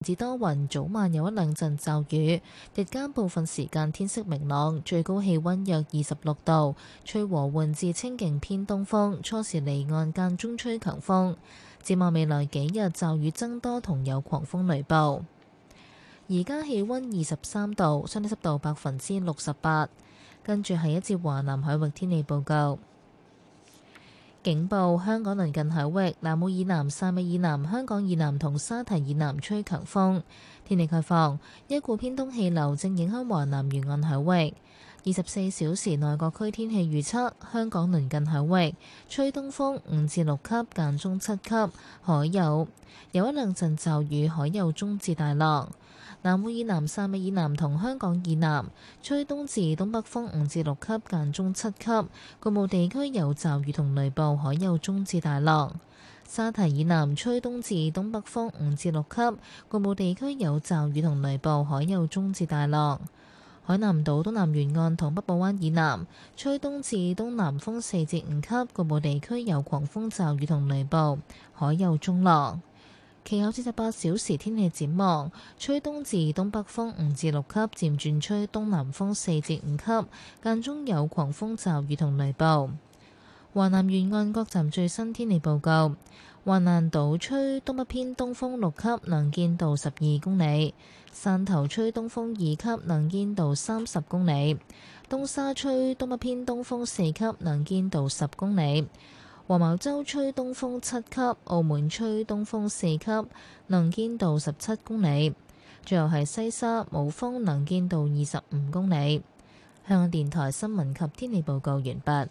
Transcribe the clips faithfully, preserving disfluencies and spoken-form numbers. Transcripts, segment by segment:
至多雲，早晚有一兩陣驟雨，日間部分時間天色明朗，最高氣溫約二十六度，吹和緩至清勁偏東風，初時離岸間中吹強風。展望未來幾日驟雨增多同有狂風雷暴。而家氣溫二十三度，相對濕度百分之六十八。跟住係一節華南海域天氣報告。警報：香港鄰近海域、南澳以南、汕尾以南、香港以南同沙堤以南吹強風。天氣概況：一股偏東氣流正影響華南沿岸海域。二十四小時內各區天氣預測：香港鄰近海域吹東風五至六級，間中七級，海有有一兩陣驟雨，海有中至大浪。南澳以南、汕尾以南同香港以南吹東至東北風五至六級，間中七級，局部地區有驟雨同雷暴，海有中至大浪。沙堤以南吹東至東北風五至六級，局部地區有驟雨同雷暴，海有中至大浪。海南島東南沿岸同北部灣以南吹東至東南風四至五級，局部地區有狂風驟雨同雷暴，海有中浪。其後四十八小時天氣展望：吹東至東北風五至六級，漸轉吹東南風四至五級，間中有狂風驟雨同雷暴。華南沿岸各站最新天氣報告：華南島吹東北偏東風六級，能見度十二公里；汕頭吹東風二級，能見度三十公里；東沙吹東北偏東風四級，能見度十公里。黃茅洲吹東風七級，澳門吹東風四級，能見度十七公里。最後係西沙冇風，能見度二十五公里。香港電台新聞及天氣報告完畢。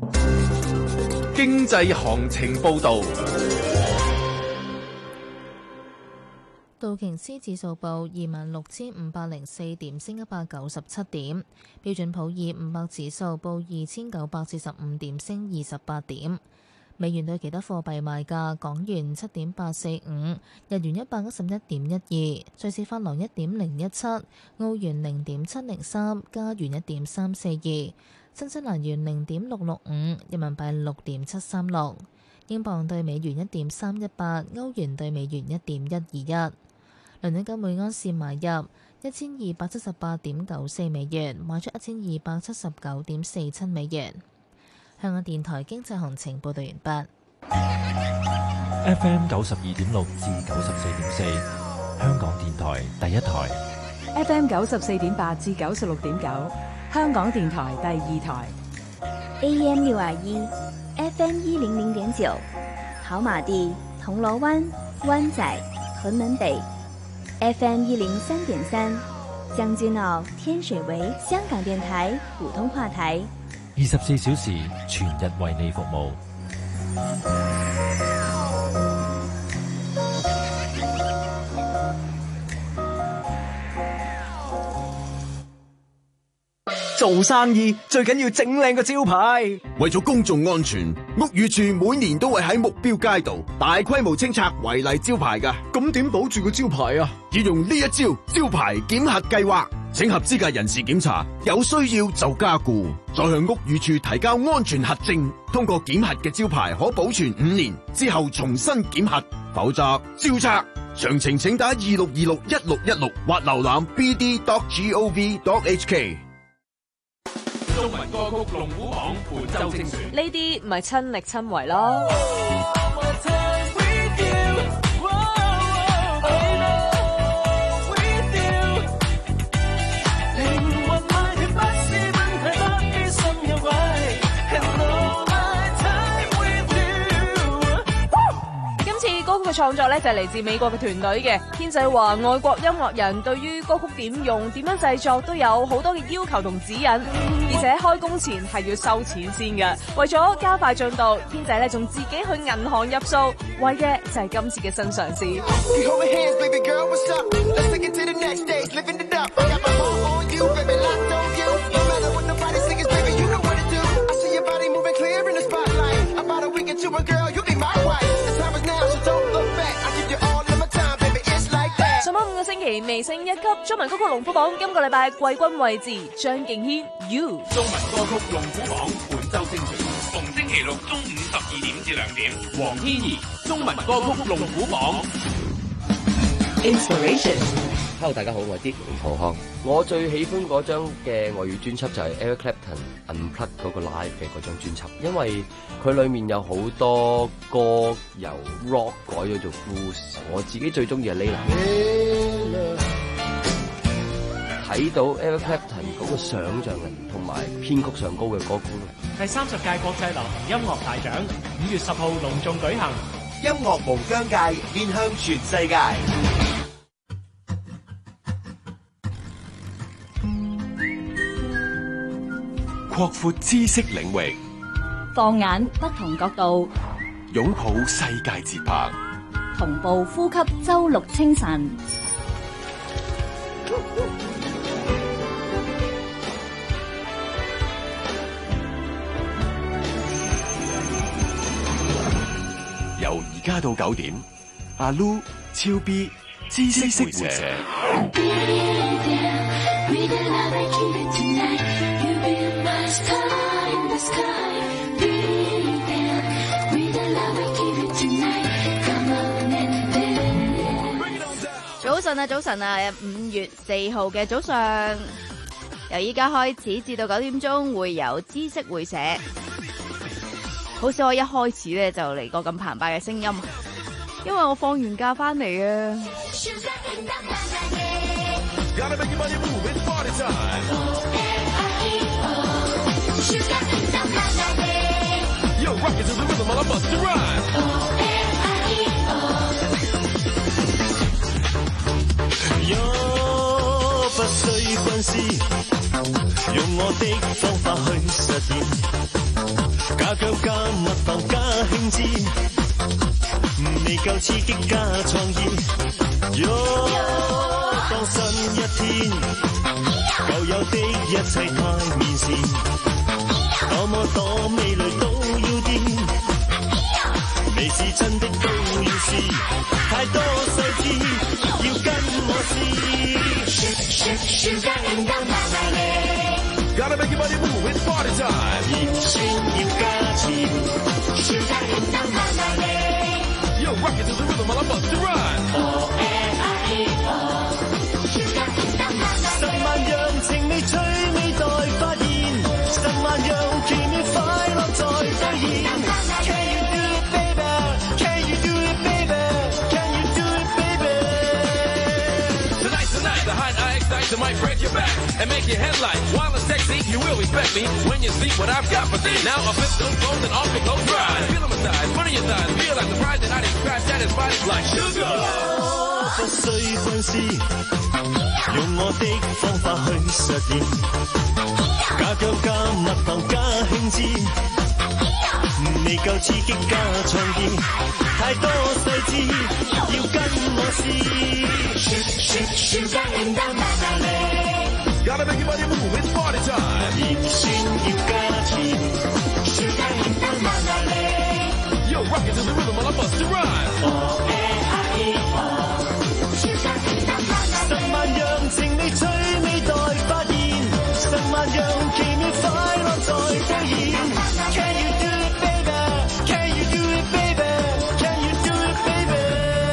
經濟行情報導。 道瓊斯指數報二萬六千五百零四點，升一百九十七點。標準普爾五百指數報二千九百四十五點，升二十八點。美元對其他貨幣賣價：港元七點八四五，日元一百一十一點一二，瑞士法郎一點零一七，澳元零點七零三，加元一點三四二，新西蘭元零點六六五，人民幣六點七三六，英鎊對美元一點三一八，歐元對美元一點一二一。倫敦金每安士買入一千二百七十八點九四美元，賣出一千二百七十九點四七美元。香港電台經濟行情報道完畢。 F M 九十二點六至九十四點四，香港電台第一台。 F M 九十四點八至九十六點九，香港電台第二台。 A M 六二一，F M 一零零點九，跑馬地、銅鑼灣、灣仔、屯門北。F M 一零三點三，將軍澳、天水圍香港電台普通話台， 二十四小時全日為你服務。 做生意最緊要整靚個招牌。 為咗公眾安全，屋宇署每年都會喺目標街道大規模清拆違例招牌㗎。 咁點保住個招牌啊？ 要用呢一招招牌檢核計劃，請合資格人士檢查，有需要就加固，再向屋宇署提交安全核證。通過檢核嘅招牌可保存五年，之後重新檢核，否則照拆。詳情請打二六二六一六一六或瀏覽 b d dot gov dot h k。 中文歌曲龍虎榜本周精選， 呢啲咪親力親為咯。嘅創作咧就係嚟自美國嘅團隊嘅。天仔話外國音樂人對於歌曲點用、點樣製作都有好多嘅要求同指引，而且開工前係要收錢先嘅。為咗加快進度，天仔咧仲自己去銀行入數，為嘅就係今次嘅新嘗試。上咗五個星期微升一級，中文歌曲龍虎榜今個禮拜季軍位置張敬軒 You。 中文歌曲龍虎榜本周精選，逢星期六中午十二點至兩點，黃天怡中文歌曲龍虎榜。 Inspiration。 Hello， 大家好，我係 Dick 曹康。我最喜歡嗰張嘅外語專輯就係 Eric Clapton Unplugged 嗰個 live 嘅嗰張專輯，因為佢裡面有好多歌由 rock 改咗做 blues。我自己最中意係 Layla。睇到 Eric Clapton 嗰個想像力同埋編曲上高嘅歌功力。 第三十屆國際流行音樂大獎五月十號隆重舉行， 音樂無疆界，面向全世界。 擴闊知識領域， 放眼不同角度， 擁抱世界節拍， 同步呼吸周六清晨。 由而家到九點，阿 Lu 超 B 知識回社。 早晨啊，早晨啊！五月四號嘅早上，由依家開始至到九點鐘會有知識會社。好少我一開始咧就嚟個咁澎湃嘅聲音，因為我放完假翻嚟啊。 不需軍師，用我的方法去實驗，加薑加蜜糖加興致，未夠刺激加創意，喲，當新一天，舊有的一切太面善，多麼多美麗都要掂，未是真的都要試，太多細節要跟我試。Gotta make your body move, it's party time. 鹽酸要加甜 Yo, rock it to the rhythm while I bust the rhyme. Oh, and I eat all. 十萬樣情味趣味待發現，十萬樣奇妙快樂在兌現。Can you do it, baby? Can you do it, baby? Can you do it, baby? Tonight, tonight, the hot I excite that might break your back and make your head light. While it's sexy, you will respect me when you see what I've got for thee. Now I flip those clothes and off it goes right. Feel my thighs, front of your thighs, feel like the pride that I describe, satisfied like sugar. 不需軍師，用我的方法去實驗，加薑加蜜糖加興致，未夠刺激加創意，太多細節要跟我試。 Gotta make your body move, it's party time. 鹽酸要加甜 Yo, rock it to the rhythm while I bust the rhyme. Oh, and I eat all. 十萬樣情味趣味待發現，十萬樣奇妙快樂在兌現。Can you do it, baby? Can you do it, baby? Can you do it, baby?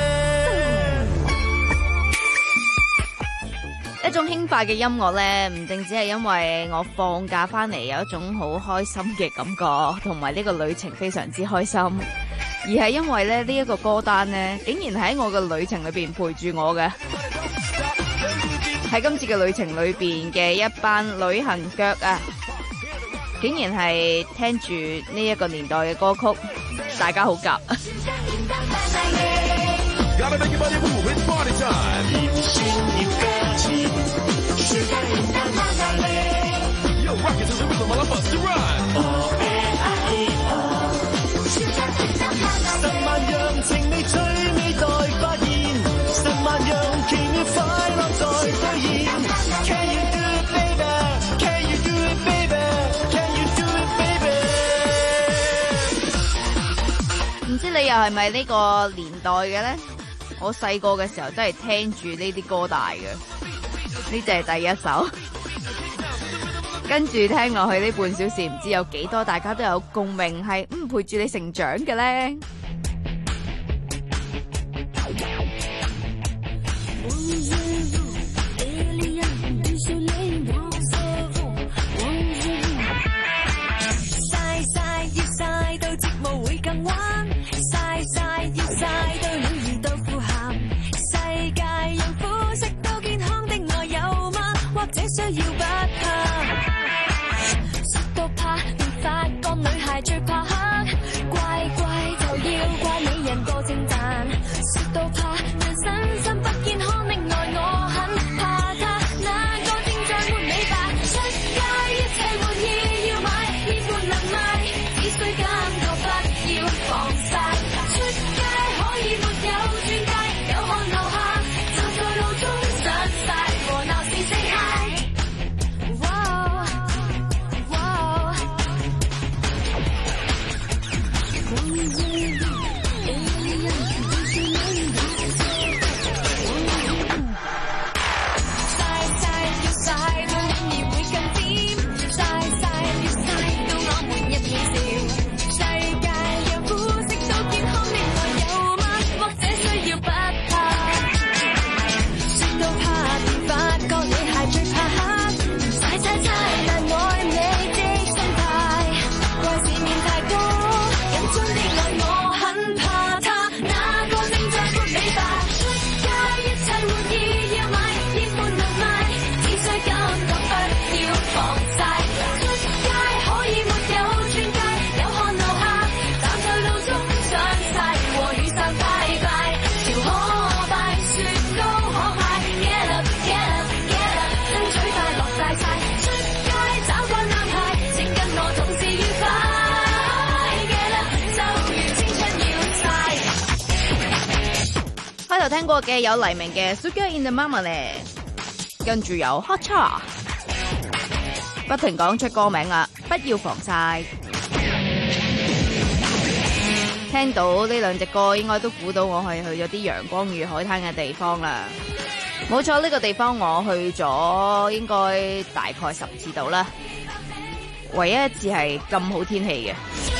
一種輕快嘅音樂咧，唔淨只係因為我放假翻嚟有一種好開心嘅感覺，同埋呢個旅程非常之開心，而係因為咧呢一個歌單咧，竟然喺我嘅旅程裏邊陪住我嘅。喺今次嘅旅程裏邊嘅一班旅行腳啊，竟然係聽住呢一個年代嘅歌曲，大家好夾。 Gotta make your body move, it's party time. 鹽酸要加甜 Yo, rock it to the rhythm while I bust the rhyme. Oh, and I eat all. 十萬樣情味趣味待發現，十萬樣奇妙快樂在兌現。Can you do it, baby? Can you do it, baby? Can you do it, baby? 唔知你又係咪呢個年代嘅咧？我細個嘅時候真係聽住呢啲歌大嘅，呢隻係第一首。跟住聽落去呢半小時，唔知有幾多大家都有共鳴，係嗯陪住你成長嘅咧。 者需要不怕。說到怕，便發覺女孩最怕黑，乖乖就要怪美人過正旦。說到怕，人身心不健康，另外我很怕他，那個正在沒美白，出街一切玩意要買，衣服能賣，只需感覺不要防曬。出街可以沒有鑽戒，有汗流下，站在路中想晒，和鬧市 say hi。 聽過嘅有黎明嘅 Sugar in the Marmalade， 跟住有 Hot Cha， 不停講出歌名啦，不要防曬。聽到呢兩隻歌，應該都估到我係去咗啲陽光與海灘嘅地方啦。冇錯，呢個地方我去咗應該大概十次到啦，唯一一次係咁好天氣嘅。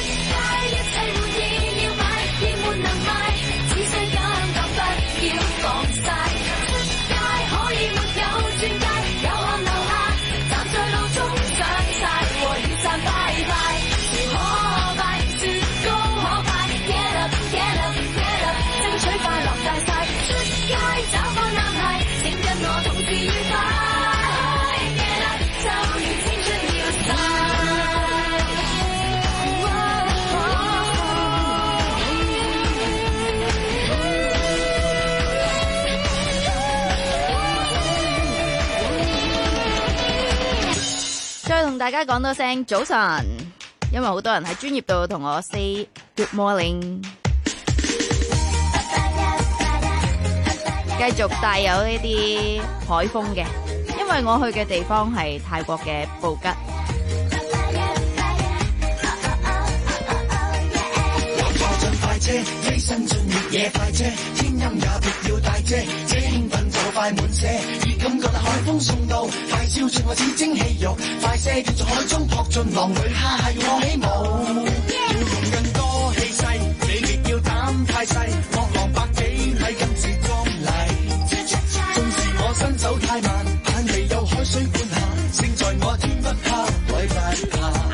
要防曬，出街可以沒有鑽戒，有汗流下，站在路中想晒，和雨傘拜拜，潮可快，雪糕可快 ，get up get up get up， 爭取快樂大晒，出街找個男孩，請跟我同時愉快 ，get up 就如青春要晒。 再同大家講多聲早晨，因為好多人喺專業度同我 say good morning， 繼續帶有呢啲海風嘅，因為我去嘅地方係泰國嘅布吉。 車飛身進越野快車，天陰也別要帶遮，這興奮就快滿瀉，熱感覺海風送到，快燒進我似蒸氣肉，快些跳在海中撲進浪裏，哈哈要我起舞，要用更多氣勢，你別要膽太細，惡浪百幾米今次壯麗，縱是我身手太慢，眼未有海水灌下，勝在我天不怕海不怕。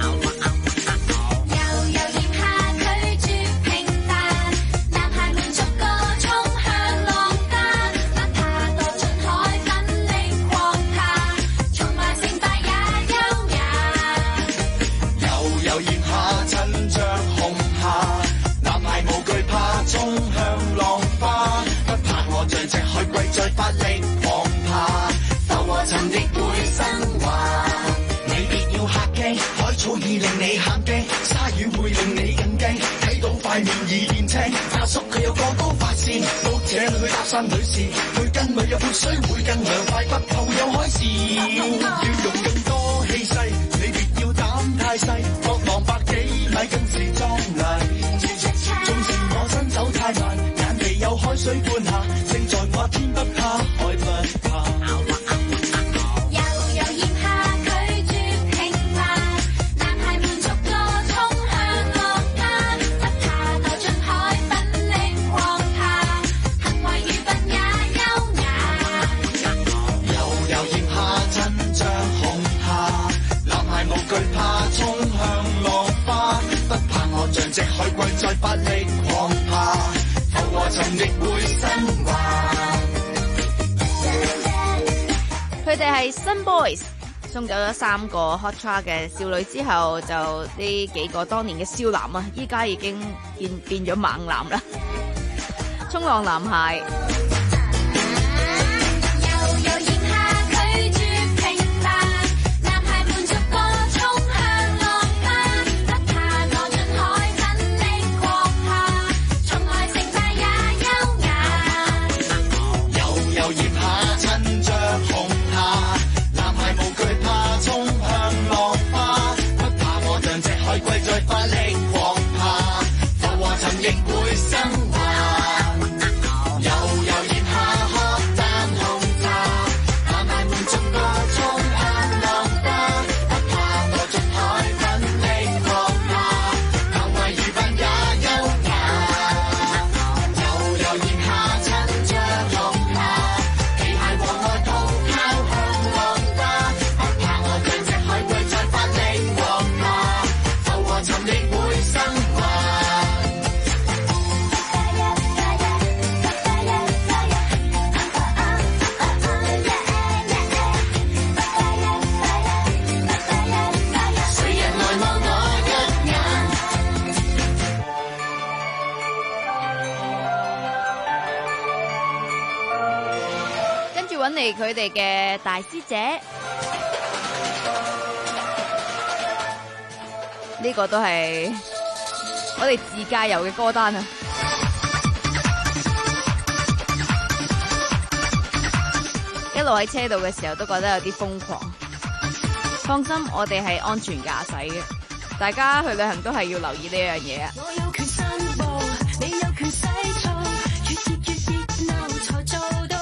阿叔佢有個高發線，到這裏去搭訕女士，去跟女有潑水會更涼快，不怕會有海事。要用更多氣勢，你別要膽太細，惡浪百幾米更是壯麗。縱是我身手太慢，眼未有海水灌下，勝在我天不怕海不怕。隻海龜再發力狂爬，浮和沉亦會生還。 謝係新 boys 送走咗三個 hot chart 嘅少女之後，就呢幾個當年嘅少男啊，依家已經變變咗猛男啦，衝浪男孩。佢哋嘅大師姐，呢個都係我哋自駕遊嘅歌單啊！一路喺車度嘅時候都覺得有啲瘋狂。放心，我哋係安全駕駛嘅，大家去旅行都係要留意呢樣嘢啊！我有權散步，你有權洗澡，越熱越熱鬧才做到。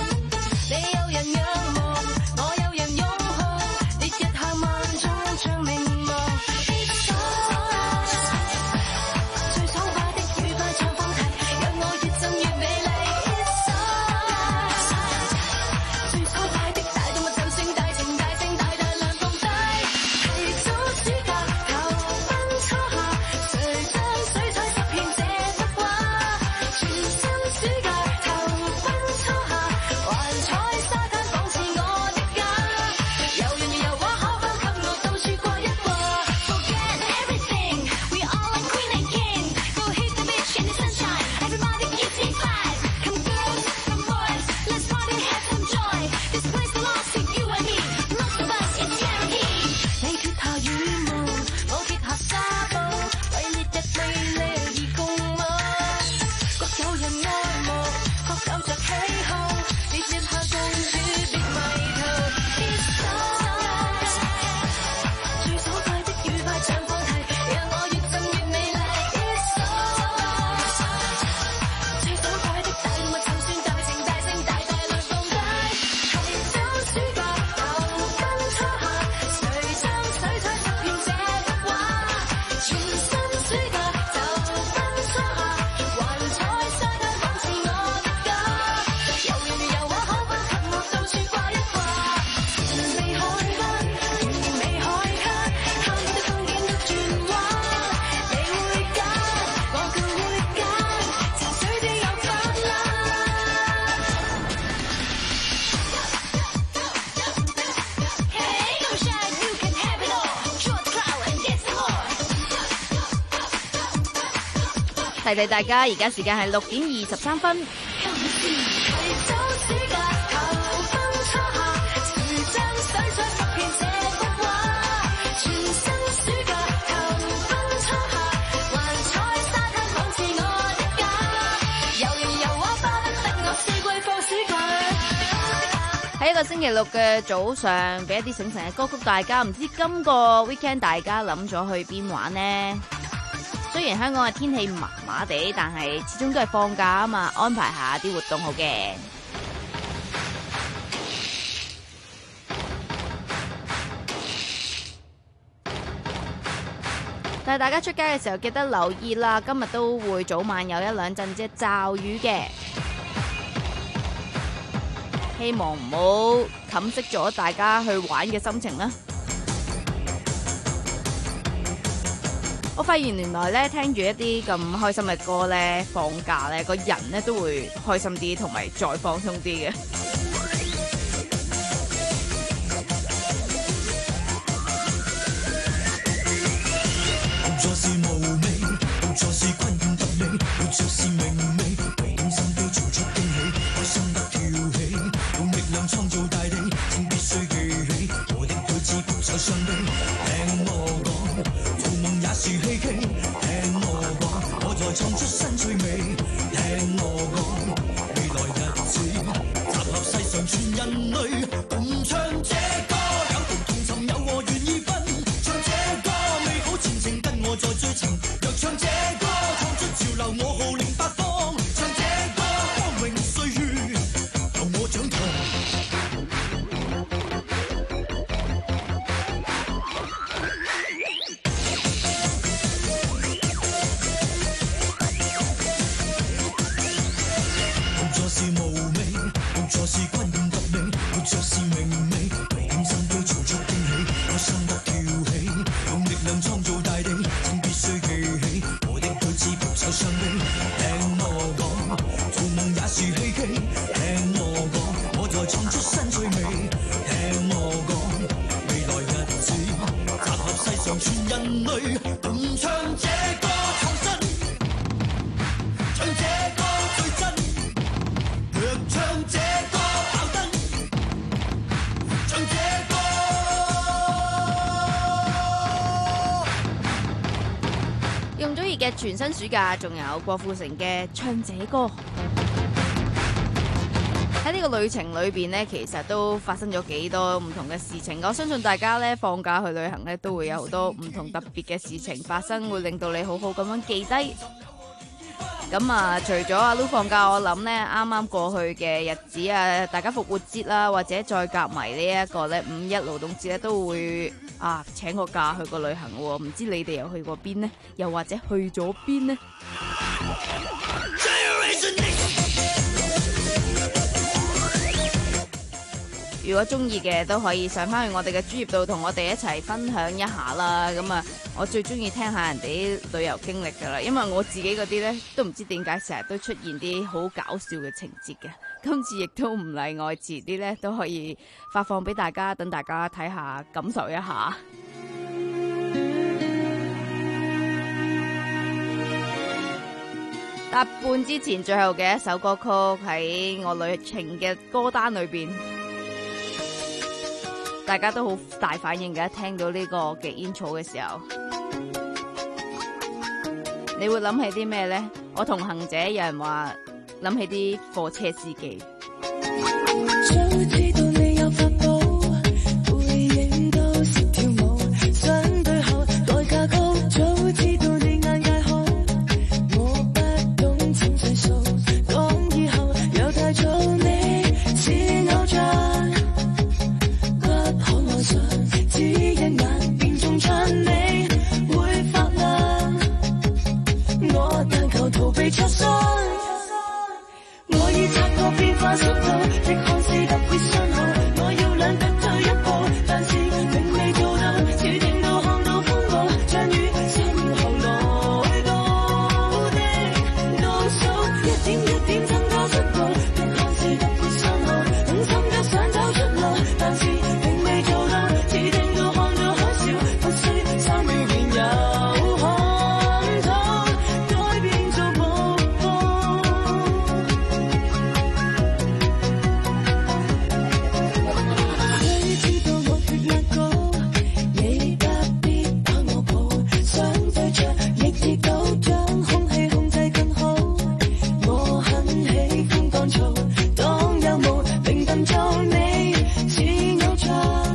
提提大家，而家時間係六點二十三分。喺一個星期六嘅早上，俾一啲醒神嘅歌曲大家，唔知今個 weekend 大家諗咗去邊玩呢？雖然香港嘅天氣麻麻地，但係始終都係放假啊嘛，安排下啲活動好嘅。但係大家出街嘅時候記得留意啦，今日都會早晚有一兩陣嘅驟雨嘅，希望唔好冚熄咗大家去玩嘅心情啦。我發現原來咧聽住一啲咁開心嘅歌咧，放假咧個人咧都會開心啲，同埋再放鬆啲嘅。 着是明媚，為點心都做出驚喜，開心得跳起，用力量創造大地，請必須記起，我的舉止不走傷悲。聽我講，做夢也是希冀。聽我講，我在創出新趣味。聽我講，未來日子集合世上全人類，共唱這歌，有同同尋有我願意分，唱這歌美好前程跟我在追尋，若唱這歌創出潮流，我號令八方，唱這歌光榮歲月由我掌舵。冇錯是無味，冇錯是軍演特美，冇錯是明媚，為點心都做出驚喜，開心得跳起，用力量創造大地，請必須記起，我的舉止不走傷悲。聽我講，做夢也是希冀。聽我講，我在創出新趣味。聽我講，未來日子集合世上全人類，共唱這歌創新，唱這歌最真，若唱這歌爆燈，唱這歌。 容祖兒嘅全新暑假，仲有郭富城嘅唱這歌。喺呢個旅程裏邊呢，其實都發生咗幾多唔同嘅事情。我相信大家呢，放假去旅行呢，都會有好多唔同特別嘅事情發生，會令到你好好咁樣記低。咁啊，除咗阿 Lu 放假，我諗呢啱啱過去嘅日子啊，大家復活節啦，或者再夾埋呢一個呢五一勞動節咧，都會啊請個假去個旅行喎。唔知你哋又去過邊呢？又或者去咗邊呢？如果中意嘅都可以上翻去我哋嘅專頁度同我哋一齊分享一下啦。咁啊，我最中意聽下人哋啲旅遊經歷噶啦，因為我自己嗰啲呢都唔知點解成日都出現啲好搞笑嘅情節嘅。今次亦都唔例外，遲啲呢都可以發放俾大家，等大家睇下感受一下。搭半之前最後嘅一首歌曲喺我旅程嘅歌單裏邊，大家都好大反應嘅，一聽到呢個嘅 intro 嘅時候，你會諗起啲咩呢？我同行者有人話諗起啲貨車司機。早知道你有法寶，背影都是跳舞，相對後代價高。早知道你眼界好，我不懂情緒數，講以後有太早，你是偶像。只一眼便中槍，你會發亮。我但求逃避灼傷，我已察覺變化速度，的看似特別傷害。我要兩腳退一步，但是並未做到，只聽到看到風暴，像雨身後來到的倒數，一點一點增加速度，的看似特別傷害。狠心腳想找出路，但是並未做到，只聽到看到海嘯，不需三秒便有看透，改變做瀑布。誰知道我血壓高，你不必把我抱，想對着亦跌倒，將空氣控制更好。我很喜歡乾燥，當有霧並笨做你似偶像。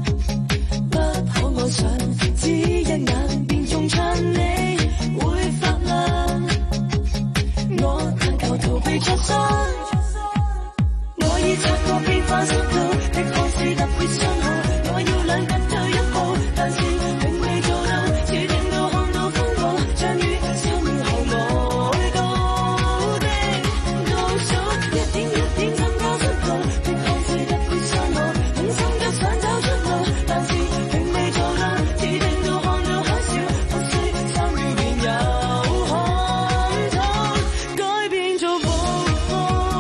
只一眼便中槍，你會發亮。我但求逃避灼傷，我已察覺變化速度，的看似特別傷害。我要兩腳退一步，但是並未做到，只聽到看到風暴，像雨三秒後來到的倒數，一點一點增加速度，的看似特別傷害。狠心腳想找出路，但是並未做到，只聽到看到海嘯，不需三秒便有看透，改變做瀑布。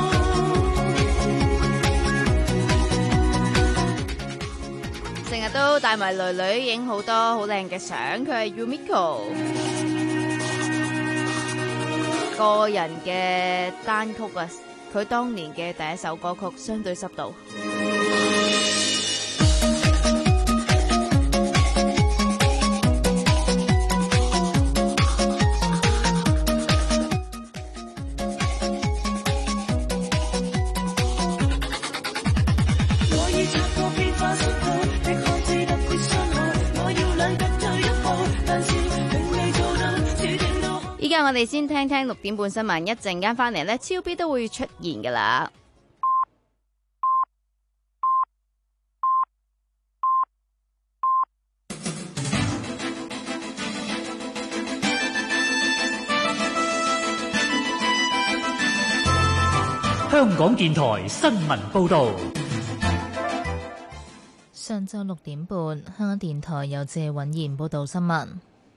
成日都帶埋女女影好多好靚嘅相，佢係 Yumiko。 個人嘅單曲啊，佢當年嘅第一首歌曲《相對濕度》。依家我哋先聽聽六點半新聞，一陣間翻嚟呢，超 B 都會出現噶啦。 香港電台新聞報導。 上晝六點半，香港電台由謝允賢報道新聞。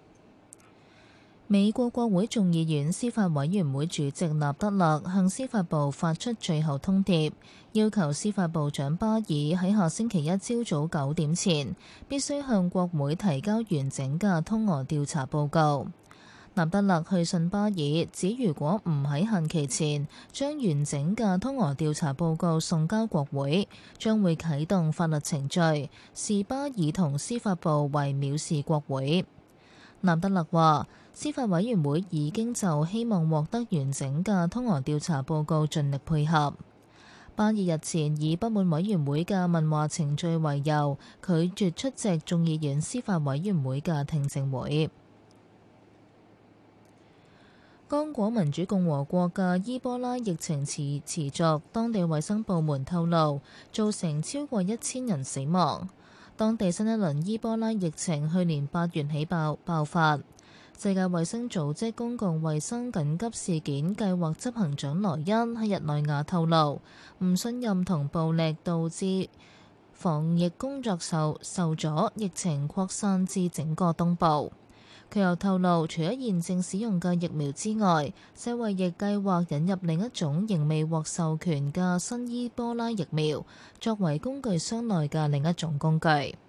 美國國會眾議院司法委員會主席納德勒向司法部發出最後通牒，要求司法部長巴爾喺下星期一朝早九點前必須向國會提交完整嘅通俄調查報告。納德勒去信巴爾，指如果唔喺限期前將完整嘅通俄調查報告送交國會，將會啟動法律程序，視巴爾同司法部為藐視國會。納德勒話，司法委員會已經就希望獲得完整嘅通俄調查報告盡力配合。巴爾日前以不滿委員會嘅問話程序為由，拒絕出席眾議院司法委員會嘅聽證會。剛果民主共和國嘅伊波拉疫情持持續，當地衛生部門透露造成超過一千人死亡。當地新一輪伊波拉疫情去年八月起爆爆發。世界衛生組織公共衛生緊急事件計劃執行長萊恩喺日內瓦透露，唔信任同暴力導致防疫工作受受阻，疫情擴散至整個東部。佢又透露，除咗現正使用嘅疫苗之外，世衛亦計劃引入另一種仍未獲授權嘅新伊波拉疫苗，作為工具箱內嘅另一種工具。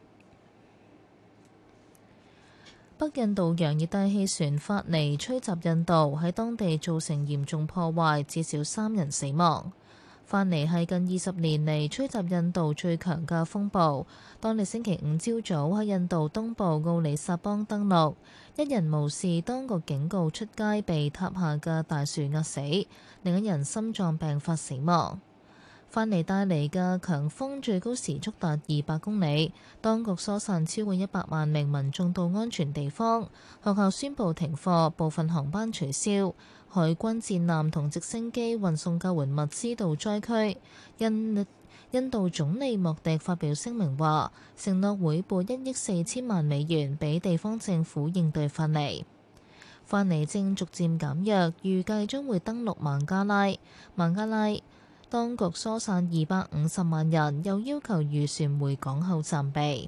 北印度洋熱帶氣旋法尼吹襲印度，喺當地造成嚴重破壞，至少三人死亡。法尼係近二十年嚟吹襲印度最強嘅風暴。當地星期五朝早喺印度東部奧里薩邦登陸，一人無視當局警告出街被塌下嘅大樹壓死，另一人心臟病發死亡。法尼帶嚟嘅強風最高時速達二百公里，當局疏散超過一百萬名民眾到安全地方，學校宣布停課，部分航班取消。海軍戰艦同直升機運送救援物資到災區。印印度總理莫迪發表聲明話，承諾會撥一億四千萬美元俾地方政府應對法尼。法尼正逐漸減弱，預計將會登陸孟加拉。孟加拉當局疏散二百五十萬人，又要求漁船回港後暫避。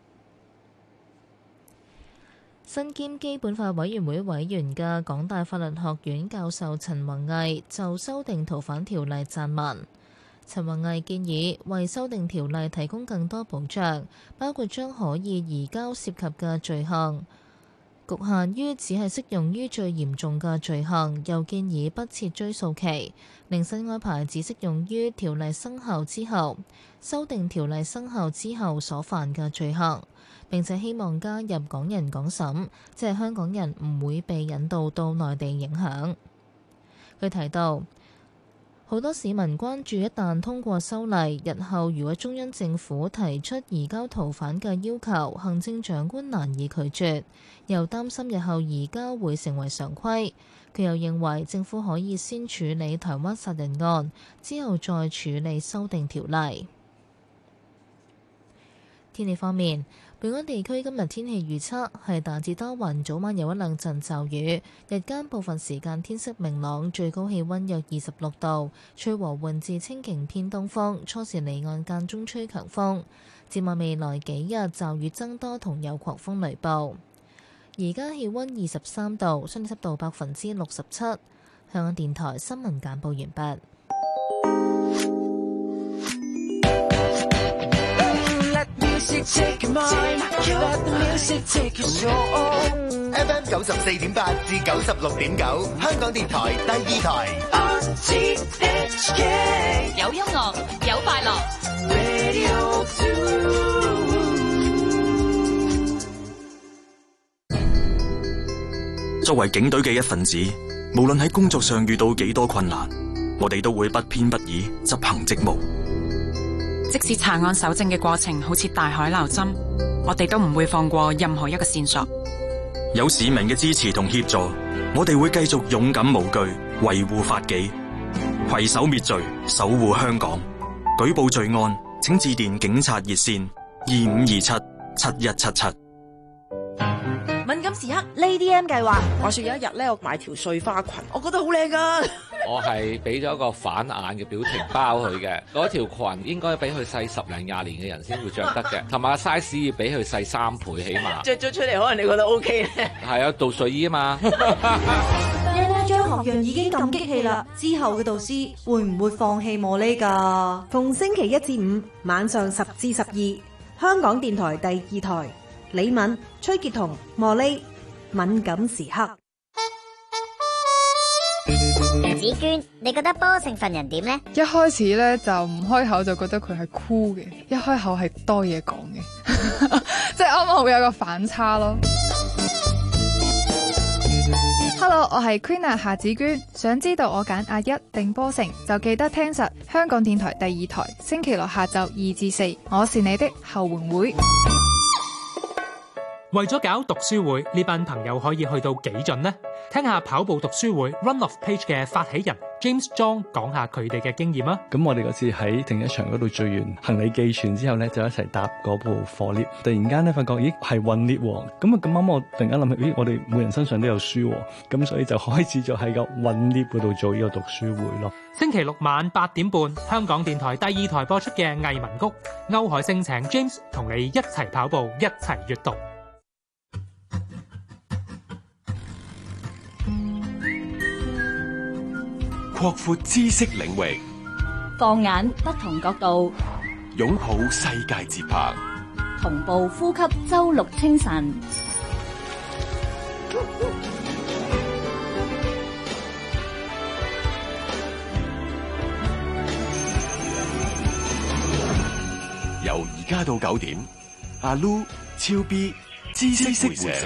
身兼基本法委員會委員嘅港大法律學院教授陳弘毅就修訂逃犯條例撰文。陳弘毅建議為修訂條例提供更多保障，包括將可以移交涉及嘅罪行局限於只係適用於最嚴重嘅罪行，又建議不設追溯期，令新安排只適用於條例生效之後、修訂條例生效之後所犯嘅罪行。並且希望加入港人港審，即係香港人唔會被引渡到內地影響。佢提到，好多市民關注一旦通過修例，日後如果中央政府提出移交逃犯嘅要求，行政長官難以拒絕，又擔心日後移交會成為常規。佢又認為政府可以先處理台灣殺人案，之後再處理修訂條例。天氣方面，本港地區今日天氣預測係大致多雲，早晚有一兩陣驟雨，日間部分時間天色明朗，最高氣溫約二十六度，吹和緩至清勁偏東風，初時離岸間中吹強風。展望未來幾日驟雨增多同有狂風雷暴。而家氣溫二十三度，相對濕度百分之六十七。香港電台新聞簡報完畢。 Music take your mind, let the music take your soul. F M 九十四點八至九十六點九，香港電台第二台。 R T H K 有音樂，有快樂。Radio two。 作為警隊嘅一份子，無論喺工作上遇到幾多困難，我哋都會不偏不倚執行職務。 即使查案搜證嘅過程好似大海撈針，我哋都唔會放過任何一個線索。 有市民嘅支持同協助，我哋會繼續勇敢無懼，維護法紀，攜手滅罪，守護香港。舉報罪案，請致電警察熱線二五二七七一七七。 敏感時刻 Lady M 計劃，話說有一日咧，我買條碎花裙，我覺得好靚噶。 我係俾咗一個反眼嘅表情包佢嘅，嗰條裙應該俾佢細十零廿年嘅人先會着得嘅，同埋 size 要俾佢細三倍起碼。 着咗出嚟可能你覺得 OK 咧？ 係啊，做睡衣啊嘛。 呢呢張學樣已經咁激氣啦，之後嘅導師會唔會放棄茉莉㗎？ 逢星期一至五晚上十至十二，香港電台第二台，李敏、崔潔彤、茉莉敏感時刻。 子娟，你覺得波成份人點呢？ 一開始咧就唔開口就覺得佢係酷嘅，一開口係多嘢講嘅，即係啱啱會有個反差咯。Hello， 我係 Queen 夏子娟，想知道我揀阿一定波成，就記得聽實香港電台第二台，星期六下晝二至四，我是你的後援會。 為咗搞讀書會，呢班朋友可以去到幾盡呢？聽下跑步讀書會 Run of Page 嘅發起人 James John 講下佢哋嘅經驗啊！ 咁我哋嗰次喺停車場嗰度聚完行李寄存之後咧，就一齊搭嗰部貨 lift。突然間咧，發覺咦係運 lift 喎！咁啊咁啱我突然間諗起，咦我哋每人身上都有書喎，咁所以就開始咗喺個運 lift 嗰度做呢個讀書會咯。 星期六晚八點半，香港電台第二台播出嘅藝文谷，歐海星請 James 同你一齊跑步，一齊閱讀。 擴闊知識領域， 放眼不同角度， 擁抱世界節拍， 同步呼吸周六清晨。 由而家到九點，阿 Lu、超 B、知識會社。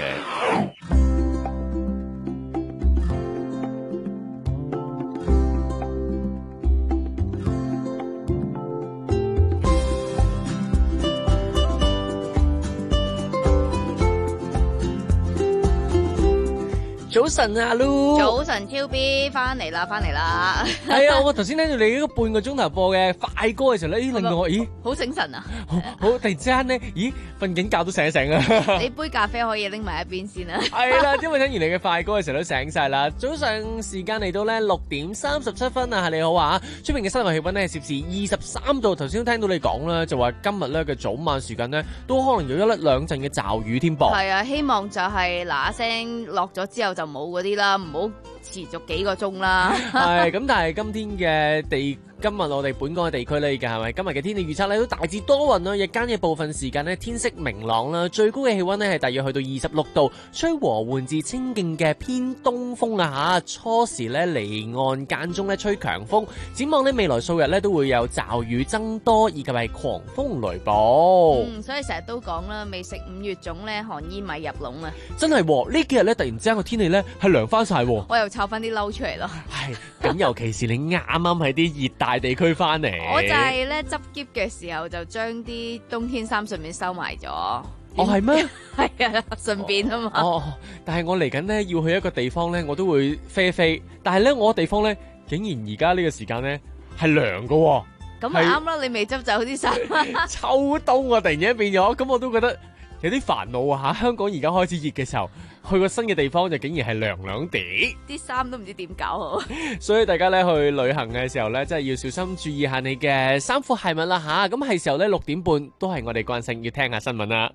早晨啊 Lu， 早晨超 B 翻嚟啦，翻嚟啦。 係啊，我頭先聽到你呢個半個鐘頭播嘅快歌嘅時候咧，令到我咦好醒神啊！ 好，好突然之間咧，咦瞓緊覺都醒一醒啊！ 你杯咖啡可以拎埋一邊先啊。 係啦，因為聽完你嘅快歌嘅時候都醒晒啦。早上時間嚟到咧六點三十七分啊，你好啊！出面嘅室外氣溫咧係攝氏二十三度。頭先都聽到你講啦，就話今日咧嘅早晚時間咧都可能有一粒兩陣嘅驟雨添噃。 係啊，希望就係嗱一聲落咗之後就冇嗰啲啦，唔好持續幾個鐘啦。 係咁，但係今天嘅地。今日我哋本港嘅地區咧，而家係咪今日嘅天氣預測咧都大致多雲啦，日間嘅部分時間咧天色明朗啦，最高嘅氣溫咧係大約去到二十六度，吹和緩至清勁嘅偏東風啊嚇，初時咧離岸間中咧吹強風，展望咧未來數日咧都會有驟雨增多，以及係狂風雷暴。 嗯，所以成日都講啦，未食五月粽咧，寒衣咪入籠啊！ 真係喎，呢幾日咧突然之間個天氣咧係涼翻晒喎， 我又摷翻啲褸出嚟咯。 係咁，尤其是你啱啱喺啲熱大地區翻嚟， 我就係咧執篋嘅時候就將啲冬天衫順便收埋咗。 哦，係咩？ 係啊，順便啊嘛。 哦，但係我嚟緊咧要去一個地方咧，我都會飛一飛。但係咧我個地方咧，竟然而家呢個時間咧係涼噶。 咁咪啱啦，你未執走啲衫。 秋冬啊，突然間變咗，咁我都覺得有啲煩惱啊吓！香港而家開始熱嘅時候，去個新嘅地方就竟然係涼涼地， 啲衫都唔知點搞好。 所以大家咧去旅行嘅時候咧，真係要小心注意下你嘅衫褲鞋襪啦吓！咁係時候咧六點半都係我哋慣性要聽下新聞啦。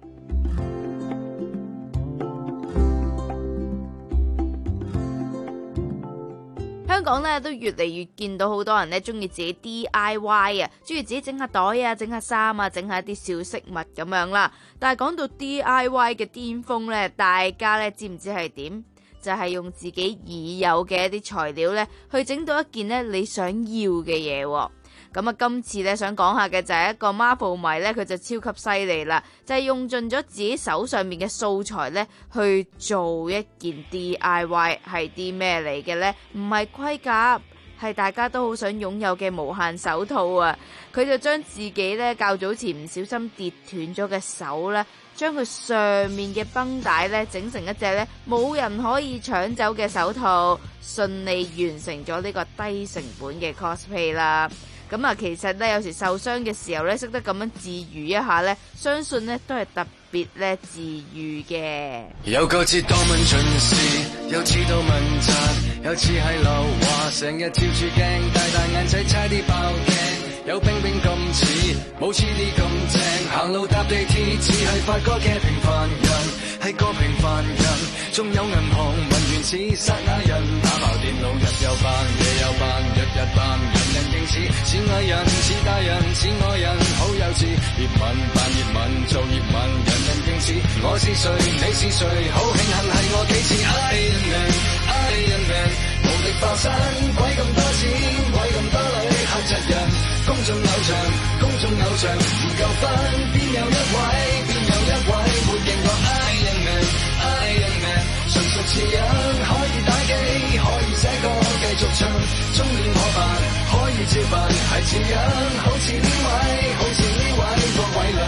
香香港咧都越嚟越見到好多人咧中意自己 D I Y 啊，中意自己整下袋啊、整下衫啊、整下一啲小飾物咁樣啦。但係講到 D I Y 嘅巔峰咧，大家咧知唔知係點？就係用自己已有嘅一啲材料咧，去整到一件咧你想要嘅嘢喎。咁啊，今次咧想講下嘅就係一個 Marvel 迷咧，佢就超級犀利啦，就係用盡咗自己手上面嘅素材咧去做一件 D I Y， 係啲咩嚟嘅呢？唔係盔甲，係大家都好想擁有嘅無限手套啊！佢就將自己咧較早前唔小心跌斷咗嘅手咧，將佢上面嘅繃帶咧整成一隻咧冇人可以搶走嘅手套，順利完成咗呢個低成本嘅 cosplay 啦。咁啊，其實咧有時受傷嘅時候咧，識得咁樣治癒一下咧，相信咧都係特別咧治癒嘅。 有個節多問盡事，有次到問責，有次係流話，成日照住鏡，大大眼仔差啲爆鏡，有冰冰咁似，冇似你咁正，行路搭地鐵似係發哥嘅平凡人，係個平凡人，仲有銀行文員似剎那人，打爆電腦日又扮夜又扮，日日扮人人應似，似藝人似大人似愛人，好幼稚，葉問扮葉問做葉問，人人應似，我是誰你是誰，好慶幸係我幾次 Iron Man Iron Man， 無力化身，鬼咁多錢，鬼咁多女，嚇窒人，公眾偶像，公眾偶像，唔夠分，邊有一位，邊有一位，沒認過 Iron Man Iron Man， 純屬似樣，可以打機，可以寫歌，繼續唱，中意我扮，可以照扮，係似樣，好似呢位，好似呢位郭偉亮。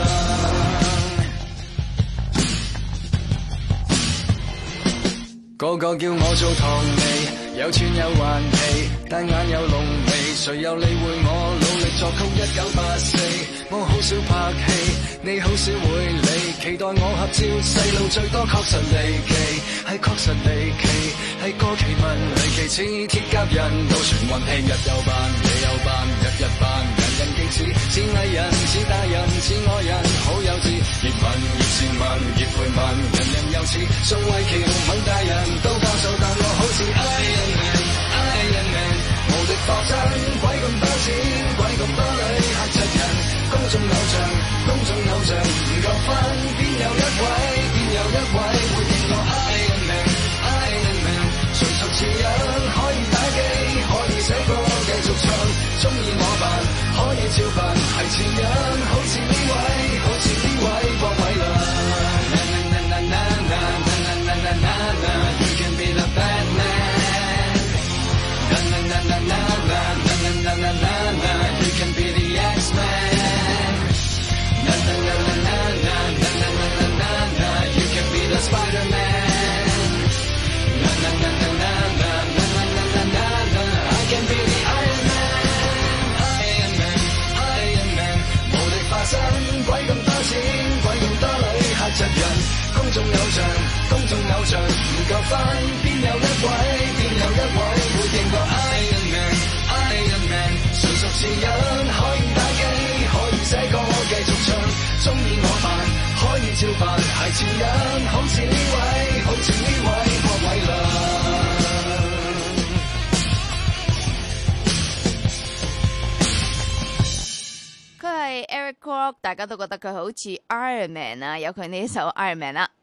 個個叫我做唐尼，有串有頑皮，單眼有濃眉，誰又理會我努力作曲一九八四？我好少拍戲，你好少會理，期待我合照，細路最多確實離奇，係確實離奇，係個奇聞離奇似鐵甲人，都算運氣，日又扮夜又扮，日日扮人人敬似，似藝人似大人似愛人，好幼稚，葉問葉倩文葉佩文，人人又似宋慧喬敏大人，都教授但我好似 Iron Man Iron Man， 無敵化身，鬼咁多錢，鬼咁多女，嚇窒人，公眾偶像，公眾偶像，唔夠分，邊有一位，邊有一位會認我 Iron Man Iron Man， 純屬似樣，可以打機，可以寫歌，繼續唱，中意我扮，可以照扮，係似樣，好似呢位，好似呢位郭偉亮。You can be the Batman. Na na na na na na na na na na na. You can be the X-Man. Na na na na na na na na na na na. You can be the Spider-Man. Na na na na na na na na na na na. I can be the Iron Man. Iron Man, Iron Man. 無力化身，鬼咁多錢，鬼咁多女，嚇窒人。公眾偶像，公眾偶像，唔夠分，邊有一位，邊有一位會認過 Iron Man Iron Man， 純屬似樣，可以打機，可以寫歌，繼續唱，中意我扮，可以照扮，係似樣，好似呢位，好似呢位郭偉亮。 佢係 Eric Kwok， 大家都覺得佢好似 Iron Man 啊，有佢呢一首 Iron Man 啦。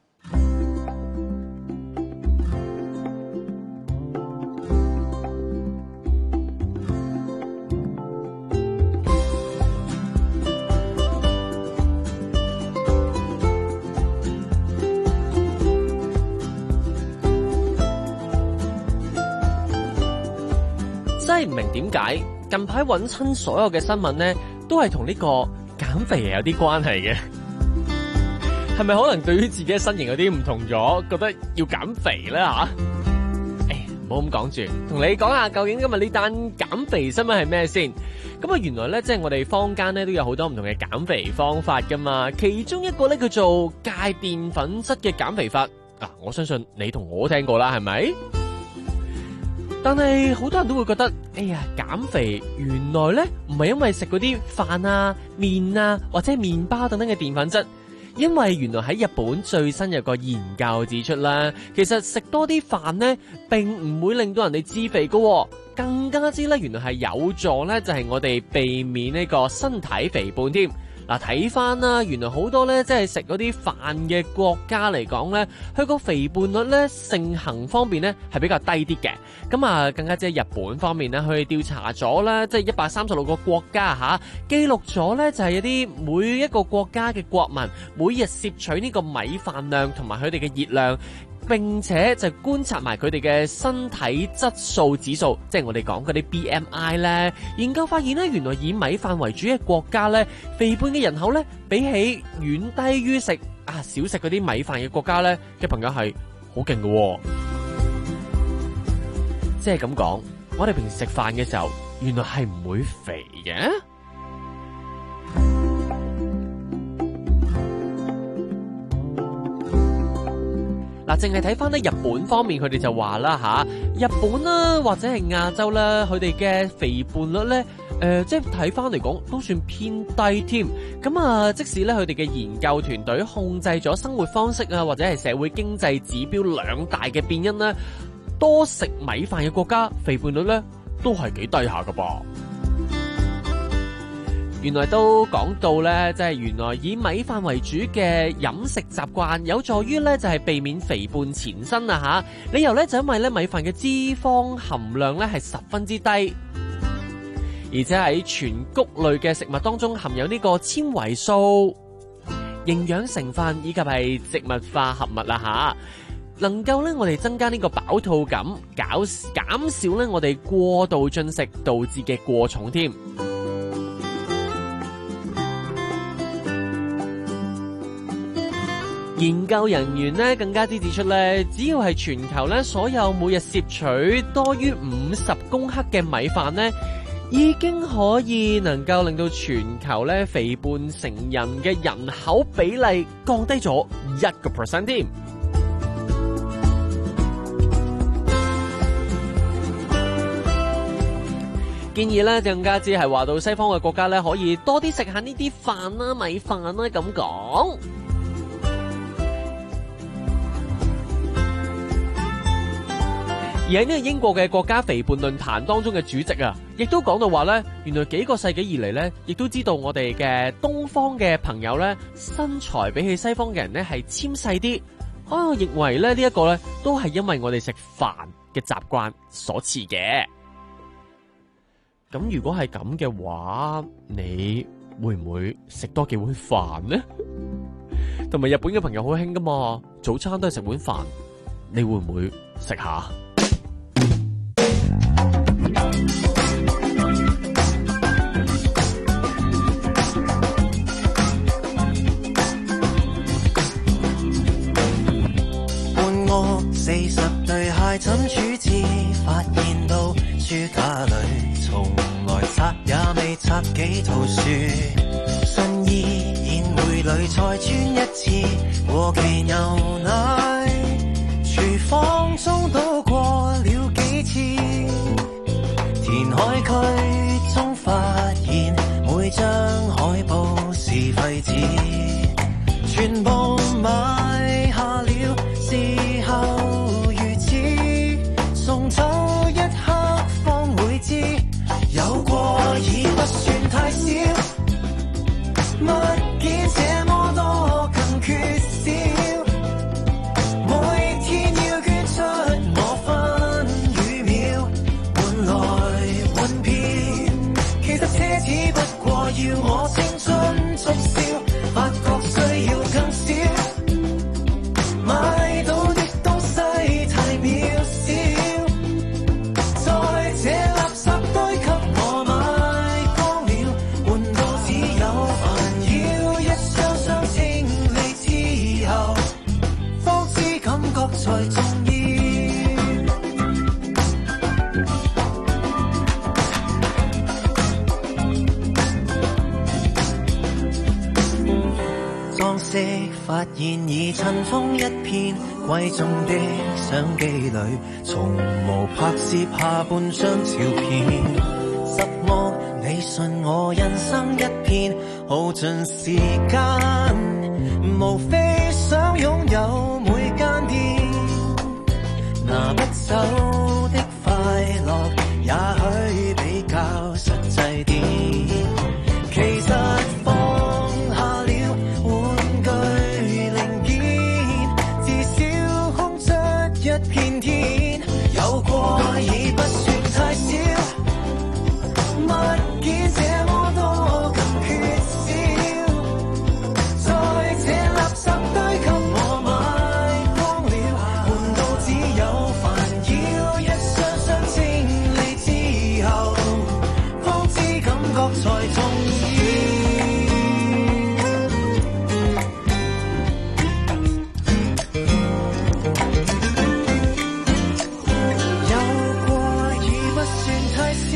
真係唔明點解近排揾親所有嘅新聞呢，都係同呢個減肥有啲關係嘅。係咪可能對於自己嘅身形有啲唔同咗，覺得要減肥呢？吓？誒，唔好咁講住，同你講下究竟今日呢單減肥新聞係咩先？咁啊，原來呢，即係我哋坊間呢都有好多唔同嘅減肥方法噶嘛，其中一個呢叫做戒澱粉質嘅減肥法啊，我相信你同我都聽過啦，係咪？但係好多人都會覺得，哎呀，減肥原來呢唔係因為食嗰啲飯啊、麵啊或者麵包等等嘅澱粉質，而因為原來喺日本最新有個研究指出啦，其實食多啲飯呢並唔會令到人哋致肥㗎，更加之咧原來係有助咧就係我哋避免呢個身體肥胖添。嗱，睇翻啦，原來好多咧，即係食嗰啲飯嘅國家嚟講咧，佢個肥胖率咧盛行方面咧係比較低啲嘅。咁啊，更加即係日本方面咧，佢哋調查咗咧，即係一百三十六個國家嚇，記錄咗咧就係一啲每一個國家嘅國民每日攝取呢個米飯量同埋佢哋嘅熱量。並且就觀察埋佢哋嘅身體質素指數，即係我哋講嗰啲 B M I 咧。研究發現咧，原來以米飯為主嘅國家咧，肥胖嘅人口咧，比起遠低於食啊少食嗰啲米飯嘅國家咧嘅朋友係好勁嘅。即係咁講，我哋平時食飯嘅時候，原來係唔會肥嘅。嗱，淨係睇翻咧日本方面，佢哋就話啦吓，日本啦或者係亞洲啦，佢哋嘅肥胖率咧，誒、呃，即係睇翻嚟講都算偏低添。咁啊，即使咧佢哋嘅研究團隊控制咗生活方式啊，或者係社會經濟指標兩大嘅變因咧，多食米飯嘅國家肥胖率咧都係幾低下噶噃。原來都講到咧，即係原來以米飯為主嘅飲食習慣，有助於咧就係避免肥胖纏身啊吓。理由咧就因為咧米飯嘅脂肪含量咧係十分之低，而且喺全穀類嘅食物當中含有呢個纖維素、營養成分以及係植物化合物啊吓，能夠咧我哋增加呢個飽肚感，減減少咧我哋過度進食導致嘅過重添。研究人員咧更加之指出咧，只要係全球咧所有每日攝取多於五十公克嘅米飯咧，已經可以能夠令到全球咧肥胖成人嘅人口比例降低咗一個 percent 添。建議咧更加之係話到西方嘅國家咧，可以多啲食下呢啲飯啦、米飯啦咁講。而喺呢個英國嘅國家肥胖論壇當中嘅主席啊，亦都講到話咧，原來幾個世紀以嚟咧，亦都知道我哋嘅東方嘅朋友咧，身材比起西方嘅人咧係纖細啲。啊，我認為咧呢一個咧都係因為我哋食飯嘅習慣所賜嘅。咁如果係咁嘅話，你會唔會食多幾碗飯呢？同埋日本嘅朋友好興噶嘛，早餐都係食碗飯，你會唔會食下？ 伴我四十對鞋怎處置？發現到書架裏從來拆也未拆幾套書，信意宴會裏再轉一次過期牛奶，廚房中倒過了幾次，填海區中發現每張海報是廢紙，全部買下了，事後如此，送走一刻方會知，有過已不算太少，物件這麼多更缺少，每天要捐出我分與秒，換來換片，其實奢侈不過要我青春速燒，發覺需要更少，買到的東西太渺小，在這垃圾堆給我買光了，換到只有煩擾，一箱箱清理之後，方知感覺才重要。裝飾發現已塵封一片，貴重的相機裏從無拍攝下半張照片，十惡理順我人生一片，耗盡時間無非想擁有每間店，拿不走的快樂也許比較實際啲。其實放下了玩具零件，至少空出一片天。有過已不算太少，物件這麼多更缺少，在這垃圾堆給我買光了，換到只有煩擾。一箱箱清理之後，方知感覺才重要。有過已不算太少，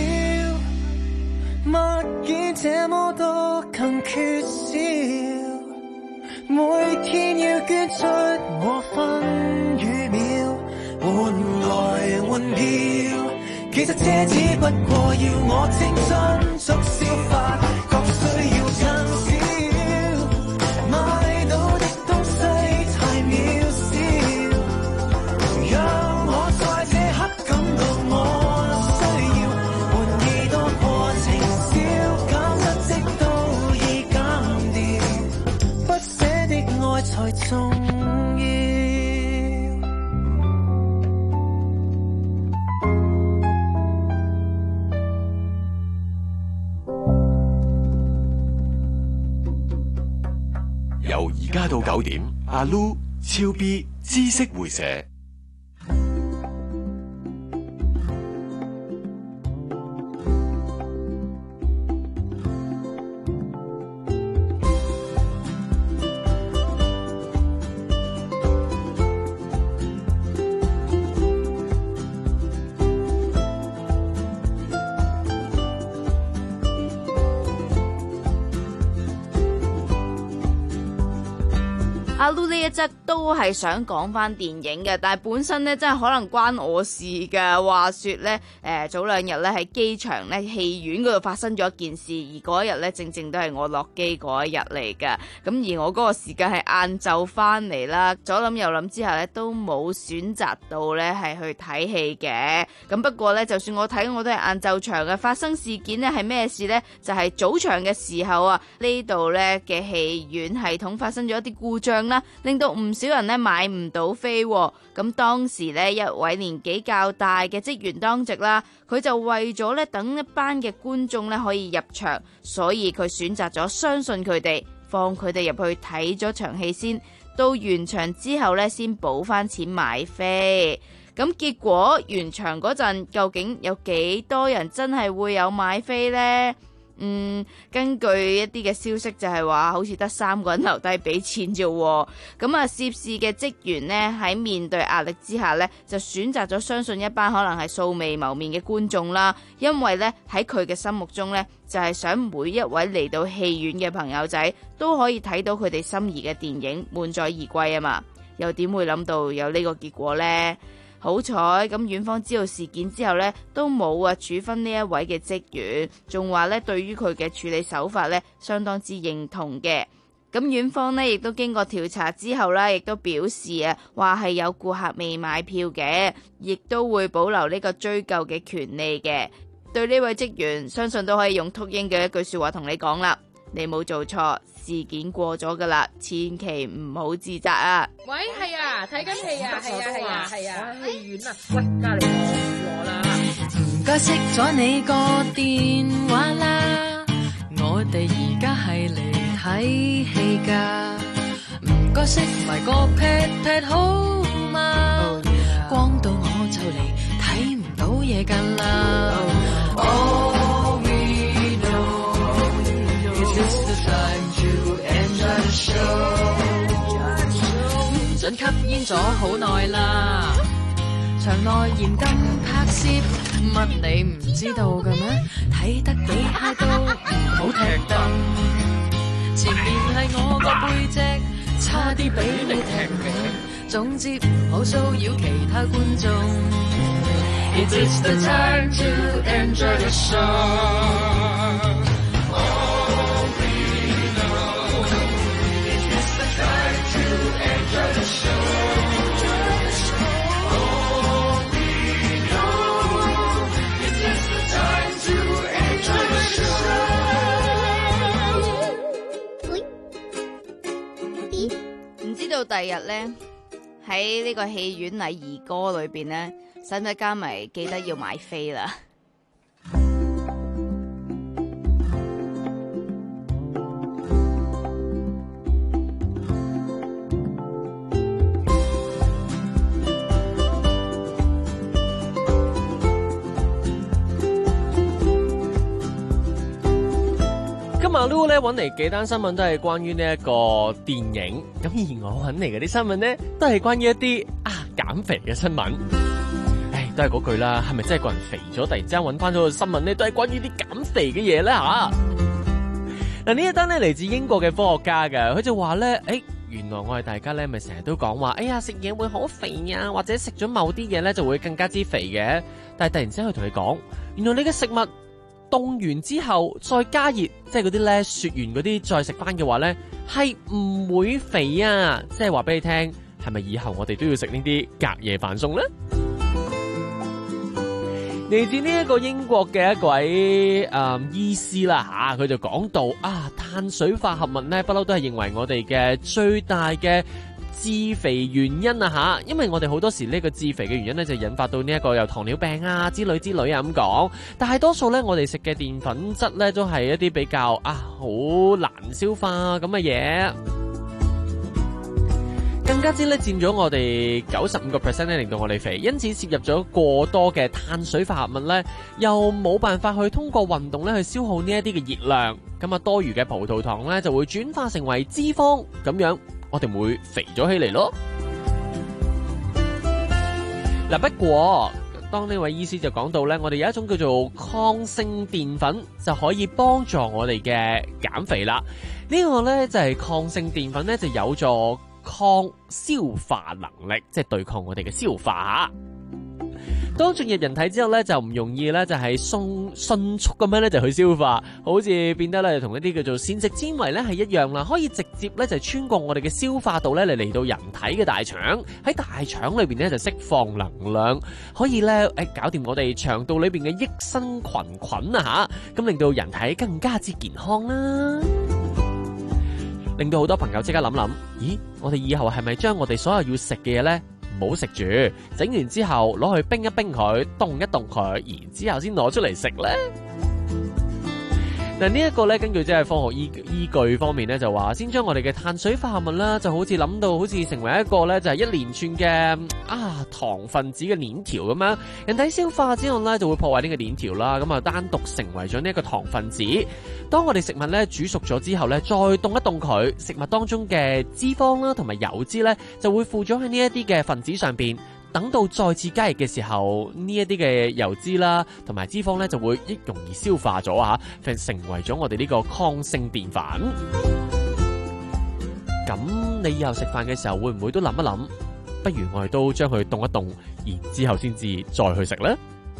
物件這麼多更缺少，每天要捐出我分與秒，換來換票。其實這只不過要我精心速消化，覺需要更少，買到的東西太渺小，讓我在這刻感到我需要，玩意多過情小，減得積都已減掉，不捨的愛才重要。 由而家到九點，阿 Lu、超 B、知識會社。 阿 Lu 呢一則都係想講翻電影嘅，但係本身咧真係可能關我事㗎。話說咧，誒、呃、早兩日咧喺機場咧戲院嗰度發生咗一件事，而嗰一日咧正正都係我落機嗰一日嚟㗎。咁而我嗰個時間係晏晝翻嚟啦，左諗右諗之下咧都冇選擇到咧係去睇戲嘅。咁不過咧，就算我睇我都係晏晝場嘅。發生事件咧係咩事咧？就係、是、早場嘅時候啊，呢度咧嘅戲院系統發生咗一啲故障啦，令到唔少人咧買唔到飛。咁當時咧一位年紀較大嘅職員當值啦，佢就為咗咧等一班嘅觀眾咧可以入場，所以佢選擇咗相信佢哋，放佢哋入去睇咗場戲先，到完場之後咧先補翻錢買飛。咁結果完場嗰陣，究竟有幾多人真係會有買飛呢？嗯，根據一啲嘅消息就係話，好似得三個人留低俾錢啫。咁啊，涉事嘅職員呢，喺面對壓力之下呢，就選擇咗相信一班可能係素未謀面嘅觀眾啦。因為呢，喺佢嘅心目中呢，就係想每一位嚟到戲院嘅朋友仔都可以睇到佢哋心儀嘅電影，滿載而歸啊嘛。又點會諗到有呢個結果呢？好彩咁，院方知道事件之後呢，都冇啊處分呢一位嘅職員，仲話呢對於佢嘅處理手法呢，相當之認同嘅。咁院方呢亦都經過調查之後呢，亦都表示啊，話係有顧客未買票嘅，亦都會保留呢個追究嘅權利嘅。對呢位職員，相信都可以用禿鷹嘅一句說話同你講啦，你冇做錯，事件過咗噶啦，千祈唔好自責啊！ 喂，係啊，睇緊戲啊，係啊，係啊，係啊，戲院啊，喂，隔離我啦， 唔該熄咗你個電話啦，我哋而家係嚟睇戲㗎，唔該熄埋個 pad pad 好嘛，光到我就嚟睇唔到嘢㗎啦。All we know is this the time to enjoy the show。唔准吸煙咗好耐啦，場內嚴禁拍攝，乜你唔知道嘅咩？睇得幾嗨都唔好踢燈，前面係我個背脊，差啲俾你踢嘅。總之唔好騷擾其他觀眾。It is the time to enjoy the show. All we know, it is the time. 唔知道第日咧喺呢個戲院禮儀歌裏邊咧，使唔使加埋記得要買飛啦？ 阿 Lu 咧揾嚟幾單新聞都係關於呢一個電影，咁而我揾嚟嗰啲新聞咧都係關於一啲啊減肥嘅新聞。唉，都係嗰句啦，係咪真係個人肥咗，突然之間揾翻咗個新聞咧，都係關於啲減肥嘅嘢咧吓？嗱，呢一單咧嚟自英國嘅科學家㗎，佢就話咧，誒，原來我哋大家咧咪成日都講話，哎呀食嘢會好肥啊，或者食咗某啲嘢咧就會更加之肥嘅，但係突然之間佢同你講，原來你嘅食物凍完之後再加熱，即係嗰啲咧雪完嗰啲再食翻嘅話咧，係唔會肥啊！即係話俾你聽，係咪以後我哋都要食呢啲隔夜飯餸咧？嚟自呢一個英國嘅一位誒、嗯、醫師啦吓，佢就講到啊，碳水化合物咧不嬲都係認為我哋嘅最大嘅致肥原因啊吓，因為我哋好多時呢個致肥嘅原因咧就引發到呢一個有糖尿病啊之類之類啊咁講，但係多數咧我哋食嘅澱粉質咧都係一啲比較啊好難消化咁嘅嘢，更加之咧佔咗我哋九十五個 percent 咧令到我哋肥，因此攝入咗過多嘅碳水化合物咧，又冇辦法去通過運動咧去消耗呢一啲嘅熱量，咁啊多餘嘅葡萄糖咧就會轉化成為脂肪，咁樣我哋會肥咗起嚟咯。嗱，不過當呢位醫師就講到咧，我哋有一種叫做抗性澱粉就可以幫助我哋嘅減肥啦。呢個咧就係抗性澱粉咧就有助抗消化能力，即係對抗我哋嘅消化吓。當進入人體之後咧，就唔容易咧，就係迅迅速咁樣咧就去消化，好似變得咧同一啲叫做膳食纖維咧係一樣啦，可以直接咧就穿過我哋嘅消化道咧嚟嚟到人體嘅大腸，喺大腸裏邊咧就釋放能量，可以咧誒搞掂我哋腸道裏邊嘅益生菌菌啊吓，咁令到人體更加之健康啦。令到好多朋友即刻諗諗，咦，我哋以後係咪將我哋所有要食嘅嘢咧？唔好食住，整完之後攞去冰一冰佢，凍一凍佢，然之後先攞出嚟食咧。嗱，呢一個咧，根據即係科學依依據方面咧，就話先將我哋嘅碳水化合物啦，就好似諗到好似成為一個咧，就係一連串嘅啊糖分子嘅鏈條咁樣。人體消化之後咧，就會破壞呢個鏈條啦，咁啊單獨成為咗呢一個糖分子。當我哋食物咧煮熟咗之後咧，再凍一凍佢，食物當中嘅脂肪啦同埋油脂咧，就會附咗喺呢一啲嘅分子上邊。等到再次加熱嘅時候，呢一啲嘅油脂啦，同埋脂肪咧就會易容易消化咗啊，成為咗我哋呢個抗性澱粉。咁你以後食飯嘅時候會唔會都諗一諗？不如我哋都將佢凍一凍，然之後先至再去食呢？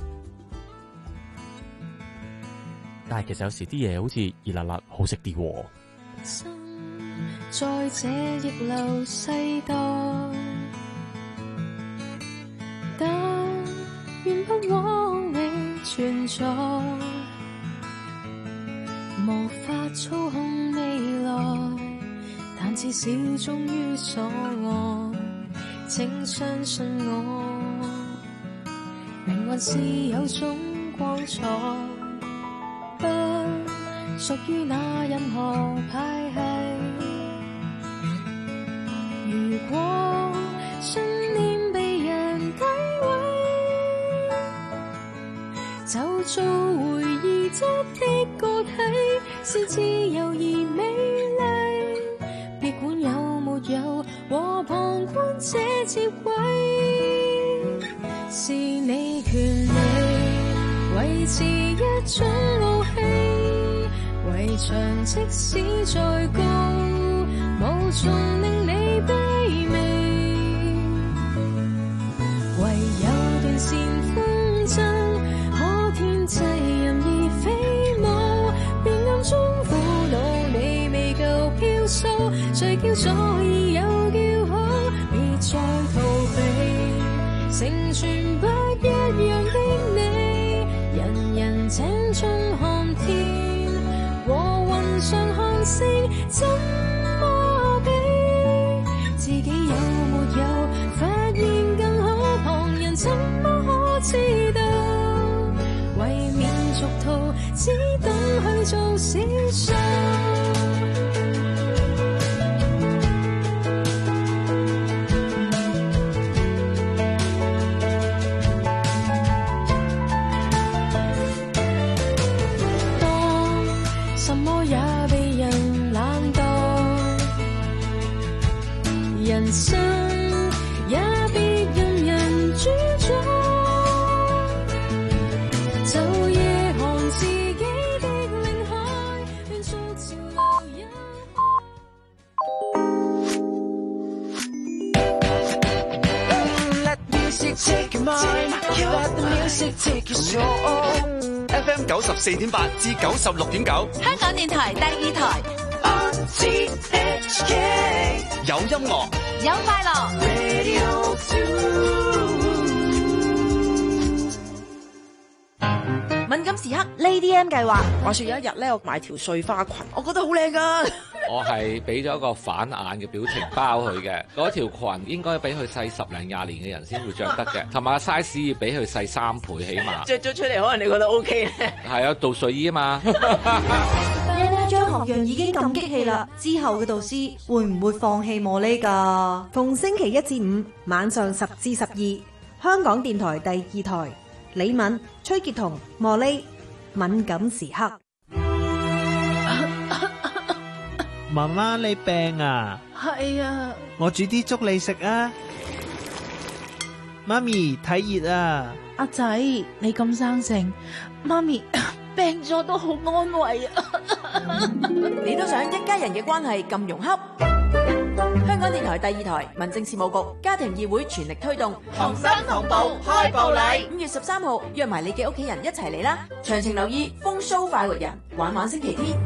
但係其實有時啲嘢好似熱辣辣好食啲喎。 在這逆流世代，但願不枉你存在，無法操控未來，但至少忠於所愛，請相信我，命運是有種光彩，不屬於那任何派系。如果信念被人詆毀，就做回異質的個體，是自由而美麗。別管有沒有和旁觀者接軌，是你權利維持一種傲氣，圍牆即使再高，無從令你卑微。唯有斷線風箏，可天際任意飛舞，變暗中苦惱你未夠飄騷，誰叫左已有叫好，別再逃避，成全不一樣的你，人人井中看天，和雲上看星，怎麼比？ 怎麼可知道？為免俗套，只等去做小數。什麼也被人冷待，人生也別任人主宰，就夜看自己的領海，願做潮流也。Let music take your mind, let the music take your soul.F M 九十四點八至九十六點九， 香港電台第二台 R T H K 有音樂， 有快樂。 Radio two 敏感時刻 Lady M 計劃，話說有一日咧，我買條碎花裙，我覺得好靚噶。 我係俾咗一個反眼嘅表情包佢嘅，嗰條裙應該比佢細十零廿年嘅人先會着得嘅，同埋 size 要比佢細三倍起碼。 着咗出嚟可能你覺得 OK 咧？ 係啊，做睡衣啊嘛。 呢張學樣已經咁激氣啦，之後嘅導師會唔會放棄茉莉㗎？ 逢星期一至五晚上十至十二，香港電台第二台，李敏、崔潔彤、茉莉敏感時刻。 媽媽你病啊？ 係啊， 我煮啲粥你食啊。媽咪睇熱啊。 阿仔你咁生性，媽咪病咗都好安慰啊。你都想一家人嘅關係咁融洽？香港電台第二台民政事務局家庭議會全力推動同心同步開步禮。五月十三號約埋你嘅屋企人一齊嚟啦！詳情留意風騷快活人，玩玩星期天。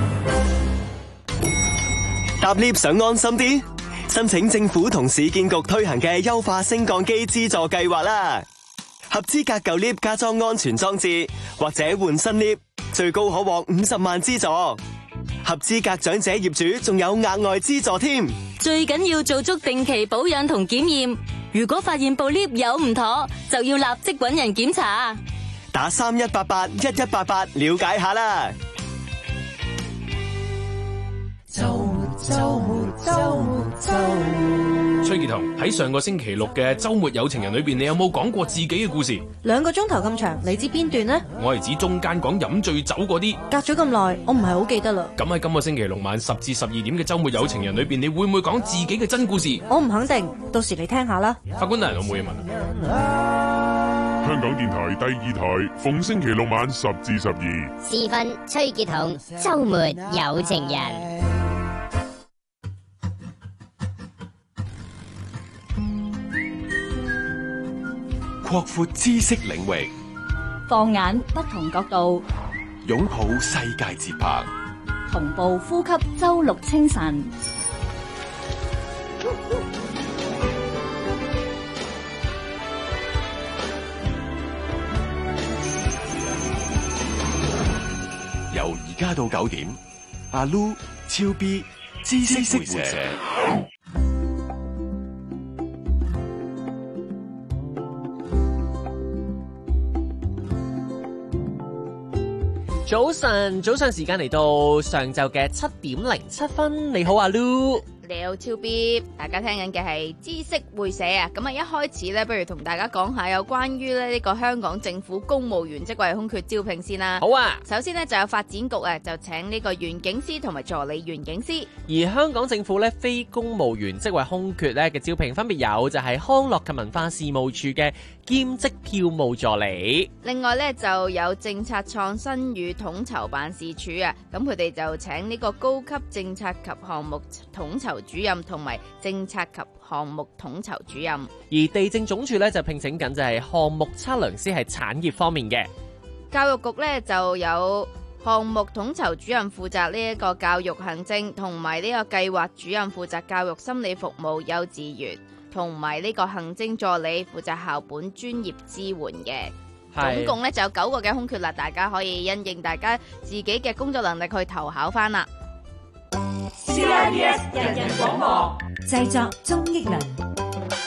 搭 lift 想安心啲，申請政府同市建局推行嘅優化升降機資助計劃啦。合資格舊 lift 加裝安全裝置，或者換新 lift，最高可獲五十萬資助。合資格長者業主仲有額外資助添。 最緊要做足定期保養同檢驗，如果發現部 lift 有唔妥，就要立即揾人檢查。 打三一八八一一八八了解下啦。 周末周末周末周末， 崔潔彤喺上個星期六嘅周末有情人裏邊，你有冇講過自己嘅故事？ 兩個鐘頭咁長，你知邊段呢？ 我係指中間講飲醉酒嗰啲。 隔咗咁耐，我唔係好記得啦。 咁喺今個星期六晚十至十二點嘅周末有情人裏邊，你會唔會講自己嘅真故事？ 我唔肯定，到時你聽下啦。 法官大人，我冇嘢問。 香港電台第二台，逢星期六晚十至十二時分，崔潔彤周末有情人。 擴闊知識領域， 放眼不同角度， 擁抱世界節拍， 同步呼吸周六清晨。 由而家到九點，阿 Lu、超 B、知識會社。 早晨，早上時間嚟到上晝嘅七點零七分。你好，阿 Lu。 你好，超 B， 大家聽緊嘅係知識會社啊！咁啊，一開始咧，不如同大家講下有關於咧呢個香港政府公務員職位空缺招聘先啦。 好啊！ 首先呢，就有發展局啊，就請呢個園境師同埋助理園境師。 而香港政府咧非公務員職位空缺咧嘅招聘分別有就係康樂及文化事務處嘅兼職票務助理。 另外咧就有政策創新與統籌辦事處啊，咁佢哋就請呢個高級政策及項目統籌主任同埋政策及項目統籌主任。 而地政總署咧就聘請緊就係項目測量師，係產業方面嘅。 教育局咧就有項目統籌主任負責呢一個教育行政，同埋呢個計劃主任負責教育心理服務幼稚園，同埋呢個行政助理負責校本專業支援嘅。總共咧就有九個嘅空缺啦，大家可以因應大家自己嘅工作能力去投考翻啦。 C I B S 人人廣播製作鍾益良。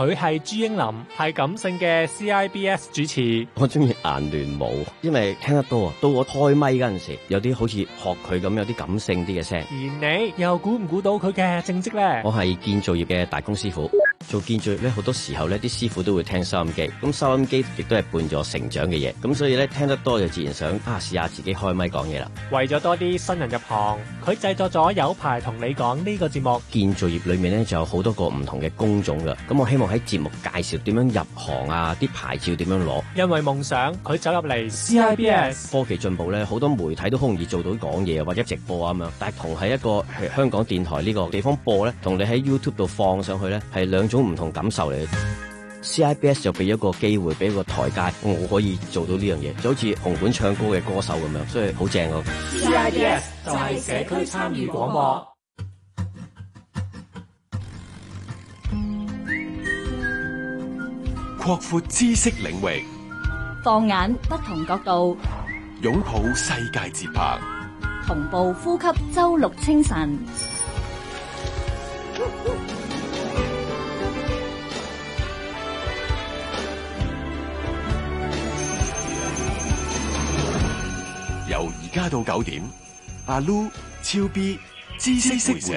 佢係朱英林，係感性嘅 C I B S 主持。 我中意顏聯舞，因為聽得多啊。到我開咪嗰陣時，有啲好似學佢咁，有啲感性啲嘅聲。 而你又估唔估到佢嘅正職呢？ 我係建造業嘅大工師傅，做建造業咧，好多時候咧，啲師傅都會聽收音機。咁收音機亦都係伴咗成長嘅嘢，咁所以咧聽得多就自然想啊試下自己開咪講嘢啦。 為咗多啲新人入行，佢製作咗有排同你講呢個節目。 建造業裏面咧就有好多個唔同嘅工種噶，咁我希望喺節目介紹點樣入行啊，啲牌照點樣攞。 因為夢想，佢走入嚟 C I B S。 科技進步咧，好多媒體都好容易做到講嘢或者直播啊咁樣，但係同喺一個香港電台呢個地方播咧，同你喺 YouTube 度放上去咧，係兩種唔同感受嚟嘅。C I B S 就俾一個機會，俾一個台階，我可以做到呢樣嘢，就好似紅館唱歌嘅歌手咁樣，所以好正咯。 C I B S 就係社區參與廣播。 擴闊知識領域， 放眼不同角度， 擁抱世界節拍， 同步呼吸周六清晨。 由而家到九點，阿 Lu、超 B、知識會社。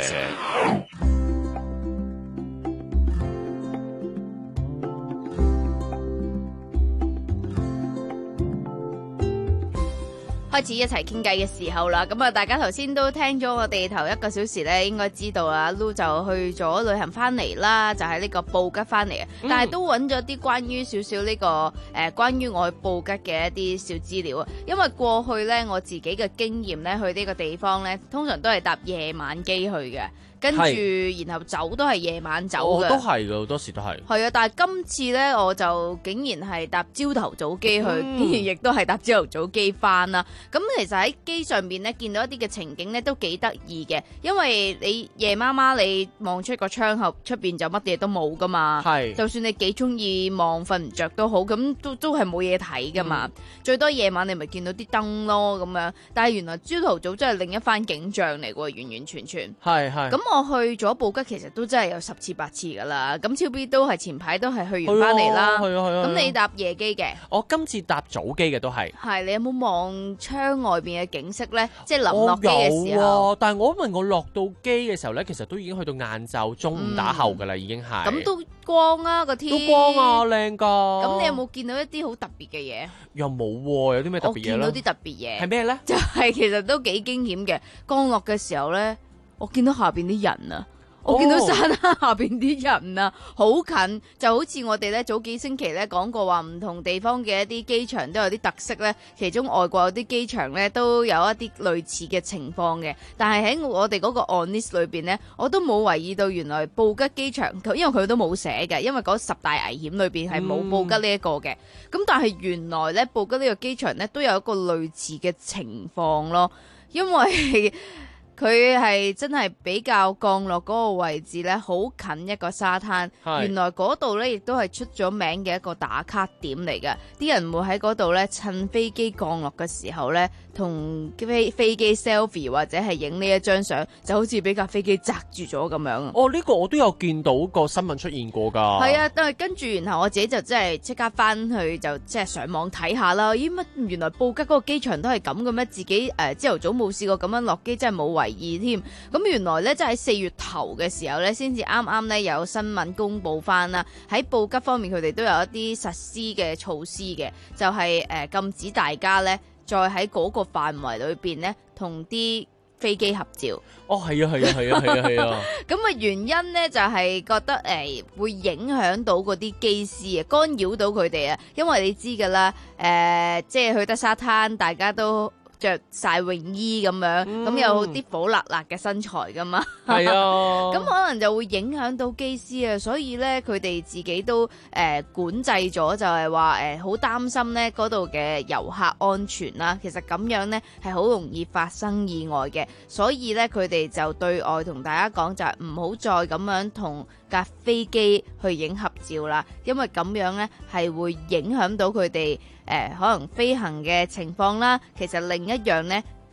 開始一齊傾偈嘅時候啦，咁啊，大家頭先都聽咗我哋頭一個小時咧，應該知道啊 Lu 就去咗旅行翻嚟啦，就喺呢個布吉翻嚟啊， 嗯、 但係都揾咗啲關於少少呢個誒、呃，關於我去布吉嘅一啲小資料啊，因為過去咧我自己嘅經驗咧，去呢個地方咧，通常都係搭夜晚機去嘅。跟住，然後走都係夜晚走嘅， 哦，都係嘅，好多時都係。 係啊，但係今次咧，我就竟然係搭朝頭早機去， 嗯、 竟然亦都係搭朝頭早機翻啦。咁其實喺機上邊咧，見到一啲嘅情景咧，都幾得意嘅，因為你夜媽媽你望出個窗口出邊就乜嘢都冇噶嘛。係，就算你幾中意望瞓唔着都好，咁都都係冇嘢睇噶嘛。嗯、最多夜晚你咪見到啲燈咯咁樣，但係原來朝頭早真係另一番景象嚟喎，完完全全。係係。咁我去咗布吉其實都真係有十次八次噶啦，咁超 B 都係前排都係去完翻嚟啦。係啊係啊。咁你搭夜機嘅？ 我今次搭早機嘅都係。係， 你有冇望窗外邊嘅景色咧？即係臨落機嘅時候。有啊， 但係我因為我落到機嘅時候咧，其實都已經去到晏晝中午打後噶啦，嗯、已經係。咁都光啊個天。都光啊，靚噶。 咁你有冇見到一啲好特別嘅嘢？ 又冇喎，有啲咩特別嘢？我見到啲特別嘢。係咩咧？ 就係其實都幾驚險嘅，降落嘅時候咧。我見到下邊啲人啊，我見到山下下邊啲人啊，好近，就好似我哋咧早幾星期咧講過話，唔同地方嘅一啲機場都有啲特色咧，其中外國有啲機場咧都有一啲類似嘅情況嘅，但係喺我哋嗰個 on list 裏邊咧，我都冇留意到原來布吉機場，因為佢都冇寫嘅，因為嗰十大危險裏邊係冇布吉呢一個嘅，咁、嗯、但係原來咧布吉呢個機場咧都有一個類似嘅情況咯，因為佢係真係比較降落嗰個位置咧，好近一個沙灘。原來嗰度咧亦都係出咗名嘅一個打卡點嚟嘅。啲人會喺嗰度咧，趁飛機降落嘅時候咧，同飛飛機 selfie 或者係影呢一張相，就好似俾架飛機擲住咗咁樣。 哦，呢、這個我都有見到個新聞出現過㗎。 係啊，但係跟住然後我自己就真係即刻翻去就即係上網睇下啦。咦乜原來布吉嗰個機場都係咁嘅咩？自己誒朝頭早冇試過咁樣落機，真係冇為意添。咁原來咧，即係喺四月頭嘅時候咧，先至啱啱咧有新聞公布翻啦。喺布吉方面，佢哋都有一啲實施嘅措施嘅，就係、是、誒、呃、禁止大家咧再喺嗰個範圍裏邊咧同啲飛機合照。 哦，係啊，係啊，係啊，係啊，係啊。 咁啊原因咧就係、是、覺得誒、呃、會影響到嗰啲機師啊，干擾到佢哋啊。因為你知噶啦，誒、呃、即係去得沙灘，大家都着晒泳衣咁樣，咁、嗯、有啲火辣辣嘅身材噶嘛，係啊，咁可能就會影響到機師啊，所以咧佢哋自己都誒、呃、管制咗，就係話誒好擔心咧嗰度嘅遊客安全啦。其實咁樣咧係好容易發生意外嘅，所以咧佢哋就對外同大家講就係唔好再咁樣同架飛機去影合照啦，因為咁樣咧係會影響到佢哋誒可能飛行嘅情況啦。其實另一樣咧，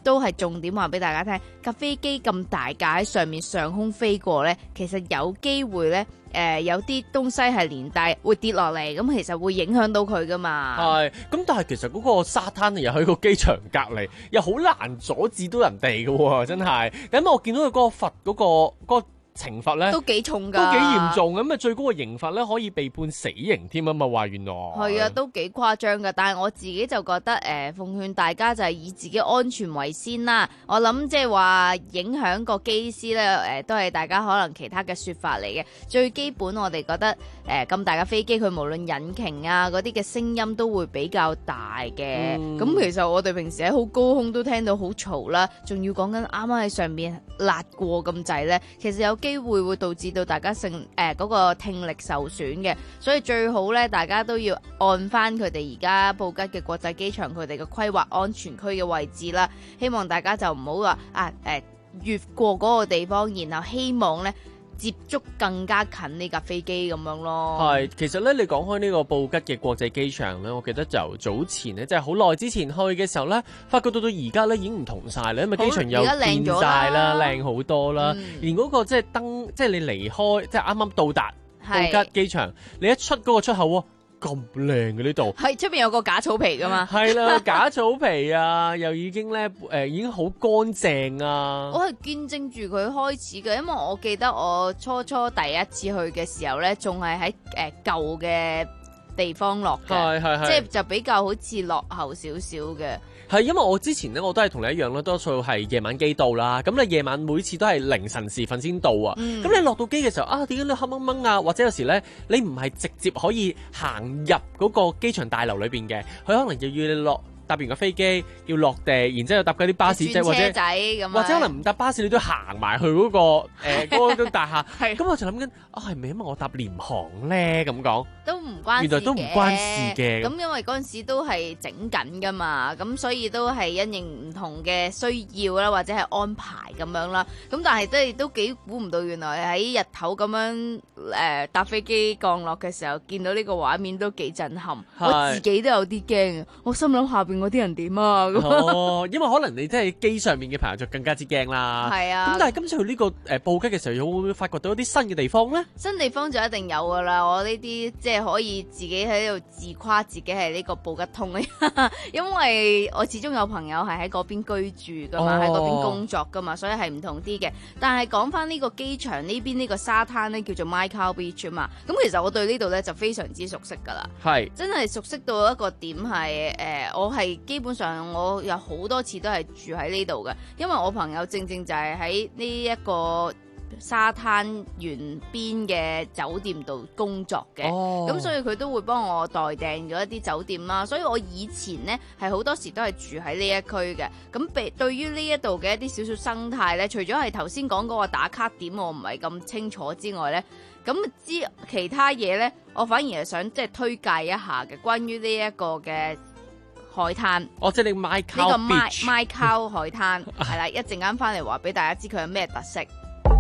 都係重點話俾大家聽，架飛機咁大架喺上面上空飛過呢，其實有機會呢，誒、呃、有啲東西係連帶會跌落嚟，咁其實會影響到佢噶嘛。 係，咁但係其實嗰個沙灘又喺個機場隔離，又好難阻止到人哋嘅喎，真係。咁我見到佢嗰個罰嗰個嗰個懲罰咧都幾重㗎， 都幾嚴重咁啊！最高嘅刑罰咧可以被判死刑添啊嘛，話原來係啊，都幾誇張㗎。但係我自己就覺得誒、呃，奉勸大家就係以自己安全為先啦。我諗即係話影響個機師咧，誒、呃、都係大家可能其他嘅説法嚟嘅。最基本我哋覺得誒咁、呃、大嘅飛機，佢無論引擎啊嗰啲嘅聲音都會比較大嘅。咁、嗯、其實我哋平時喺好高空都聽到好嘈啦，仲要講緊啱啱喺上邊辣過咁滯咧，其實有機會會導致到大家性誒嗰個聽力受損嘅，所以最好咧，大家都要按翻佢哋而家布吉嘅國際機場佢哋嘅規劃安全區嘅位置啦。希望大家就唔好話啊誒、呃、越過嗰個地方，然後希望咧接觸更加近呢架飛機咁樣咯。 係，其實咧你講開呢個布吉嘅國際機場咧，我記得就早前咧，即係好耐之前去嘅時候咧，發覺到到而家咧已經唔同晒啦，因為機場又變晒啦，靚好多啦，嗯、連嗰個即係燈，即係你離開，即係啱啱到達布吉機場，你一出嗰個出口喎。咁靚嘅呢度， 係出邊有個假草皮噶嘛？ 係啦，假草皮啊，又已經咧誒、呃，已經好乾淨啊！ 我係見證住佢開始嘅，因為我記得我初初第一次去嘅時候咧，仲係喺誒舊嘅地方落嘅，係係係，即係就比較好似落後少少嘅。 係，因為我之前咧，我都係同你一樣啦，多數係夜晚機到啦。咁你夜晚每次都係凌晨時分先到啊。咁、嗯、你落到機嘅時候啊，點解你黑掹掹啊？或者有時咧，你唔係直接可以行入嗰個機場大樓裏邊嘅，佢可能又要你落。搭完個飛機要落地，然之後搭嗰啲巴士仔或者或者可能唔搭巴士，你都行埋去嗰、嗰個誒嗰棟大廈。咁我就諗緊啊，係咪因為我搭廉航咧咁講？都唔關事，原來都唔關事嘅。咁因為嗰陣時都係整緊噶嘛，咁所以都係因應唔同嘅需要啦，或者係安排咁樣啦。咁但係都係都幾估唔到，原來喺日頭咁樣誒搭、呃、飛機降落嘅時候，見到呢個畫面都幾震撼。我自己都有啲驚，我心諗下邊嗰啲人點啊？哦，因為可能你真係機上面嘅朋友就更加之驚啦。係啊。咁但係今次去呢個誒布吉嘅時候，有冇發覺到一啲新嘅地方咧？新地方就一定有噶啦。我呢啲即係可以自己喺度自誇自己係呢個布吉通咧，因為我始終有朋友係喺嗰邊居住噶嘛，喺嗰邊工作噶嘛，所以係唔同啲嘅。但係講翻呢個機場呢邊呢個沙灘咧，叫做 Maicao Beach 啊嘛。咁其實我對呢度咧就非常之熟悉噶啦。係。真係熟悉到一個點係誒，我係。基本上我有好多次都係住喺呢度嘅，因為我朋友正正就係喺呢一個沙灘沿邊嘅酒店度工作嘅，咁、哦、所以佢都會幫我代訂咗一啲酒店啦。所以我以前呢係好多時都係住喺呢一區嘅。咁被對於呢一度嘅一啲少少生態呢，除咗係頭先講嗰個打卡點我唔係咁清楚之外呢，咁之其他嘢呢，我反而係想即係推介一下嘅，關於呢一個嘅海灘，哦，即係你 Maicao Beach 呢個 Maicao 海灘係啦，一陣間翻嚟話俾大家知佢有咩特色。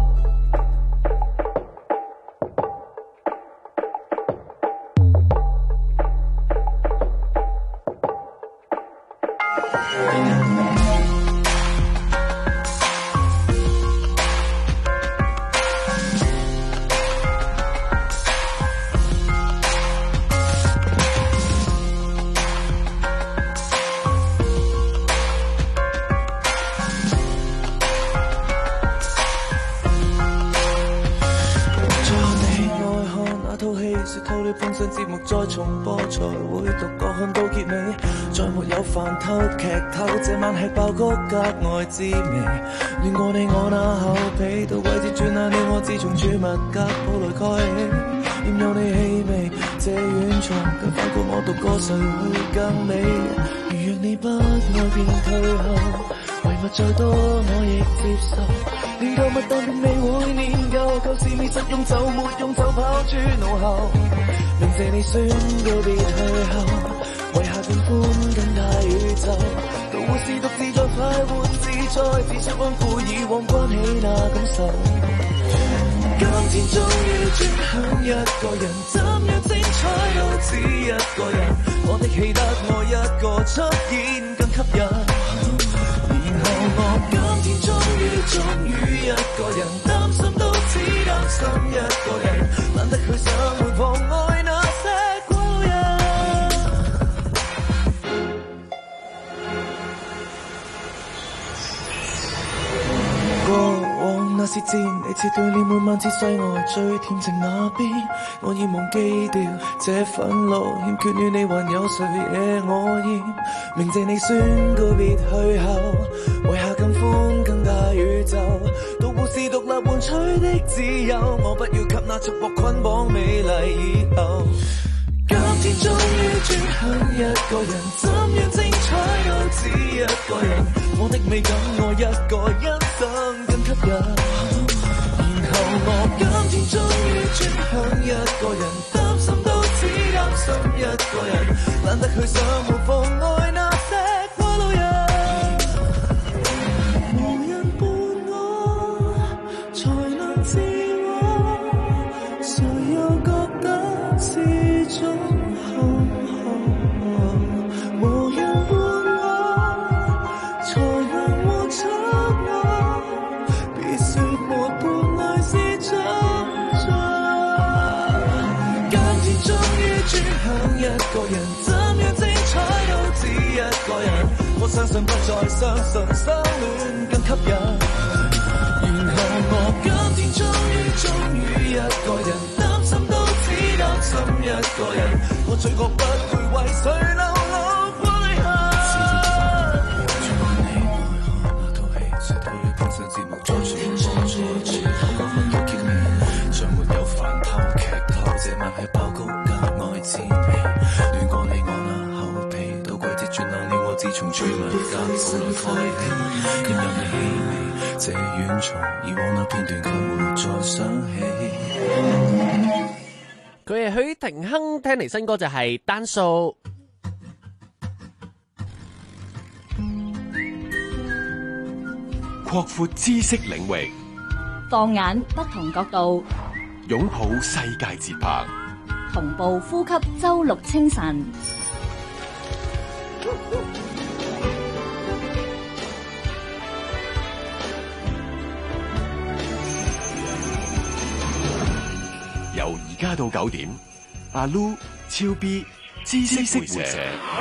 節目再重播才會獨個看到結尾，再沒有飯透劇透，這晚係爆谷格外滋味。亂過你我那口皮，到季節轉眼了我自從儲物格鋪來蓋起，厭有你氣味，這遠從更快過我獨個誰會更美。如若你不愛便退後，遺物再多我亦接受。連購物當然未會念舊，舊時未實用就沒用就跑諸腦後。明謝你宣告別退後，為下段寬更大宇宙。到活是獨自在快活自在，只想安撫以往關起那感受。今天終於轉向一個人，怎樣精彩都只一個人。我的戲得我一個出演更吸引。然後我今天終於終於一個人，擔心都只擔心一個人，懶得去想會妨礙那些過人。過往那些戰，你切斷了每晚至世外最恬靜那邊，我已忘記掉這憤怒，欠缺了你還有誰惹我厭？明謝你宣告別去後，為下更寬更大宇宙，到故事獨立換取的自由，我不要給那束縛捆綁美麗以後。今天終於轉向一個人，怎樣精彩都只一個人，我的美感我一個欣賞更吸引。然後我今天終於轉向一個人，擔心都只擔心一個人，懶得去想沒妨礙那些過路人。無人伴我才能自我，誰又覺得是種無人伴我才能活出我，別說沒伴侶是種罪。今天終於轉向一個人，怎樣精彩都只一個人，我相信不再相信相戀更吸引。然後我今天終於終於一個人，擔心都只擔心一個人，我嘴角不會為誰流露。像沒有飯頭劇透，這晚係爆谷格外滋味，亂過你我那後皮，到季節轉冷了，我自從追問間本開氣，任由你氣味，這遠從以往那片段卻沒再想起。 佢係許廷鏗，聽嚟新歌就係單數。 擴闊知識領域， 放眼不同角度， 擁抱世界節拍， 同步呼吸周六清晨。 由而家到九點，阿 Lu、超 B、知識會社。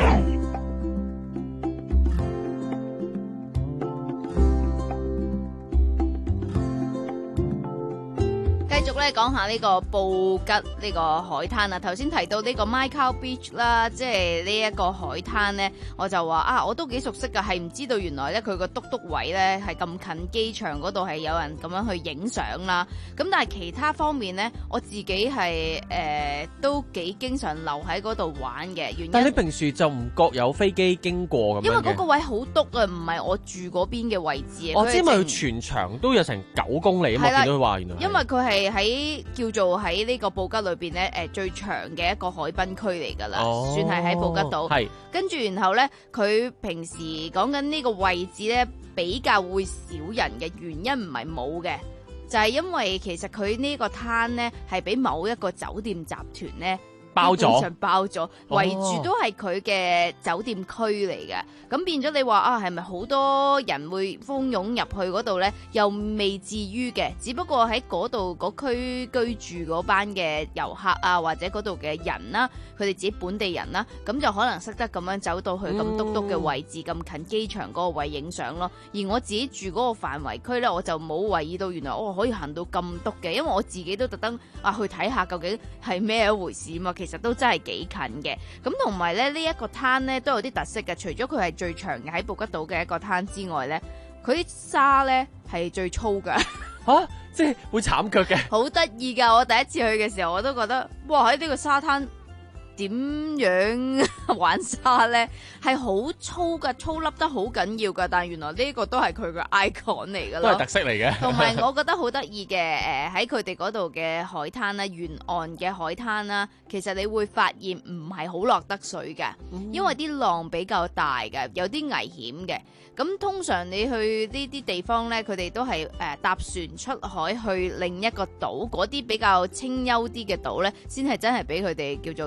繼續咧講下呢個布吉呢個海灘啊，頭先提到呢個 Micao Beach 啦，即係呢一個海灘呢，我就話啊，我都幾熟悉噶，係唔知道原來咧佢個篤篤位咧係咁近機場嗰度係有人咁樣去影相啦。咁但係其他方面呢，我自己係誒、呃、都幾經常留喺嗰度玩嘅。原因但係你平時就唔覺有飛機經過咁樣嘅？ 因為嗰個位好篤啊，唔係我住嗰邊嘅位置。 我知因為佢全長都有成九公里啊嘛，見到佢話原來。 因為佢係喺叫做喺呢個布吉裏邊咧，誒最長嘅一個海濱區嚟㗎啦，哦、算係喺布吉島。係跟住然後咧，佢平時講緊呢個位置咧比較會少人嘅原因唔係冇嘅，就係、是、因為其實佢呢個灘咧係俾某一個酒店集團咧。包咗，基本上包咗，圍住都係佢嘅酒店區嚟嘅。咁、哦、變咗你話啊，係咪好多人會蜂擁入去嗰度呢？又未至於嘅，只不過喺嗰度嗰區居住嗰班嘅遊客啊，或者嗰度嘅人啦，佢哋自己本地人啦，咁就可能識得咁樣走到去咁篤篤嘅位置，咁、嗯、近機場嗰個位影相咯。而我自己住嗰個範圍區呢，我就冇留意到原來我、哦、可以行到咁篤嘅，因為我自己都特登啊去睇下究竟係咩一回事嘛。其實都真係幾近嘅，咁同埋咧呢一個灘咧都有啲特色嘅。除咗佢係最長嘅喺布吉島嘅一個灘之外咧，佢啲沙咧係最粗噶吓，即係會慘腳嘅。 好得意噶！我第一次去嘅時候，我都覺得哇，喺呢個沙灘點樣玩沙咧，係好粗噶，粗粒得好緊要噶。但係原來呢個都係佢嘅 icon 嚟噶咯， 都係特色嚟嘅。 同埋我覺得好得意嘅，誒喺佢哋嗰度嘅海灘啦，沿岸嘅海灘啦，其實你會發現唔係好落得水嘅，嗯、因為啲浪比較大嘅，有啲危險嘅。咁通常你去呢啲地方咧，佢哋都係誒、呃、搭船出海去另一個島，嗰啲比較清幽啲嘅島咧，先係真係俾佢哋叫做有水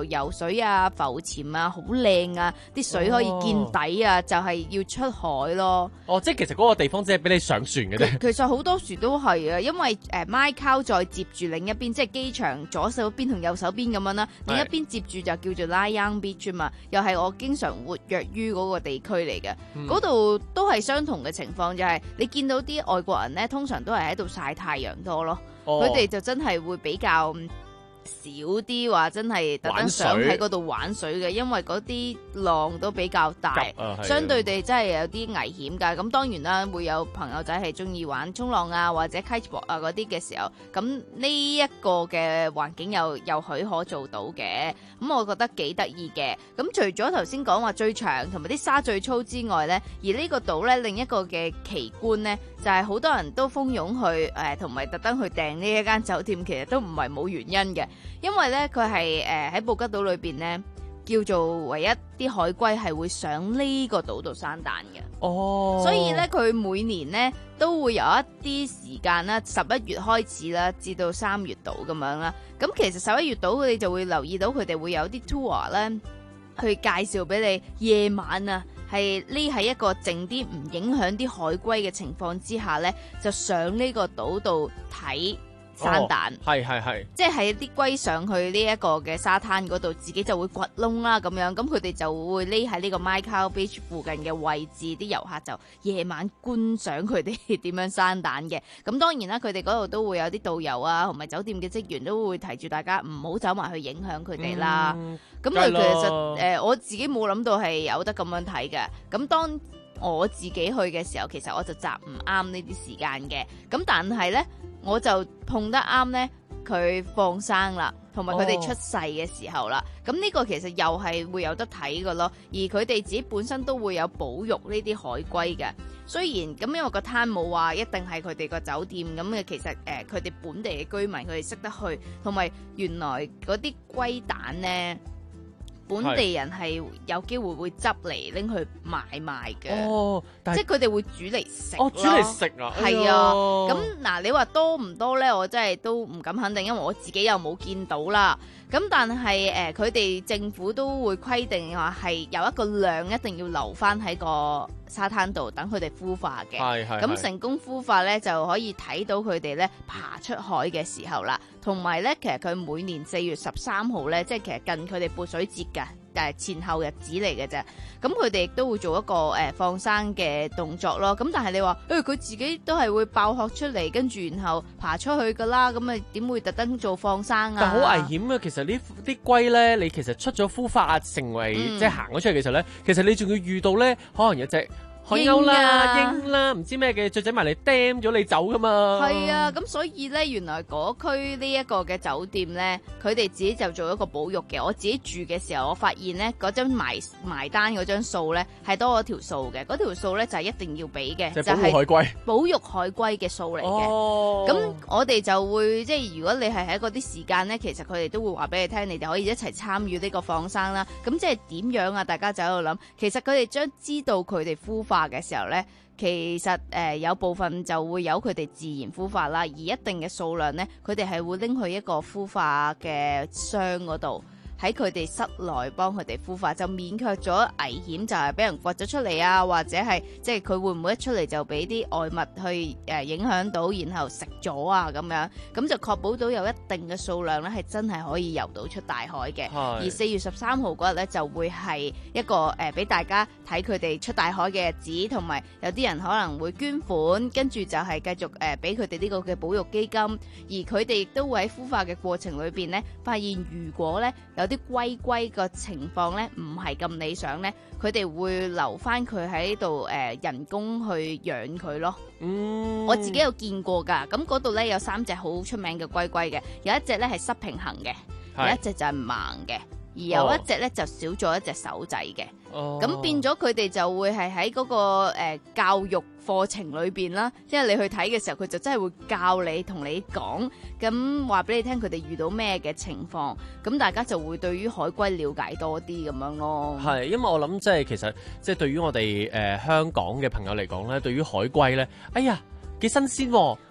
水啊、浮潛啊，好靚啊，啲水可以見底啊，就係要出海咯。 哦，即係其實嗰個地方只係俾你上船嘅啫。 其實好多時都係啊，因為誒 Macau 再接住另一邊，即係機場左手邊同右手邊咁樣啦，另一邊接住就叫做 Layang Beach 嘛，又係我經常活躍於嗰個地區嚟嘅。嗰度、嗯、都係相同嘅情況，就係、是、你見到啲外國人咧，通常都係喺度曬太陽多咯，佢哋、哦、就真係會比較少啲話真係特登想喺嗰度玩水嘅，因為嗰啲浪都比較大，啊、相對地真係有啲危險㗎。咁當然啦，會有朋友仔係中意玩衝浪啊，或者 kiteboard 啊嗰啲嘅時候，咁呢一個嘅環境又又許可做到嘅，咁我覺得幾得意嘅。咁除咗頭先講話最長同埋啲沙最粗之外呢，而呢個島呢，另一個嘅奇觀呢，就係、是、好多人都蜂擁去誒，同埋特登去訂呢一間酒店，其實都唔係冇原因嘅。因為咧，佢係誒喺布吉島裏邊咧，叫做唯一啲海龜係會上呢個島度生蛋嘅。哦，所以咧，佢每年咧都會有一啲時間啦，十一月開始啦，至到三月度咁樣啦。咁其實十一月度你就會留意到佢哋會有啲 tour 咧，去介紹俾你夜晚啊，係匿喺一個靜啲唔影響啲海龜嘅情況之下咧，就上呢個島度睇生蛋， 係係係， 即係啲龜上去呢一個嘅沙灘嗰度，自己就會掘窿啦咁樣，咁佢哋就會匿喺呢個 Macau Beach 附近嘅位置，啲遊客就夜晚觀賞佢哋點樣生蛋嘅。咁當然啦，佢哋嗰度都會有啲導遊啊，同埋酒店嘅職員都會提住大家唔好走埋去影響佢哋啦。咁佢、嗯、其實誒、呃，我自己冇諗到係有得咁樣睇嘅。咁當我自己去嘅時候，其實我就擇唔啱呢啲時間嘅。咁但係呢，我就碰得啱呢，佢放生啦，同埋佢哋出世嘅時候啦。咁呢、哦、個其實又係會有得睇嘅咯。而佢哋自己本身都會有保育呢啲海龜嘅。雖然咁，因為個灘冇話一定係佢哋個酒店咁嘅，其實誒佢哋本地嘅居民佢哋識得去，同埋原來嗰啲龜蛋呢，本地人係有機會會執嚟拎去買賣嘅，哦、即係佢哋會煮嚟食。 哦，煮嚟食啊！ 係啊，咁嗱，你話多唔多咧？我真係都唔敢肯定，因為我自己又冇見到啦。咁但係誒，佢、呃、哋政府都會規定話係有一個量一定要留翻喺個沙灘度，等佢哋孵化嘅。係係。咁成功孵化咧，就可以睇到佢哋咧爬出海嘅時候啦。同埋咧，其實佢每年四月十三號咧，即係其實近佢哋潑水節㗎，誒前後日子嚟嘅啫。咁佢哋亦都會做一個誒、呃、放生嘅動作咯。咁但係你話，誒、欸、佢自己都係會爆殼出嚟，跟住然後爬出去㗎啦。咁啊點會特登做放生啊？ 但好危險啊！其實呢啲龜咧，你其實出咗孵化成為、嗯、即係行咗出嚟嘅時候咧，其實你仲要遇到咧，可能有隻海鷗啦、鷹啦，唔知咩嘅雀仔埋嚟釘咗你走噶嘛？ 係啊，咁所以咧，原來嗰區呢一個嘅酒店咧，佢哋自己就做一個保育嘅。我自己住嘅時候，我發現咧嗰張埋埋單嗰張數咧係多咗條數嘅，嗰條數咧就係一定要俾嘅，就係保育海龜、保育海龜嘅數嚟嘅。咁、哦、我哋就會即係如果你係喺嗰啲時間咧，其實佢哋都會話俾你聽，你哋可以一齊參與呢個放生啦。咁即係點樣啊？大家就喺度諗，其實佢哋將知道佢哋孵化化嘅時候呢，其實誒、呃、有部分就會由佢哋自然孵化啦，而一定嘅數量呢，佢哋係會拎去一個孵化嘅箱嗰度，喺佢哋室內幫佢哋孵化，就免卻咗危險，就係俾人掘咗出嚟啊，或者係即係佢會唔會一出嚟就俾啲外物去誒、呃、影響到，然後食咗啊咁樣，咁就確保到有一定嘅數量咧，係真係可以游到出大海嘅。是而四月十三號嗰日咧，就會係一個誒俾、呃、大家睇佢哋出大海嘅日子，同埋有啲人可能會捐款，跟住就係繼續誒俾佢哋呢個嘅保育基金，而佢哋亦都會喺孵化嘅過程裏邊咧，發現如果咧有啲龜龜個情況咧唔係咁理想咧，佢哋會留翻佢喺度誒人工去養佢咯。嗯，我自己有見過噶，咁嗰度咧有三隻好出名嘅龜龜嘅，有一隻咧係失平衡嘅，是有一隻就係盲嘅，而有一隻咧就少咗一隻手仔嘅。哦，咁變咗佢哋就會係喺嗰個誒、呃、教育課程裏邊啦，即係你去睇嘅時候，佢就真係會教你同你講，咁話俾你聽佢哋遇到咩嘅情況，咁大家就會對於海龜了解多啲咁樣咯。係，因為我諗即係其實即係對於我哋誒、呃、香港嘅朋友嚟講咧，對於海龜咧，哎呀幾新鮮喎！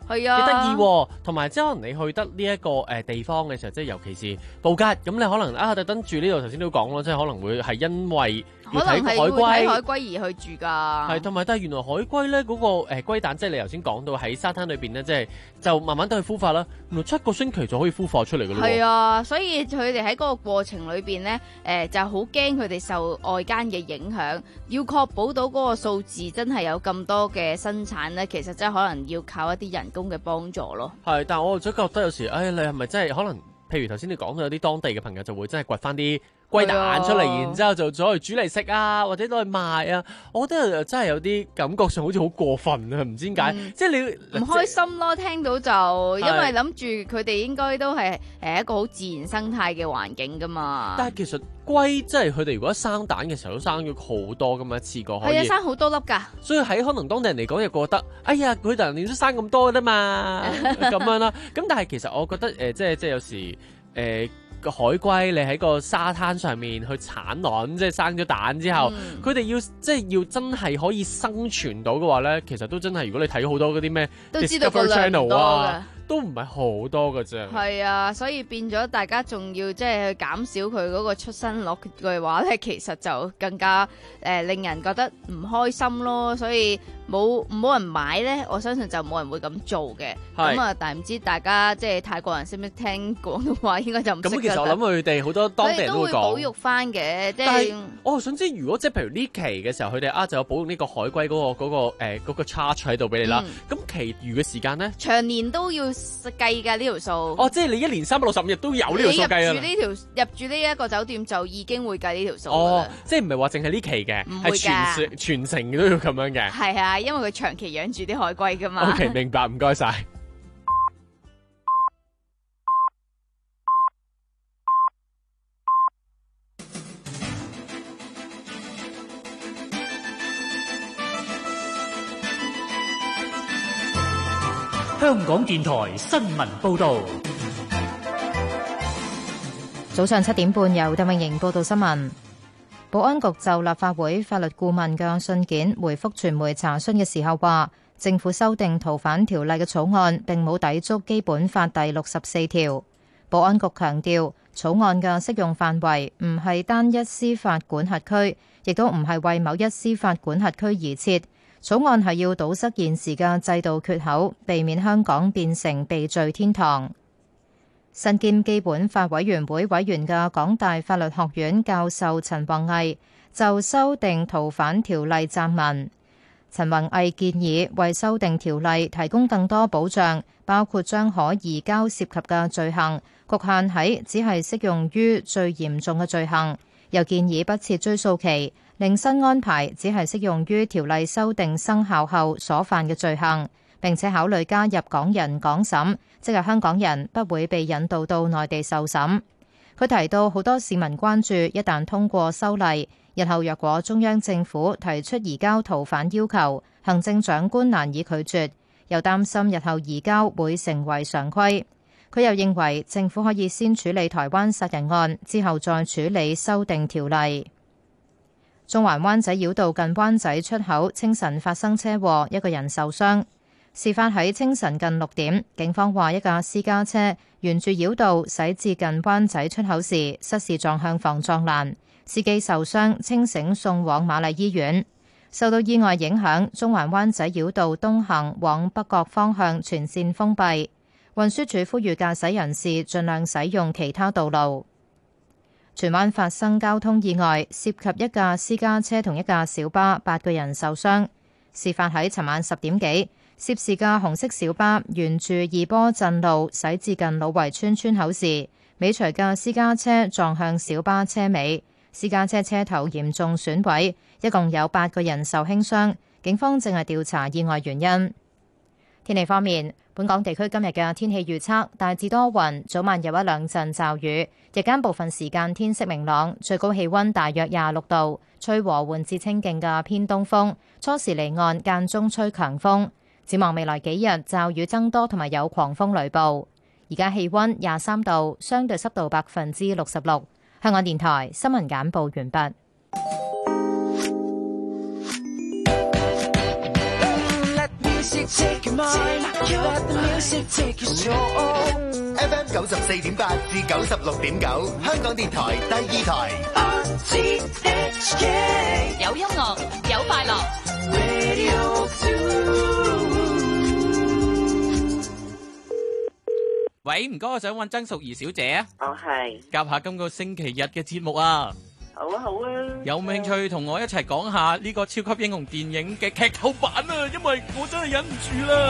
係啊， 幾得意喎。同埋即係可能你去得呢一個誒地方嘅時候，即係尤其是布吉，咁你可能啊特登住呢度，頭先都講咯，即係可能會係因為要睇海龜， 可能係會睇海龜而去住㗎。 係，同埋但係原來海龜咧嗰、那個誒、呃、龜蛋，即係你頭先講到喺沙灘裏邊咧，即係就慢慢都去孵化啦。原來七個星期就可以孵化出嚟㗎咯。 係啊，所以佢哋喺嗰個過程裏邊咧，誒、呃、就好驚佢哋受外間嘅影響，要確保到嗰個數字真係有咁多嘅生產咧，其實真係可能要靠一啲人工嘅幫助咯。 係，但係我就覺得有時，誒、哎、你係咪真係可能？譬如頭先你講到有啲當地嘅朋友就會真係掘翻啲龜蛋出嚟，然之後就攞嚟煮嚟食啊，或者攞去賣啊。我覺得真係有啲感覺上好似好過分啊，唔知點解，嗯、即係你唔開心咯。聽到就因為諗住佢哋應該都係誒一個好自然生態嘅環境噶嘛。 但係其實龜即係佢哋如果生蛋嘅時候都生咗好多咁一次過可以， 係啊，生好多粒㗎。所以喺可能當地人嚟講又覺得，哎呀佢哋年都生咁多㗎嘛，咁樣啦。咁但係其實我覺得誒、呃，即係即係有時誒。呃個海龜你喺個沙灘上面去產卵，即係生咗蛋之後，佢哋、嗯、要即係要真係可以生存到嘅話咧，其實都真係如果你睇好多嗰啲咩 Discovery Channel 啊，都唔係好多㗎啫。 係啊，所以變咗大家仲要即係去減少佢嗰個出生率嘅話咧，其實就更加誒、呃、令人覺得唔開心咯。所以冇冇人買咧，我相信就冇人會咁做嘅。咁啊，但係唔知大家即係泰國人識唔識聽廣東話，應該就唔識。咁其實我諗佢哋好多當地人都會講， 都會保育翻嘅。即係， 但係我想知，如果即係譬如呢期嘅時候，佢哋啊就有保育呢個海龜嗰、嗰個嗰、嗰個誒、呃嗰個 charge 喺度俾你啦。咁、嗯、其餘嘅時間咧， 長年都要計㗎呢條數。 哦，即係你一年三百六十五日都有呢條數計啊！ 入住呢條入住呢一個酒店就已經會計呢條數。 哦，即係唔係話淨係呢期嘅，係全全程都要咁樣嘅。 係啊，因為佢長期養住啲海龜㗎嘛。 OK， 明白，唔該晒。 香港電台新聞報道。 早上七點半，由鄧穎瑩報道新聞。保安局就立法會法律顧問嘅信件回覆傳媒查詢嘅時候話，政府修訂逃犯條例嘅草案並冇抵觸基本法第六十四條。保安局強調，草案嘅適用範圍唔係單一司法管轄區，亦都唔係為某一司法管轄區而設。草案係要堵塞現時嘅制度缺口，避免香港變成避罪天堂。身兼基本法委員會委員嘅港大法律學院教授陳宏毅就修訂逃犯條例撰文。陳宏毅建議為修訂條例提供更多保障，包括將可移交涉及嘅罪行局限喺只係適用於最嚴重嘅罪行，又建議不設追訴期，令新安排只係適用於條例修訂生效後所犯嘅罪行，並且考慮加入港人港審，即係香港人不會被引渡到內地受審。佢提到好多市民關注，一旦通過修例，日後若果中央政府提出移交逃犯要求，行政長官難以拒絕，又擔心日後移交會成為常規。佢又認為政府可以先處理台灣殺人案，之後再處理修訂條例。中環灣仔繞道近灣仔出口清晨發生車禍，一個人受傷。事發喺清晨近六點，警方話一架私家車沿住繞道駛至近灣仔出口時，失事撞向防撞欄，司機受傷，清醒送往瑪麗醫院。受到意外影響，中環灣仔繞道東行往北角方向全線封閉。運輸署呼籲駕駛人士盡量使用其他道路。荃灣發生交通意外，涉及一架私家車同一架小巴，八個人受傷。事發喺尋晚十點幾，涉事架紅色小巴沿住二波鎮路駛至近老圍村村口時，尾隨架私家車撞向小巴車尾，私家車車頭嚴重損毀，一共有八個人受輕傷。警方正係調查意外原因。天氣方面，本港地區今日嘅天氣預測大致多雲，早晚有一兩陣驟雨，日間部分時間天色明朗，最高氣溫大約廿六度，吹和緩至清勁嘅偏東風，初時離岸，間中吹強風。展望未來幾日，驟雨增多同埋有狂風雷暴。而家氣溫廿三度，相對濕度百分之六十六。香港電台新聞簡報完畢。 music take your mind, let the music take your soul。F M 九十四點八至九十六點九，香港電台第二台。R T H K 有音樂，有快樂。 Radio two。 喂，唔該，我想揾曾淑儀小姐啊。 哦，係。 夾下今個星期日嘅節目啊。 好啊，好啊。 有冇興趣同我一齊講下呢個超級英雄電影嘅劇透版啊？因為我真係忍唔住啦。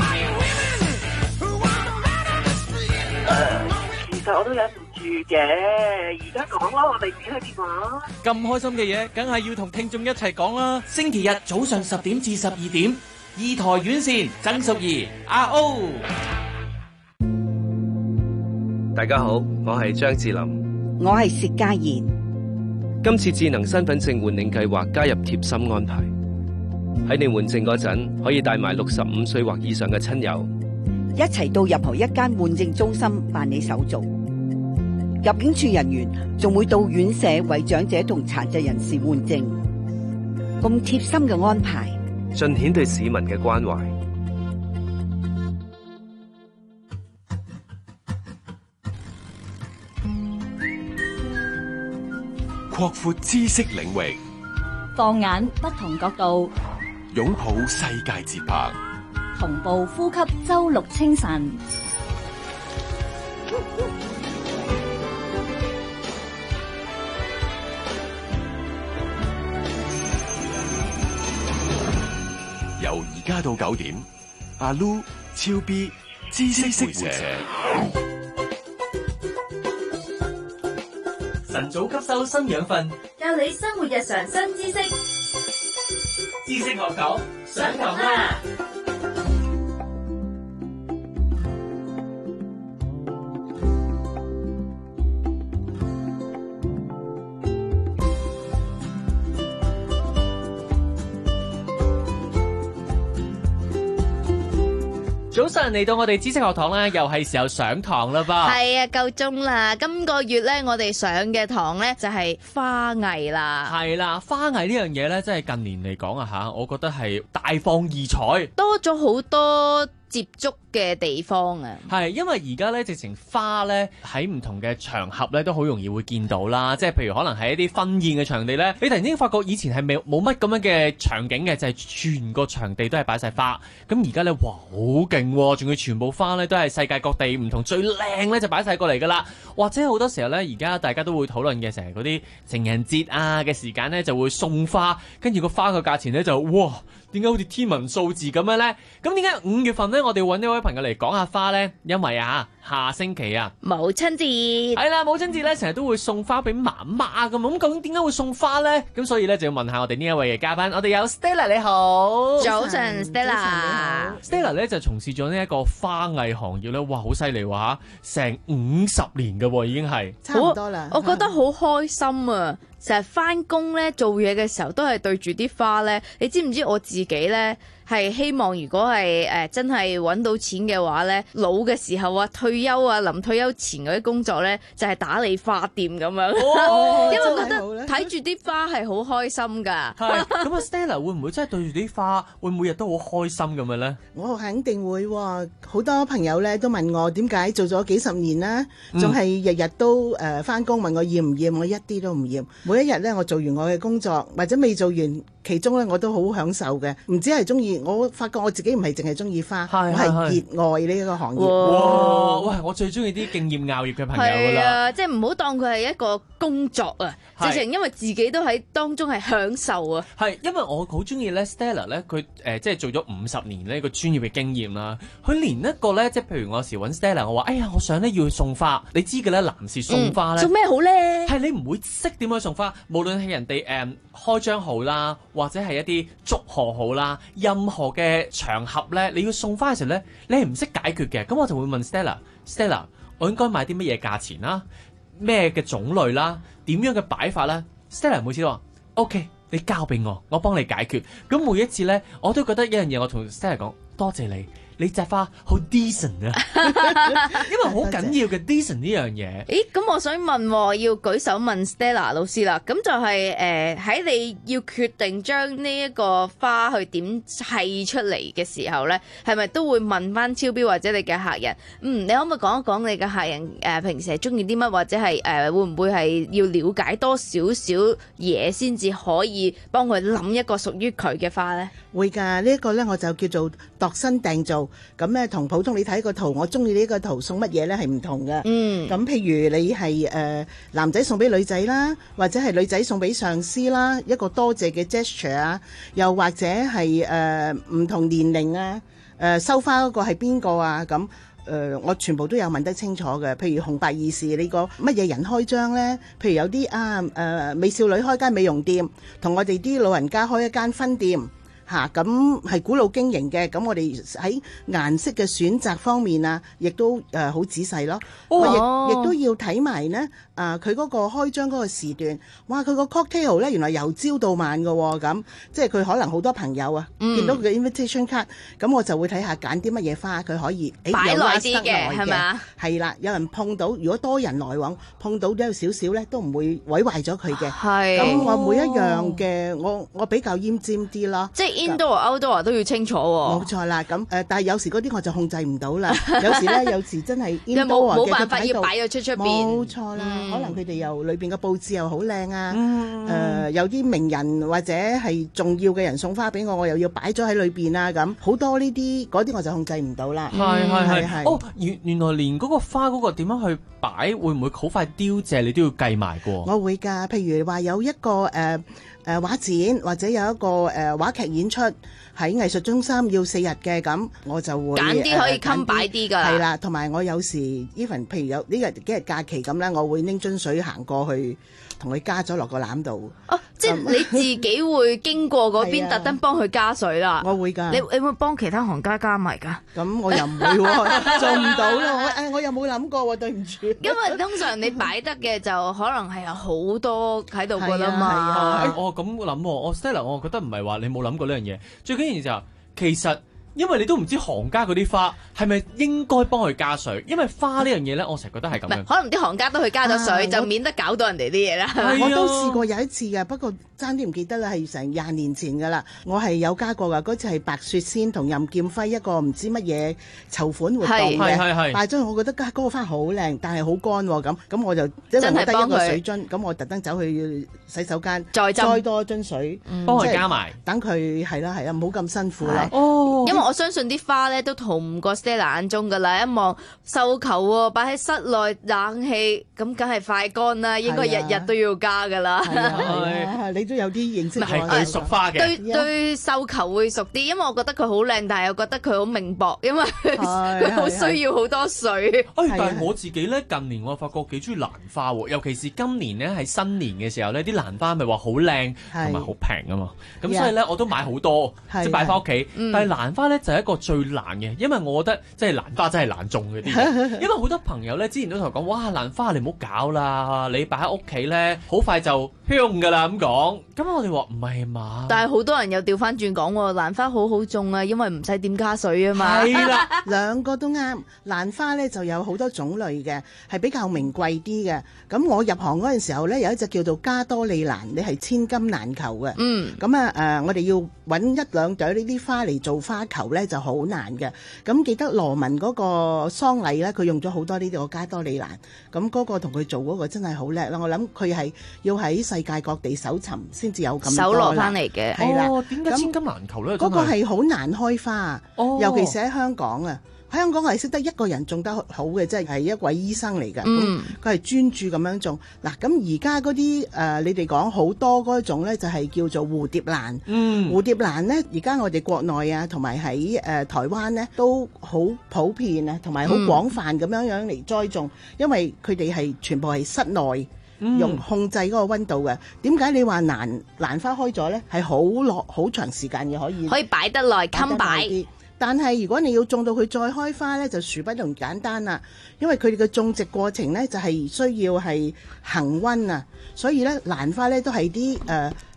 誒，其實我都忍唔住嘅，而家講啦，我哋點去電話？ 咁開心嘅嘢，梗係要同聽眾一齊講啦。星期日早上十點至十二點，二台院線，曾淑儀阿 O。 大家好，我係張智霖， 我係薛家燕。 今次智能身份證換領計劃加入貼心安排，喺你換證嗰陣，可以帶埋六十五歲或以上嘅親友， 一齊到任何一間換證中心辦理手續。入境處人員仲會到院舍為長者同殘疾人士換證，咁貼心嘅安排， 盡顯對市民嘅關懷。 擴闊知識領域， 放眼不同角度， 擁抱世界節拍， 同步呼吸周六清晨。 由而家到九點，阿 Lu、超 B、知識活者。 晨早吸收新養分， 教你生活日常新知識。 知識學堂上堂啦！早晨嚟到我哋知識學堂啦，又係時候上堂啦噃。 係啊，夠鐘啦！今個月咧，我哋上嘅堂咧就係花藝啦。 係啦，花藝呢樣嘢咧，真係近年嚟講啊吓，我覺得係大放異彩， 多咗好多接觸嘅地方啊。 係因為而家咧，直情花咧喺唔同嘅場合咧，都好容易會見到啦。即係譬如可能喺一啲婚宴嘅場地咧，你突然之間發覺以前係冇冇乜咁樣嘅場景嘅，就係、是、全個場地都係擺晒花。咁而家咧，哇，好勁喎！仲要全部花咧都係世界各地唔同最靚咧就擺晒過嚟噶啦。或者好多時候咧，而家大家都會討論嘅，成日嗰啲情人節啊嘅時間咧，就會送花，跟住個花嘅價錢咧就哇，點解好似天文數字咁樣咧？咁點解五月份咧，我哋揾呢位朋友嚟講下花咧？因為啊，下星期啊， 母親節係啦，母親節咧成日都會送花俾媽媽咁，咁究竟點解會送花咧？咁所以咧就要問下我哋呢一位嘅嘉賓，我哋有 Stella 你好， 早晨 Stella， Stella 咧就從事咗呢一個花藝行業咧，哇，好犀利喎，成五十年噶喎，已經係差唔多啦。我覺得好開心啊！成日翻工咧做嘢嘅時候都係對住啲花咧，你知唔知我自己咧係希望如果係誒、呃、真係揾到錢嘅話咧，老嘅時候啊，退休啊，臨退休前嗰啲工作咧就係、是、打理花店咁樣，哦、因為覺得睇住啲花係好開心㗎。 係咁啊，Stella 會唔會真係對住啲花會每日都好開心咁樣咧？ 我肯定會喎，好多朋友咧都問我點解做咗幾十年啦，仲係日日都誒翻工，問我厭唔厭，我一啲都唔厭。每一日咧，我做完我嘅工作，或者未做完，其中咧我都好享受嘅。唔止係中意，我發覺我自己唔係淨係中意花，我係熱愛呢個行業。 哇！喂，我最中意啲敬業熬業嘅朋友㗎啦。 係啊，即係唔好當佢係一個工作啊，直情因為自己都喺當中係享受啊。 係因為我好中意咧 Stella 咧，佢誒即係做咗五十年呢個專業嘅經驗啦。佢連一個咧，即係譬如我有時揾 Stella， 我話哎呀，我想咧要去送花，你知嘅咧，男士送花咧， 做咩好咧？ 係你唔會識點樣送花。無論係人哋誒、嗯、開張號啦，或者係一啲祝賀號啦，任何嘅場合咧，你要送花嘅時候咧，你係唔識解決嘅。咁我就會問 Stella，Stella， 我應該買啲乜嘢價錢啦？咩嘅種類啦？點樣嘅擺法啦 ？Stella 每次都話 OK， 你交俾我，我幫你解決。咁每一次咧，我都覺得一樣嘢，我同 Stella 講多謝你。 你隻花好 decent 啊，因為好緊要嘅 decent 呢樣嘢。 咦，咁我想問喎，要舉手問 Stella 老師啦。咁就係誒喺你要決定將呢一個花去點砌出嚟嘅時候咧，係咪都會問翻超標或者你嘅客人？嗯，你可唔可以講一講你嘅客人誒、呃、平時係中意啲乜，或者係誒、呃、會唔會係要了解多少少嘢先至可以幫佢諗一個屬於佢嘅花咧？ 會㗎，呢一個咧我就叫做度身訂造。咁咧同普通你睇個圖，我中意呢個圖送乜嘢咧係唔同嘅。嗯。咁譬如你係誒、呃、男仔送俾女仔啦，或者係女仔送俾上司啦，一個多謝嘅 gesture 啊，又或者係誒唔同年齡啊，誒、呃、收花嗰個係邊個啊？咁誒、呃、我全部都有問得清楚嘅。譬如紅白二事，你個乜嘢人開張咧？譬如有啲啊誒、呃、美少女開間美容店，同我哋啲老人家開一間分店。嚇，咁係古老經營嘅，咁我哋喺顏色嘅選擇方面啊，亦都誒好、呃、仔細咯。我亦亦都要睇埋呢，啊佢嗰個開張嗰個時段，哇佢個 cocktail 咧原來由朝到晚嘅喎，咁即係佢可能好多朋友啊，嗯、見到佢嘅 invitation card，咁我就會睇下揀啲乜嘢花佢可以誒擺耐啲嘅，係咪啊？ 係啦，有人碰到，如果多人來往碰到都有少少咧，都唔會毀壞咗佢嘅。係，咁我每一樣嘅，我我比較奄尖啲咯。 即係 indoor outdoor 都要清楚喎。 冇錯啦，咁誒，但係有時嗰啲我就控制唔到啦。有時咧，有時真係 indoor 冇冇辦法要擺咗出出邊。 冇錯啦，可能佢哋又裏邊嘅佈置又好靚啊。誒，有啲名人或者係重要嘅人送花俾我，我又要擺咗喺裏邊啊。咁好多呢啲嗰啲我就控制唔到啦。 係係係。哦，原原來連嗰個花嗰個點樣去擺，會唔會好快凋謝？你都要計埋㗎。 我會㗎，譬如話有一個誒。誒畫展或者有一個誒話劇演出喺藝術中心要四日嘅，咁我就會揀啲可以襟擺啲㗎。 係啦，同埋我有時 even 譬如有呢日幾日假期咁咧，我會拎樽水行過去，同佢加咗落個籃度。 哦，即係你自己會經過嗰邊，特登幫佢加水啦。 我會㗎。 你你會幫其他行家加埋㗎？ 咁我又唔會喎，做唔到咯。我誒我又冇諗過喎，對唔住。 因為通常你擺得嘅就可能係有好多喺度㗎啦嘛。 我咁諗喎，我 Stella， 我覺得唔係話你冇諗過呢樣嘢，最緊要就係其實。因為你都唔知行家嗰啲花係咪應該幫佢加水，因為花呢樣嘢咧，我成日覺得係咁樣。 可能啲行家都去加咗水，啊、就免得搞到人哋啲嘢啦。 我都試過有一次嘅，不過爭啲唔記得啦，係成廿年前噶啦。我係有加過噶，嗰次係白雪仙同任劍輝一個唔知乜嘢籌款活動嘅。但係真係我覺得嗰個花好靚，但係好乾喎咁。咁我就因為我得一個水樽，咁我特登走去洗手間再斟多樽水， 幫佢加埋， 等佢係啦係啦，唔好咁辛苦啦。 哦，因為我相信啲花咧都逃唔過 Stella 眼中噶啦，一望繡球喎，擺喺室內冷氣，咁梗係快乾啦，應該日日都要加噶啦。 係你都有啲認識喎。 係佢熟花嘅。 對對，繡球會熟啲，因為我覺得佢好靚，但係又覺得佢好明薄，因為佢好需要好多水。 哎，但係我自己咧近年我發覺幾中意蘭花喎，尤其是今年咧係新年嘅時候咧，啲蘭花咪話好靚同埋好平啊嘛，咁所以咧我都買好多，即係擺翻屋企。但係蘭花咧就係一個最難嘅，因為我覺得即係蘭花真係難種嗰啲，因為好多朋友咧之前都同我講，哇蘭花你唔好搞啦，你擺喺屋企咧好快就香噶啦咁講。咁我哋話唔係嘛？ 但係好多人又調翻轉講喎，蘭花好好種啊，因為唔使點加水啊嘛。 係啦，兩個都啱。蘭花咧就有好多種類嘅，係比較名貴啲嘅。咁我入行嗰陣時候咧，有一隻叫做加多利蘭，你係千金難求嘅。嗯。咁啊誒，我哋要揾一兩朵呢啲花嚟做花球咧就好難嘅。咁記得羅文嗰個喪禮咧，佢用咗好多呢個加多利蘭。咁嗰個同佢做嗰個真係好叻啦。我諗佢係要喺世界各地搜尋先至有咁多搜羅翻嚟嘅。 係啦。 哦，點解千金難求咧？ 嗰個係好難開花，哦、尤其是喺香港啊。喺香港係識得一個人種得好嘅，即係係一位醫生嚟㗎。嗯，佢係專注咁樣種。嗱，咁而家嗰啲誒，你哋講好多嗰種咧，就係叫做蝴蝶蘭。嗯，蝴蝶蘭咧，而家我哋國內啊，同埋喺誒台灣咧，都好普遍啊，同埋好廣泛咁樣樣嚟栽種，嗯、因為佢哋係全部係室內。用控制嗰個溫度嘅，點解你話蘭蘭花開咗咧？係好落好長時間嘅，可以可以擺得耐，襟擺。 但係如果你要種到佢再開花咧，就殊不同簡單啦。因為佢哋嘅種植過程咧，就係需要係恆溫啊，所以咧蘭花咧都係啲誒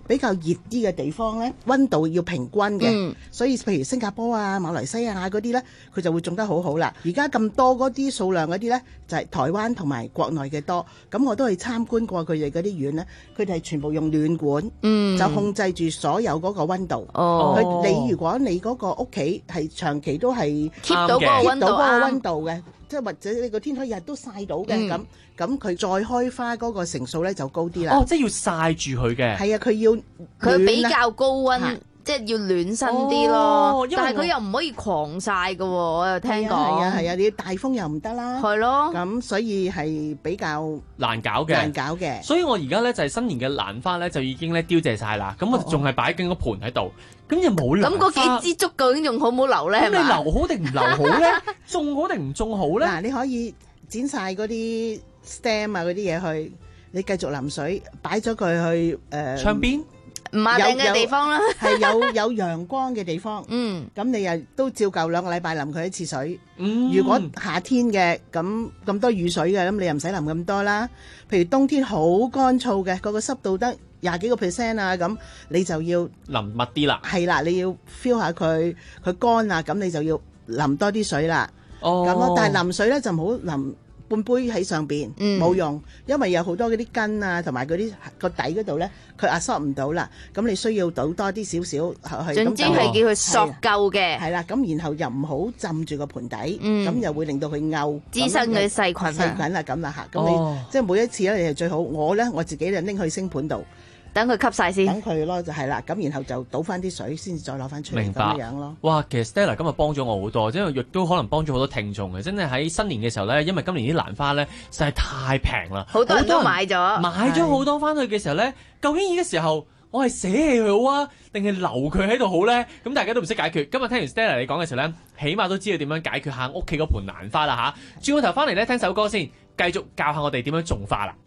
比較熱啲嘅地方咧，溫度要平均嘅， 嗯所以譬如新加坡啊、馬來西亞嗰啲咧，佢就會種得好好啦。而家咁多嗰啲數量嗰啲咧，就係台灣同埋國內嘅多。咁我都去參觀過佢哋嗰啲院咧，佢哋係全部用暖管， 嗯就控制住所有嗰個溫度。 哦佢你如果你嗰個屋企係長期都係 keep 到嗰個溫度 keep 到嗰個啱溫度嘅，即係或者你個天台日日都曬到嘅嗯咁，咁佢再開花嗰個成數咧就高啲啦。 哦，即係要曬住佢嘅。 係啊，佢要佢比暖啦較高溫係， 即係要暖身啲咯。 哦因為我但係佢又唔可以狂曬㗎喎，我又聽講。 係啊係啊係啊，你大風又唔得啦。 係咯。 咁所以係比較難搞嘅， 難搞嘅。 所以我而家咧就係新年嘅蘭花咧就已經咧凋謝晒啦，咁我仲係擺緊個盤喺度，咁又冇蘭咁花。 嗰幾支竹究竟仲好唔好留咧？ 咁你係嘛留好定唔留好咧？種好定唔種好咧？ 嗱，你可以剪晒嗰啲 stem 啊嗰啲嘢去，你繼續淋水，擺咗佢去誒窗邊唔抹頂嘅地方啦， 係有有陽光嘅地方。 嗯， 咁你又都照舊兩個禮拜淋佢一次水。 嗯如果夏天嘅咁咁多雨水嘅，咁你又唔使淋咁多啦。譬如冬天好乾燥嘅，嗰個濕度得廿幾個 percent 啊，咁你就要淋密啲啦。 係啦，你要 feel 下佢佢乾啦，咁你就要淋多啲水啦。 哦， 咁咯，但係淋水咧就唔好淋半杯喺上邊，冇、 嗯用，因為有好多嗰啲根啊，同埋嗰啲個底嗰度咧，佢 absorb 唔到啦。咁你需要倒多啲少少去。 總之係叫佢索夠嘅。 係啦，咁然後又唔好浸住個盤底，咁、 嗯又會令到佢漚滋生佢細菌啊細菌啦咁啦嚇。咁哦你即係每一次咧，你係最好。我咧我自己就拎去星盤度。 等佢吸晒先， 等佢咯，就係啦，咁然後就倒翻啲水，先至再攞翻出嚟明白咁樣咯。 哇，其實 Stella 今日幫咗我好多，因為亦都可能幫咗好多聽眾嘅。真係喺新年嘅時候咧，因為今年啲蘭花咧實在太平啦， 好多人都買咗， 買咗好多翻去嘅時候咧，究竟而家時候我係捨棄佢好啊，定係留佢喺度好咧？咁大家都唔識解決。今日聽完 Stella 你講嘅時候咧，起碼都知道點樣解決下屋企嗰盆蘭花啦吓。轉個頭翻嚟咧，聽首歌先，繼續教下我哋點樣種花啦。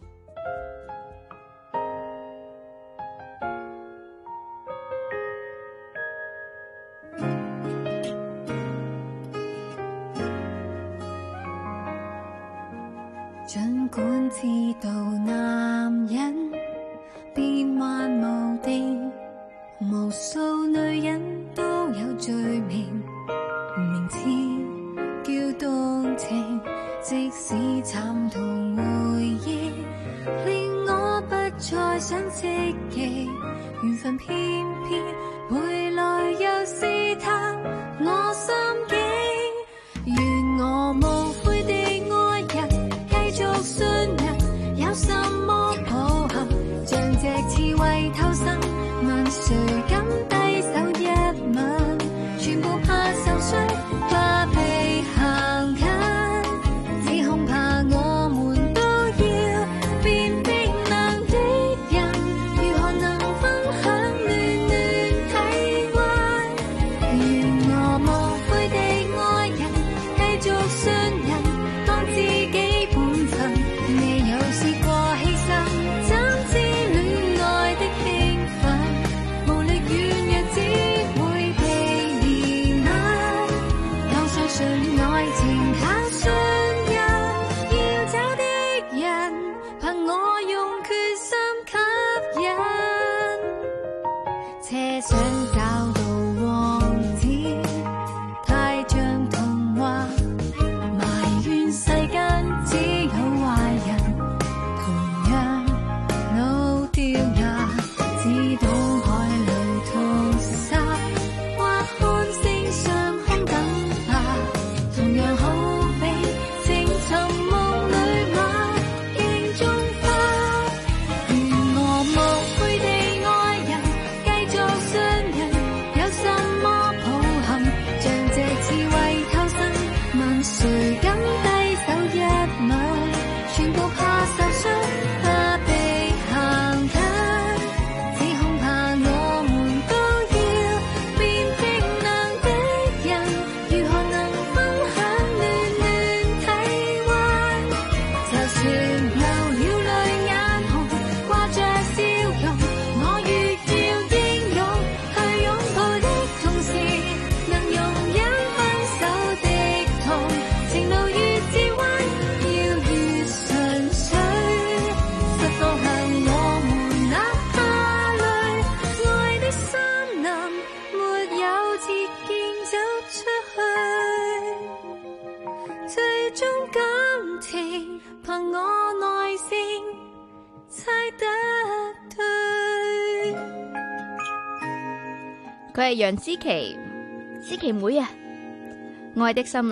儘管知道男人變幻無定，無數女人都有罪名，明知叫動情，即使慘痛回憶，令我不再想積極，緣分偏偏回來又試探我心境，願我無悔地愛人，繼續信任，有什麼抱憾，像隻刺蝟偷生，問誰敢低手一吻，全部怕受傷，怕被行近，只恐怕我們都要變冰冷的人，如何能分享暖暖體溫，願我無悔地佢係楊思琪，思琪妹啊，愛的森林。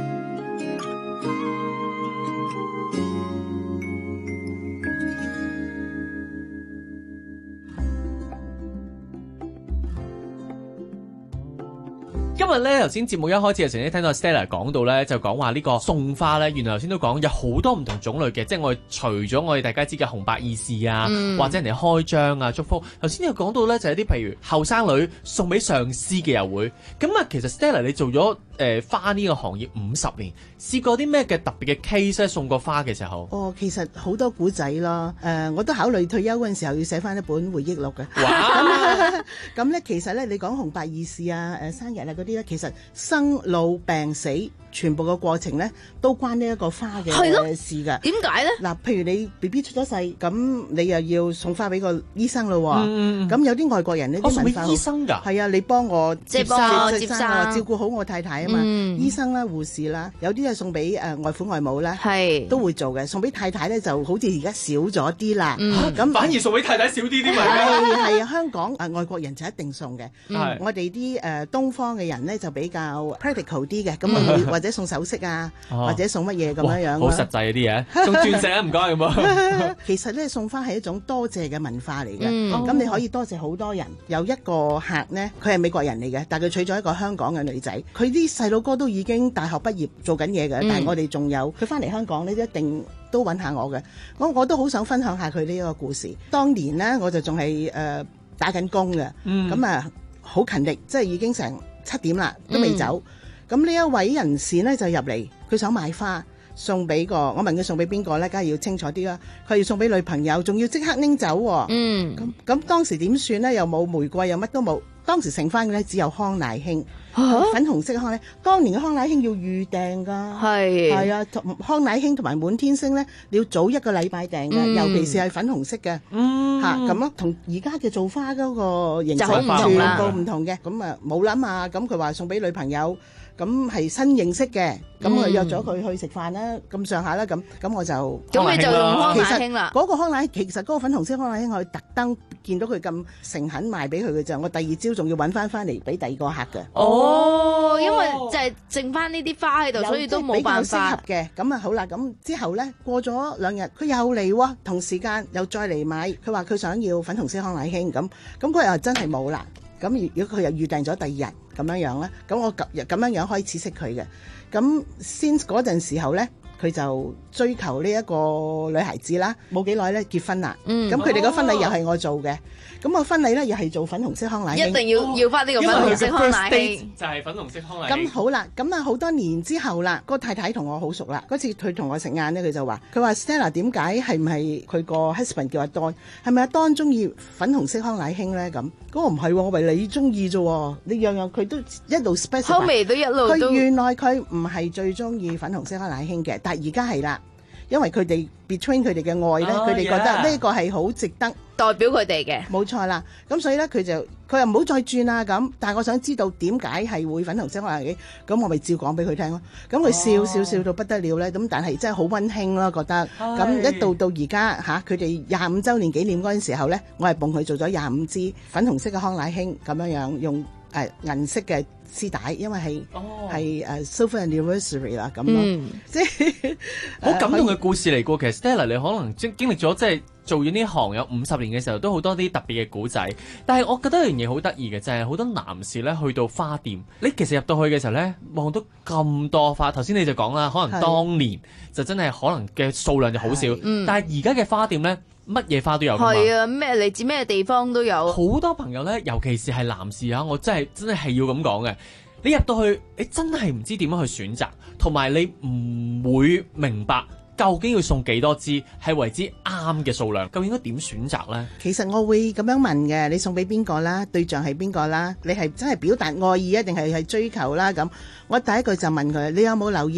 今日咧，頭先節目一開始嘅時候咧，聽到 Stella 講到咧，就講話呢個送花咧，原來頭先都講有好多唔同種類嘅，即係我哋除咗我哋大家知嘅紅白二事啊，嗯、或者人哋開張啊、祝福，頭先有講到咧，就係啲譬如後生女送俾上司嘅又會。咁啊，其實 Stella 你做咗誒、呃、花呢個行業五十年，試過啲咩嘅特別嘅 case 咧？送過花嘅時候， 哦，其實好多古仔咯。誒、呃，我都考慮退休嗰陣時候要寫翻一本回憶錄嘅。哇！咁咧，其實咧，你講紅白二事啊、誒生日啊嗰啲。其實生老病死全部嘅過程咧，都關呢一個花嘅事㗎。點解咧？嗱，譬如你 B B 出咗世，咁你又要送花俾個醫生咯。咁、嗯、有啲外國人呢啲文化， 醫生㗎， 係啊，你幫我接生、接生、照顧好我太太啊嘛。嗯、醫生啦、護士啦，有啲係送俾誒外父外母啦，係都會做嘅。送俾太太咧，就好似而家少咗啲啦。咁、嗯啊、反而送俾太太少啲啲咪？係係啊，香港啊外國人就一定送嘅。嗯、我哋啲誒東方嘅人咧就比較 practical 啲嘅，咁我會或者送首飾啊，或者送乜嘢咁樣樣。好實際啲嘢，送鑽石啊，唔該咁啊。其實咧送花係一種多謝嘅文化嚟嘅，咁、嗯、你可以多謝好多人。有一個客咧，佢係美國人嚟嘅，但係佢娶咗一個香港嘅女仔，佢啲細佬哥都已經大學畢業做緊嘢嘅，嗯、但係我哋仲有佢翻嚟香港咧，一定都揾下我嘅。我我都好想分享下佢呢一個故事。當年咧，我就仲係誒打緊工嘅，咁啊好勤力，即係已經成七點啦，都未走。咁呢、嗯、一位人士咧就入嚟，佢想買花送俾個，我問佢送俾邊個咧，梗係要清楚啲啦。佢要送俾女朋友，仲要即刻拎走、哦。嗯，咁咁當時點算咧？又冇玫瑰，又乜都冇。當時剩翻嘅咧只有康乃馨，啊、粉紅色康乃馨。當年嘅康乃馨要預訂噶，係係啊，康乃馨同埋滿天星咧，你要早一個禮拜訂嘅，嗯、尤其是係粉紅色嘅，吓咁咯，同而家嘅做花嗰個形式全部唔同嘅。咁啊冇諗啊，咁佢話送俾女朋友。咁係新認識嘅，咁我約咗佢去食飯啦，咁上下啦，咁咁我就咁你就用康乃馨啦。嗰個康乃馨其實嗰個粉紅色康乃馨，我特登見到佢咁誠懇賣俾佢嘅啫，我第二朝仲要揾翻翻嚟俾第二個客嘅。 哦，因為就係剩翻呢啲花喺度，所以都冇辦法。 比較適合嘅，咁啊好啦，咁之後咧過咗兩日，佢又嚟喎，同時間又再嚟買，佢話佢想要粉紅色康乃馨，咁咁佢又真係冇啦。咁如果佢又預訂咗第二日咁樣樣咧，咁我咁咁樣樣開始識佢嘅。咁 since 嗰陣時候咧，佢就追求呢一個女孩子啦，冇幾耐咧結婚啦。咁佢哋個婚禮又係我做嘅。咁我婚禮咧又係做粉紅色康乃馨， 一定要要翻呢個粉紅色康乃馨， 就係粉紅色康乃馨。 咁好啦，咁啊好多年之後啦，個太太同我好熟啦。嗰次佢同我食晏咧，佢就話：佢話 Stella 點解係唔係佢個 husband 叫阿 Don？ 係咪阿 Don 中意粉紅色康乃馨咧？咁咁我唔係喎，我為你中意啫。你樣樣佢都一路 special， 口味都一路都。 佢原來佢唔係最中意粉紅色康乃馨嘅，但係而家係啦。因為佢哋 between 佢哋嘅愛咧，佢哋、oh, 覺得呢個係好值得代表佢哋嘅， 冇錯啦。咁所以咧，佢就佢又唔好再轉啦咁。但係我想知道點解係會粉紅色康乃馨，咁我咪照講俾佢聽咯。咁佢笑笑笑到不得了咧。咁但係真係好溫馨咯，覺得。咁一到到而家嚇，佢哋廿五週年紀念嗰陣時候咧，我係幫佢做咗廿五支粉紅色嘅康乃馨咁樣樣，用誒銀色嘅絲帶，因為係係誒 silver anniversary 啦咁咯，即係好感動嘅故事嚟過。其實 Stella 你可能經經歷咗即係做完呢行有五十年嘅時候，都好多啲特別嘅古仔。但係我覺得一樣嘢好得意嘅就係、是、好多男士咧去到花店，你其實入到去嘅時候咧望到咁多花。頭先你就講啦，可能當年就真係可能嘅數量就好少，嗯、但係而家嘅花店咧。乜嘢花都有㗎嘛？ 係啊，咩嚟自咩地方都有。 好多朋友咧，尤其是係男士啊，我真係真係係要咁講嘅。你入到去，你真係唔知點樣去選擇，同埋你唔會明白究竟要送幾多支係為之啱嘅數量，究竟應該點選擇咧？ 其實我會咁樣問嘅，你送俾邊個啦？對象係邊個啦？你係真係表達愛意啊，定係係追求啦？咁我第一句就問佢：你有冇留意下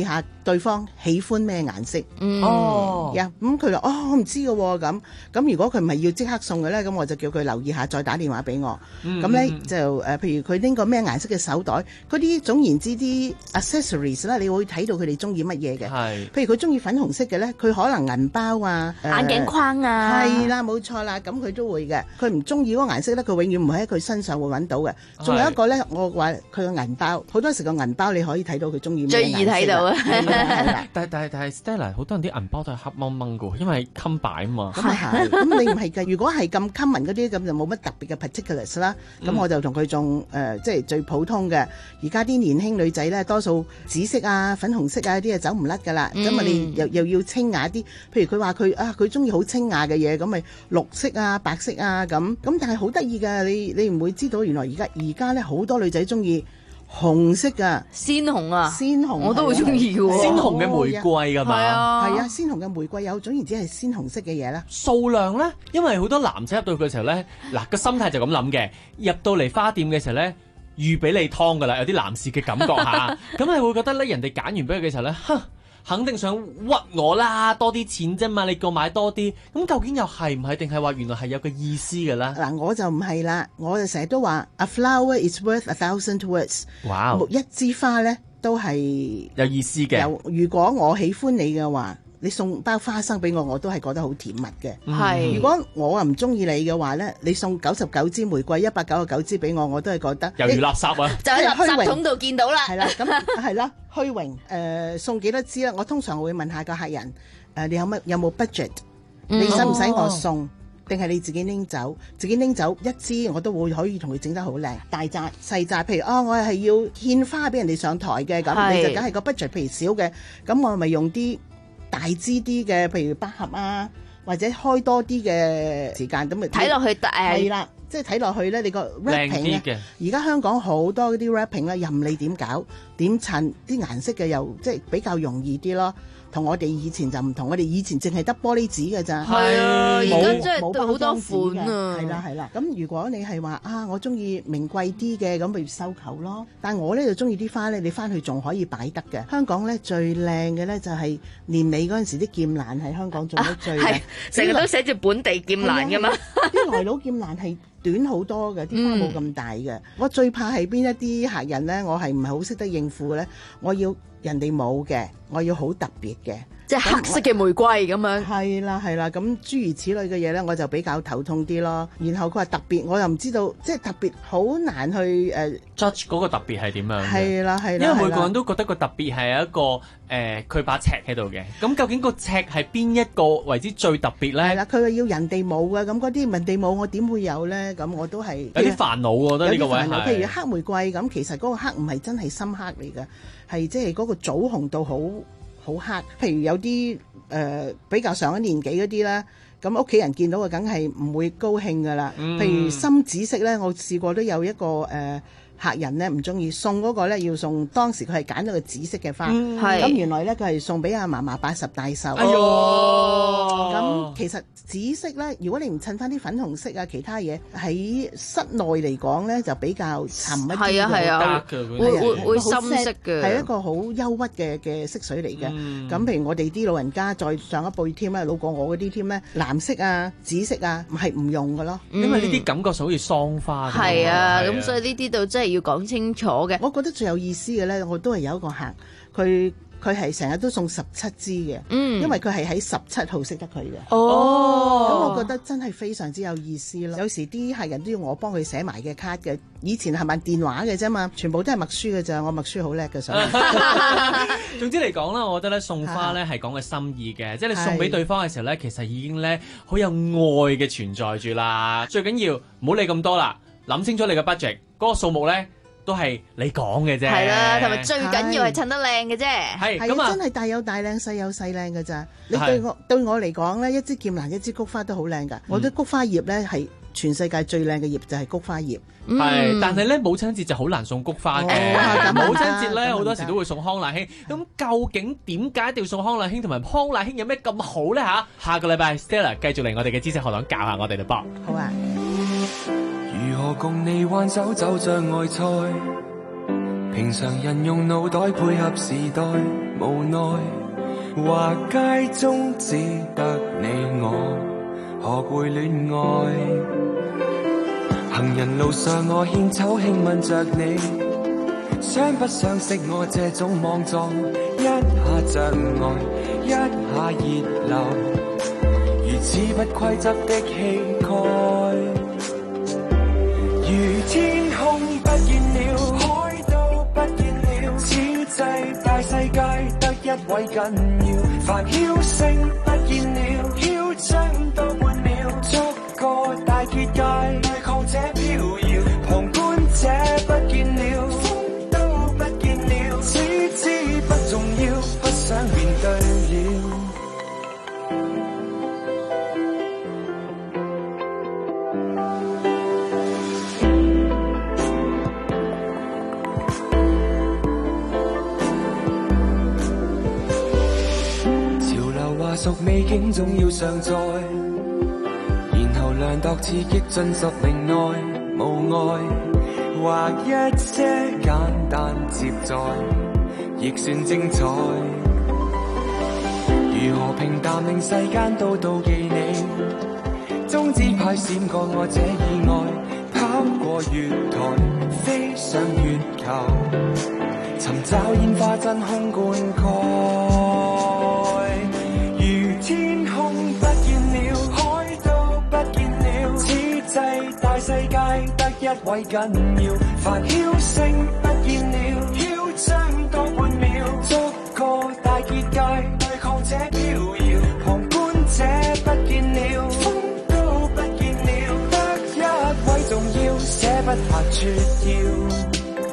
對方喜歡咩顏色。 嗯、哦， 呀，咁佢話哦，我唔知嘅喎，咁咁如果佢唔係要即刻送嘅咧，咁我就叫佢留意下，再打電話俾我。咁咧、嗯、就誒、呃，譬如佢拎個咩顏色嘅手袋，嗰啲總言之啲 accessories 啦，你會睇到佢哋中意乜嘢嘅。係，譬如佢中意粉紅色嘅咧，佢可能銀包啊、 眼鏡框啊， 係啦，冇錯啦，咁佢都會嘅。佢唔中意嗰個顏色咧，佢永遠唔喺佢身上會揾到嘅。仲有一個咧，我話佢個銀包，好多時個銀包你可以睇到佢中意咩顏色。最易睇到啊！ 但係但係但係 Stella 好多人啲銀包都係黑掹掹嘅，因為襟擺啊嘛。 咁啊係，咁你唔係嘅。如果係咁 common 嗰啲，咁就冇乜特別嘅 particulars 啦。咁、嗯、我就同佢種誒，即係最普通嘅。而家啲年輕女仔咧，多數紫色啊、粉紅色啊啲啊走唔甩㗎啦。咁啊、嗯，你又又要清雅啲。譬如佢話佢啊，佢中意好清雅嘅嘢，咁咪綠色啊、白色啊咁。咁但係好得意㗎，你你唔會知道原來而家而家咧好多女仔中意紅色㗎， 鮮紅啊， 鮮紅我都好中意嘅喎， 鮮紅嘅玫瑰㗎嘛，係啊，係啊，鮮紅嘅玫瑰有總言之係鮮紅色嘅嘢啦。 數量咧，因為好多男仔入到去嘅時候咧，嗱個心態就咁諗嘅，入到嚟花店嘅時候咧，預俾你劏㗎啦，有啲男士嘅感覺嚇，咁係會覺得咧，人哋揀完俾佢嘅時候咧，哼。肯定想屈我啦，多啲錢啫嘛，你叫我買多啲，咁究竟又係唔係定係話原來係有個意思嘅咧？ 嗱，我就唔係啦，我就成日都話 A flower is worth a thousand words。哇！一支花咧都係有意思嘅。有， 如果我喜歡你嘅話，你送包花生俾我，我都係覺得好甜蜜嘅。 係、嗯。 如果我又唔中意你嘅話咧，你送九十九支玫瑰，一百九十九支俾我，我都係覺得猶如垃圾啊！ 就喺垃圾桶度見到啦。 係啦，咁係啦，虛榮。誒、呃，送幾多支咧？我通常會問下個客人，誒、呃，你有乜有冇 budget？、嗯、你使唔使我送？定係你自己拎走？自己拎走一支，我都會可以同佢整得好靚。大紮、細紮，譬如哦，我係要獻花俾人哋上台嘅，咁你就梗係個 budget，譬如少嘅，咁我咪用啲大支啲嘅，譬如百合啊，或者開多啲嘅時間，咁咪睇落去誒係啦，即係睇落去咧，你個 wrapping 咧，而家香港好多嗰啲 wrapping 咧，任你點搞點襯，啲顏色嘅又即係比較容易啲咯。同我哋以前就唔同，我哋以前淨係得玻璃紙嘅咋。 係啊，而家真係好多款啊。 係啦係啦，咁如果你係話啊，我中意名貴啲嘅，咁咪收購咯。但係我咧就中意啲花咧，你翻去仲可以擺得嘅。香港咧最靚嘅咧就係年尾嗰陣時啲劍蘭喺香港做得最靚， 成日、啊、都寫住本地劍蘭噶嘛。 啲來佬劍蘭係短好多嘅，啲花冇咁大嘅、嗯。我最怕係邊一啲客人咧，我係唔係好識得應付嘅咧？我要人哋冇嘅，我要好特別嘅， 即係黑色嘅玫瑰咁樣。 係啦係啦，咁諸如此類嘅嘢咧，我就比較頭痛啲咯。然後佢話特別，我又唔知道，即係特別好難去誒、呃、 judge 嗰個特別係點樣嘅。 係啦係啦， 因為每個人都覺得個特別係一個誒，佢、呃、把尺喺度嘅。咁究竟個尺係邊一個為之最特別咧？係啦， 佢話要人哋冇嘅，咁嗰啲人哋冇，我點會有咧？咁我都係有啲煩惱喎，我覺得呢個位係。 譬如黑玫瑰咁，其實嗰個黑唔係真係深黑嚟嘅，係即係嗰個棗紅到好好黑。譬如有啲誒、呃、比較上一年紀嗰啲啦，咁屋企人見到嘅梗係唔會高興噶啦。嗯、譬如深紫色咧，我試過都有一個誒。呃客人咧唔中意送嗰個咧，要送當時佢係揀咗個紫色嘅花，咁、嗯、原來咧佢係送俾阿嫲嫲八十大壽。哎呦！咁其實紫色咧，如果你唔襯翻啲粉紅色啊，其他嘢喺室內嚟講咧，就比較沉一啲嘅，係啊係啊，會會會深色嘅，係一個好憂鬱嘅嘅色水嚟嘅。咁、嗯、譬如我哋啲老人家再上一輩添咧，老過我嗰啲添咧，藍色啊、紫色啊，係唔用嘅咯、 嗯，因為呢啲感覺就好似桑花。 係啊，咁所以呢啲就真係要講清楚嘅。 我覺得最有意思嘅咧，我都係有一個客，佢佢係成日都送十七支嘅，嗯，因為佢係喺十七號識得佢嘅。哦，咁我覺得真係非常之有意思咯。有時啲客人都要我幫佢寫埋嘅卡嘅，以前係問電話嘅啫嘛，全部都係默書嘅咋，我默書好叻嘅。所以總之嚟講啦，我覺得咧送花咧係講嘅心意嘅，即係你送俾對方嘅時候咧，其實已經咧好有愛嘅存在住啦。最緊要唔好理咁多啦，諗清楚你嘅 budget，嗰個數目咧都係你講嘅啫。係啦， 同埋最緊要係襯得靚嘅啫。 係咁啊，真係大有大靚，細有細靚嘅咋。你對我對我嚟講咧，一支劍蘭，一支菊花都好靚㗎。我啲菊花葉咧係全世界最靚嘅葉就係菊花葉。 係、嗯，但係咧母親節就好難送菊花嘅。哦、母親節咧好多時都會送康乃馨。咁究竟點解一定要送康乃馨？同埋康乃馨有咩咁好咧嚇？下個禮拜 Stella 繼續嚟我哋嘅知識學堂教下我哋嘞噃。 好啊。 如何共你挽手走障礙賽？平常人用腦袋配合時代， 無奈，華街中只得你我，何會戀愛？行人路上我獻醜輕吻着你，相不相識我這種莽撞，一下障礙，一下熱流，如此不規則的氣概。如天空不見了，海都不見了，此際大世界得一位緊要，繁囂聲不見了，囂張多半秒，捉個大結界對抗這飄搖，旁觀者不見了，風都不見了，只知不重要，不想面對了。屬美景總要上載，然後量度刺激進十名內，無礙畫一些簡單接載，亦算精彩。如何平淡令世間都妒忌你，中指派閃過我這意外，跑過月台，飛上月球，尋找煙花真空灌溉。天空不見了，海都不見了，此際大世界得一位緊要，繁囂聲不見了，囂張多半秒，捉個大結界對抗這飄搖，旁觀者不見了，風都不見了，得一位重要，捨不下絕要。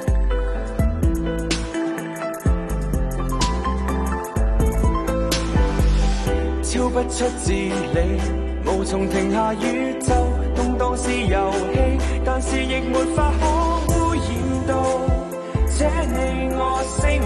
超不出自理，無從停下宇宙，動盪是遊戲，但是亦沒法可污染到這你我星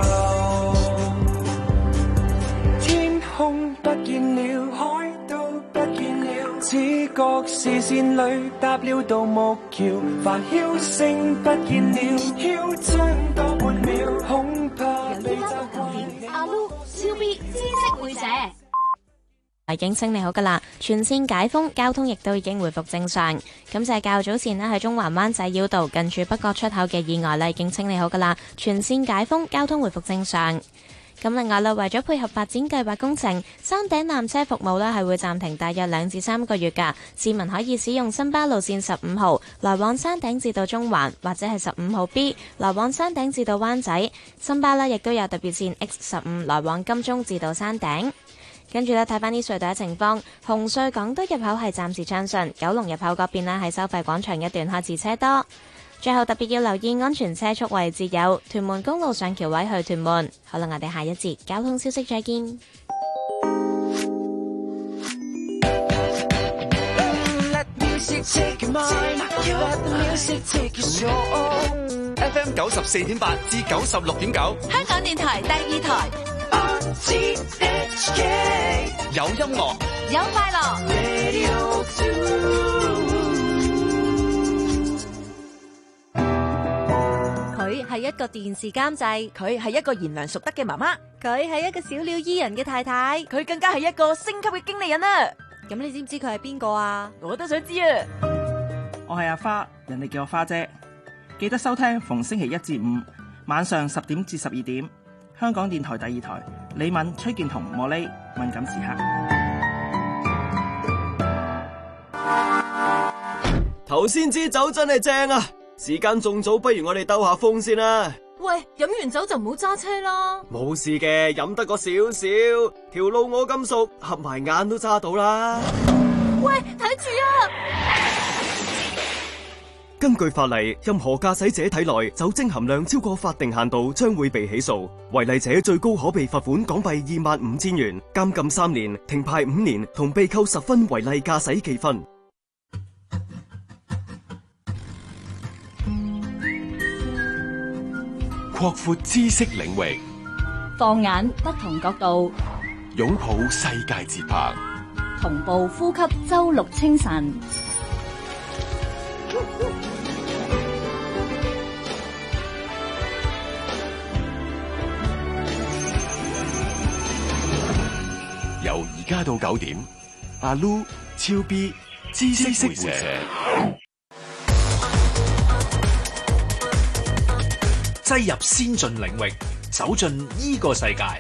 球。天空不見了，海都不見了，只覺視線裏搭了獨木橋，繁囂聲不見了，囂張多半秒，恐怕你習慣。 阿 Lu 超 B 知識會者。 已經清理好噶啦，全線解封，交通亦都已經回復正常。咁就係較早前呢，喺中環灣仔繞道近住北角出口嘅意外咧，已經清理好噶啦，全線解封，交通回復正常。咁另外啦，為咗配合發展計劃工程，山頂纜車服務呢係會暫停大約兩至三個月噶。市民可以使用新巴路線十五號來往山頂至到中環，或者係十五號 B 來往山頂至到灣仔。新巴呢亦都有特別線 X 十五來往金鐘至到山頂。跟住咧，睇翻啲隧道嘅情況，紅隧港島入口係暫時暢順，九龍入口嗰邊呢係收費廣場一段開始車多。最後特別要留意安全車速位置有屯門公路上橋位去屯門。好啦，我哋下一節交通消息再見。 F M 九十四點八至九十六點九， 香港電台第二台。 G H K 有音樂， 有快樂。 佢係一個電視監製，佢係一個賢良淑德嘅媽媽，佢係一個小鳥依人嘅太太，佢更加係一個星級嘅經理人啊！咁你知唔知佢係邊個啊？我都想知啊！ 我係阿花，人哋叫我花姐。記得收聽逢星期一至五晚上十點至十二點。香港電台第二台，李敏、崔健同莫莉敏感時刻。 頭先支酒真係正啊！時間仲早，不如我哋兜下風先啦。 喂，飲完酒就唔好揸車啦。 冇事嘅，飲得個少少，條路我咁熟，合埋眼都揸到啦。 喂，睇住啊！ 根據法例，任何駕駛者體內酒精含量超過法定限度，將會被起訴。違例者最高可被罰款港幣二萬五千元、監禁三年、停牌五年，同被扣十分違例駕駛記分。 擴闊知識領域， 放眼不同角度， 擁抱世界節拍， 同步呼吸周六清晨。 家到九點，阿 Lu、超 B、知識會社， 擠入先進領域，走進呢個世界。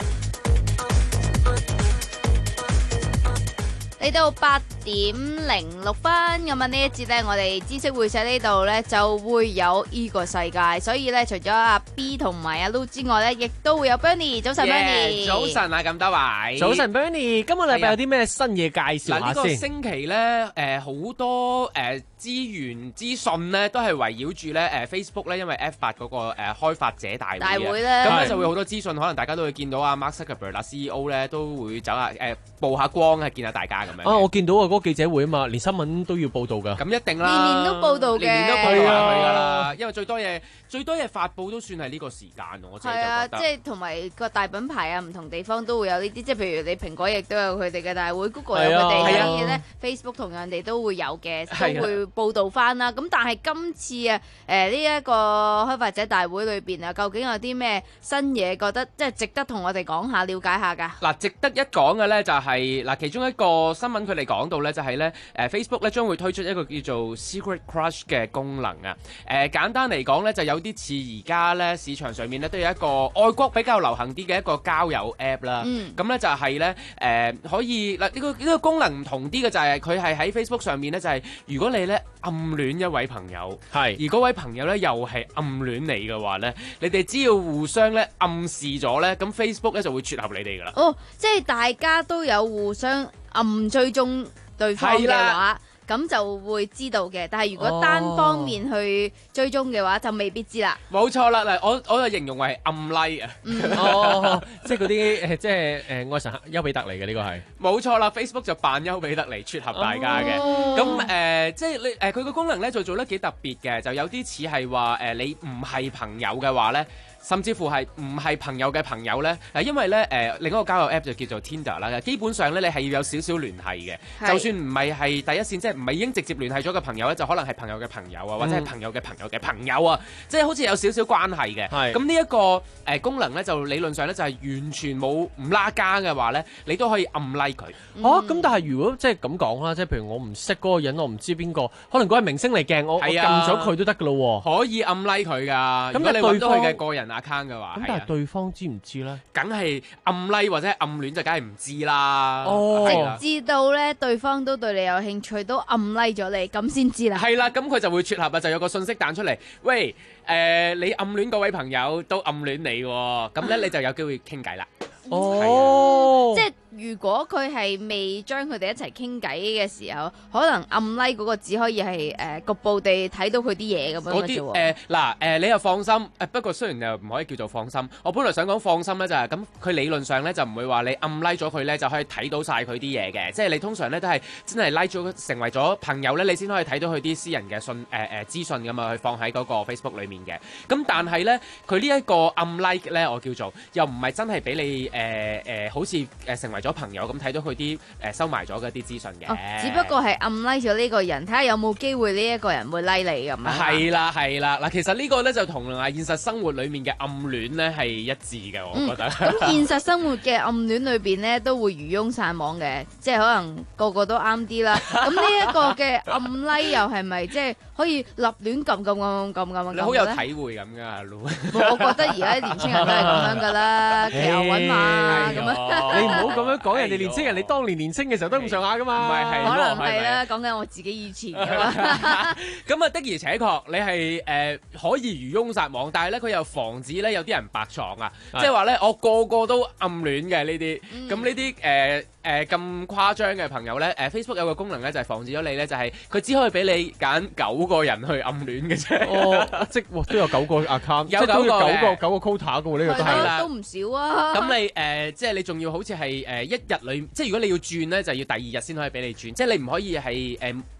嚟到八點零六分，咁啊呢一節咧，我哋知識會社呢度咧就會有呢個世界，所以咧除咗阿 B 同埋阿 Lu 之外咧，亦都會有 Bernie。早晨 Bernie， 早晨啊，咁多位。 早晨 Bernie，今個禮拜有啲咩新嘢介紹下先？ 嗱，呢個星期咧，誒好多誒資源資訊咧，都係圍繞住咧誒 Facebook 咧，因為 F 八嗰個誒開發者大會大會咧， 咁咧就會好多資訊，可能大家都會見到啊 Mark Zuckerberg 啦 C E O 咧都會走下誒曝下光，係見下大家咁樣。 啊，我見到啊，嗰個記者會啊嘛，連新聞都要報導㗎。 咁一定啦， 年年都報導嘅， 年年都報導下佢㗎啦。因為最多嘢最多嘢發布都算係呢個時間，我自己就覺得。係啊， 即係同埋個大品牌啊，唔同地方都會有呢啲，即係譬如你蘋果亦都有佢哋嘅大會 ，Google 有佢哋嘅嘢咧 ，Facebook 同樣地都會有嘅，都會報導翻啦。咁但係今次啊，誒呢一個開發者大會裏邊啊，究竟有啲咩新嘢覺得即係值得同我哋講下、了解下㗎？ 嗱，值得一講嘅咧就係、是、嗱，其中一個新聞佢哋講到咧就係咧，誒 Facebook 咧將會推出一個叫做 Secret Crush 嘅功能啊。誒、呃、簡單嚟講咧，就有啲似而家咧市場上面咧都有一個外國比較流行啲嘅一個交友 App 啦。 嗯。 咁咧就係咧誒可以嗱呢、這個呢、這個功能唔同啲嘅就係佢係喺 Facebook 上面咧就係、是、如果你咧暗戀一位朋友，係而嗰位朋友咧又係暗戀你嘅話咧，你哋只要互相咧暗示咗咧，咁 Facebook 咧就會撮合你哋噶啦。 哦，即係大家都有互相暗追蹤對方嘅話，咁就會知道嘅。但係如果單方面去追蹤嘅話，哦、就未必知啦。 冇錯啦，嗱，我我就形容為暗 like 啊、嗯， 哦，即係嗰啲誒，即係誒愛神丘比特嚟嘅呢個係。 冇錯啦 ，Facebook 就扮丘比特嚟撮合大家嘅。咁誒、哦呃，即係你誒，佢、呃、個功能咧就做得幾特別嘅，就有啲似係話誒，你唔係朋友嘅話咧。甚至乎係唔係朋友嘅朋友呢？誒，因為咧誒、呃，另一個交友 App 就叫做 Tinder 啦。基本上咧，你係要有少少聯繫嘅，就算唔係係第一線，即係唔係已經直接聯繫咗嘅朋友咧，就可能係朋友嘅朋友啊，或者係朋友嘅朋友嘅朋友啊，嗯、即係好似有少少關係嘅。咁呢一個誒、呃、功能咧，就理論上咧就係、是、完全冇唔拉更嘅話咧，你都可以暗 like 佢。 嚇、嗯！咁、啊、但係如果即係咁講啦，即係譬如我唔識嗰個人，我唔知邊個，可能嗰係明星嚟嘅，我、啊、我撳咗佢都得㗎咯喎。 可以暗 like 佢㗎。咁如果你揾到佢嘅個人 account 嘅話。 但係對方知唔知咧？ 梗係暗 like 或者暗戀就梗係唔知啦。 哦， 直至到咧對方都對你有興趣，都暗 like 咗你，咁先知啦。 係啦，咁佢就會撮合啊，就有個信息彈出嚟，喂，誒、呃，你暗戀嗰位朋友都暗戀你喎，咁咧你就有機會傾偈啦。 哦， 即係如果佢係未將佢哋一齊傾偈嘅時候，可能暗 like 嗰個只可以係誒、呃、局部地睇到佢啲嘢咁樣嘅啫喎。 誒嗱誒，你又放心誒？不過雖然又唔可以叫做放心，我本來想講放心咧就係、是、咁，佢理論上咧就唔會話你暗 like 咗佢咧就可以睇到晒佢啲嘢嘅，即係你通常咧都係真係 like 咗成為咗朋友咧，你先可以睇到佢啲私人嘅信誒誒資訊㗎嘛，去放喺嗰個 Facebook 裡面嘅。咁但係咧，佢呢一個暗 like 咧，我叫做又唔係真係俾你誒。誒、呃、誒、呃，好似誒成為咗朋友咁睇到佢啲誒收埋咗嘅啲資訊嘅、哦， 只不過係暗 like 咗呢個人，睇下有冇機會呢一個人會 like 你咁樣。 係啦係啦，嗱，其實呢個咧就同啊現實生活裡面嘅暗戀咧係一致嘅，我覺得。咁、 嗯、現實生活嘅暗戀裏邊咧都會漁翁撒網嘅，即係可能個個都啱啲啦。咁呢一個嘅暗 like 又係咪即係可以立亂撳撳撳撳撳撳？ 你好有體會咁噶， 我覺得而家年輕人都係咁樣噶啦，騎牛揾馬。咁啊！你唔好咁樣講人哋年青人，你當年年青嘅時候都咁上下噶嘛？ 唔係係， 可能係啦。講緊我自己以前㗎嘛。 咁啊的而且確，你係誒、呃、可以漁翁撒網，但係咧佢又防止咧有啲人白撞啊！即係話咧，我個個都暗戀嘅呢啲，咁呢啲誒誒咁誇張嘅朋友咧，誒、呃、Facebook 有個功能咧就係、是、防止咗你咧，就係、是、佢只可以俾你揀九個人去暗戀嘅啫。 哦，即都有九個 account， 有九個九個九個 quota 嘅喎，呢、這個都係啦，都唔少啊。 咁你誒、呃、即係你仲要好似係誒一日裏，即係如果你要轉咧，就要第二日先可以俾你轉，即係你唔可以係誒。呃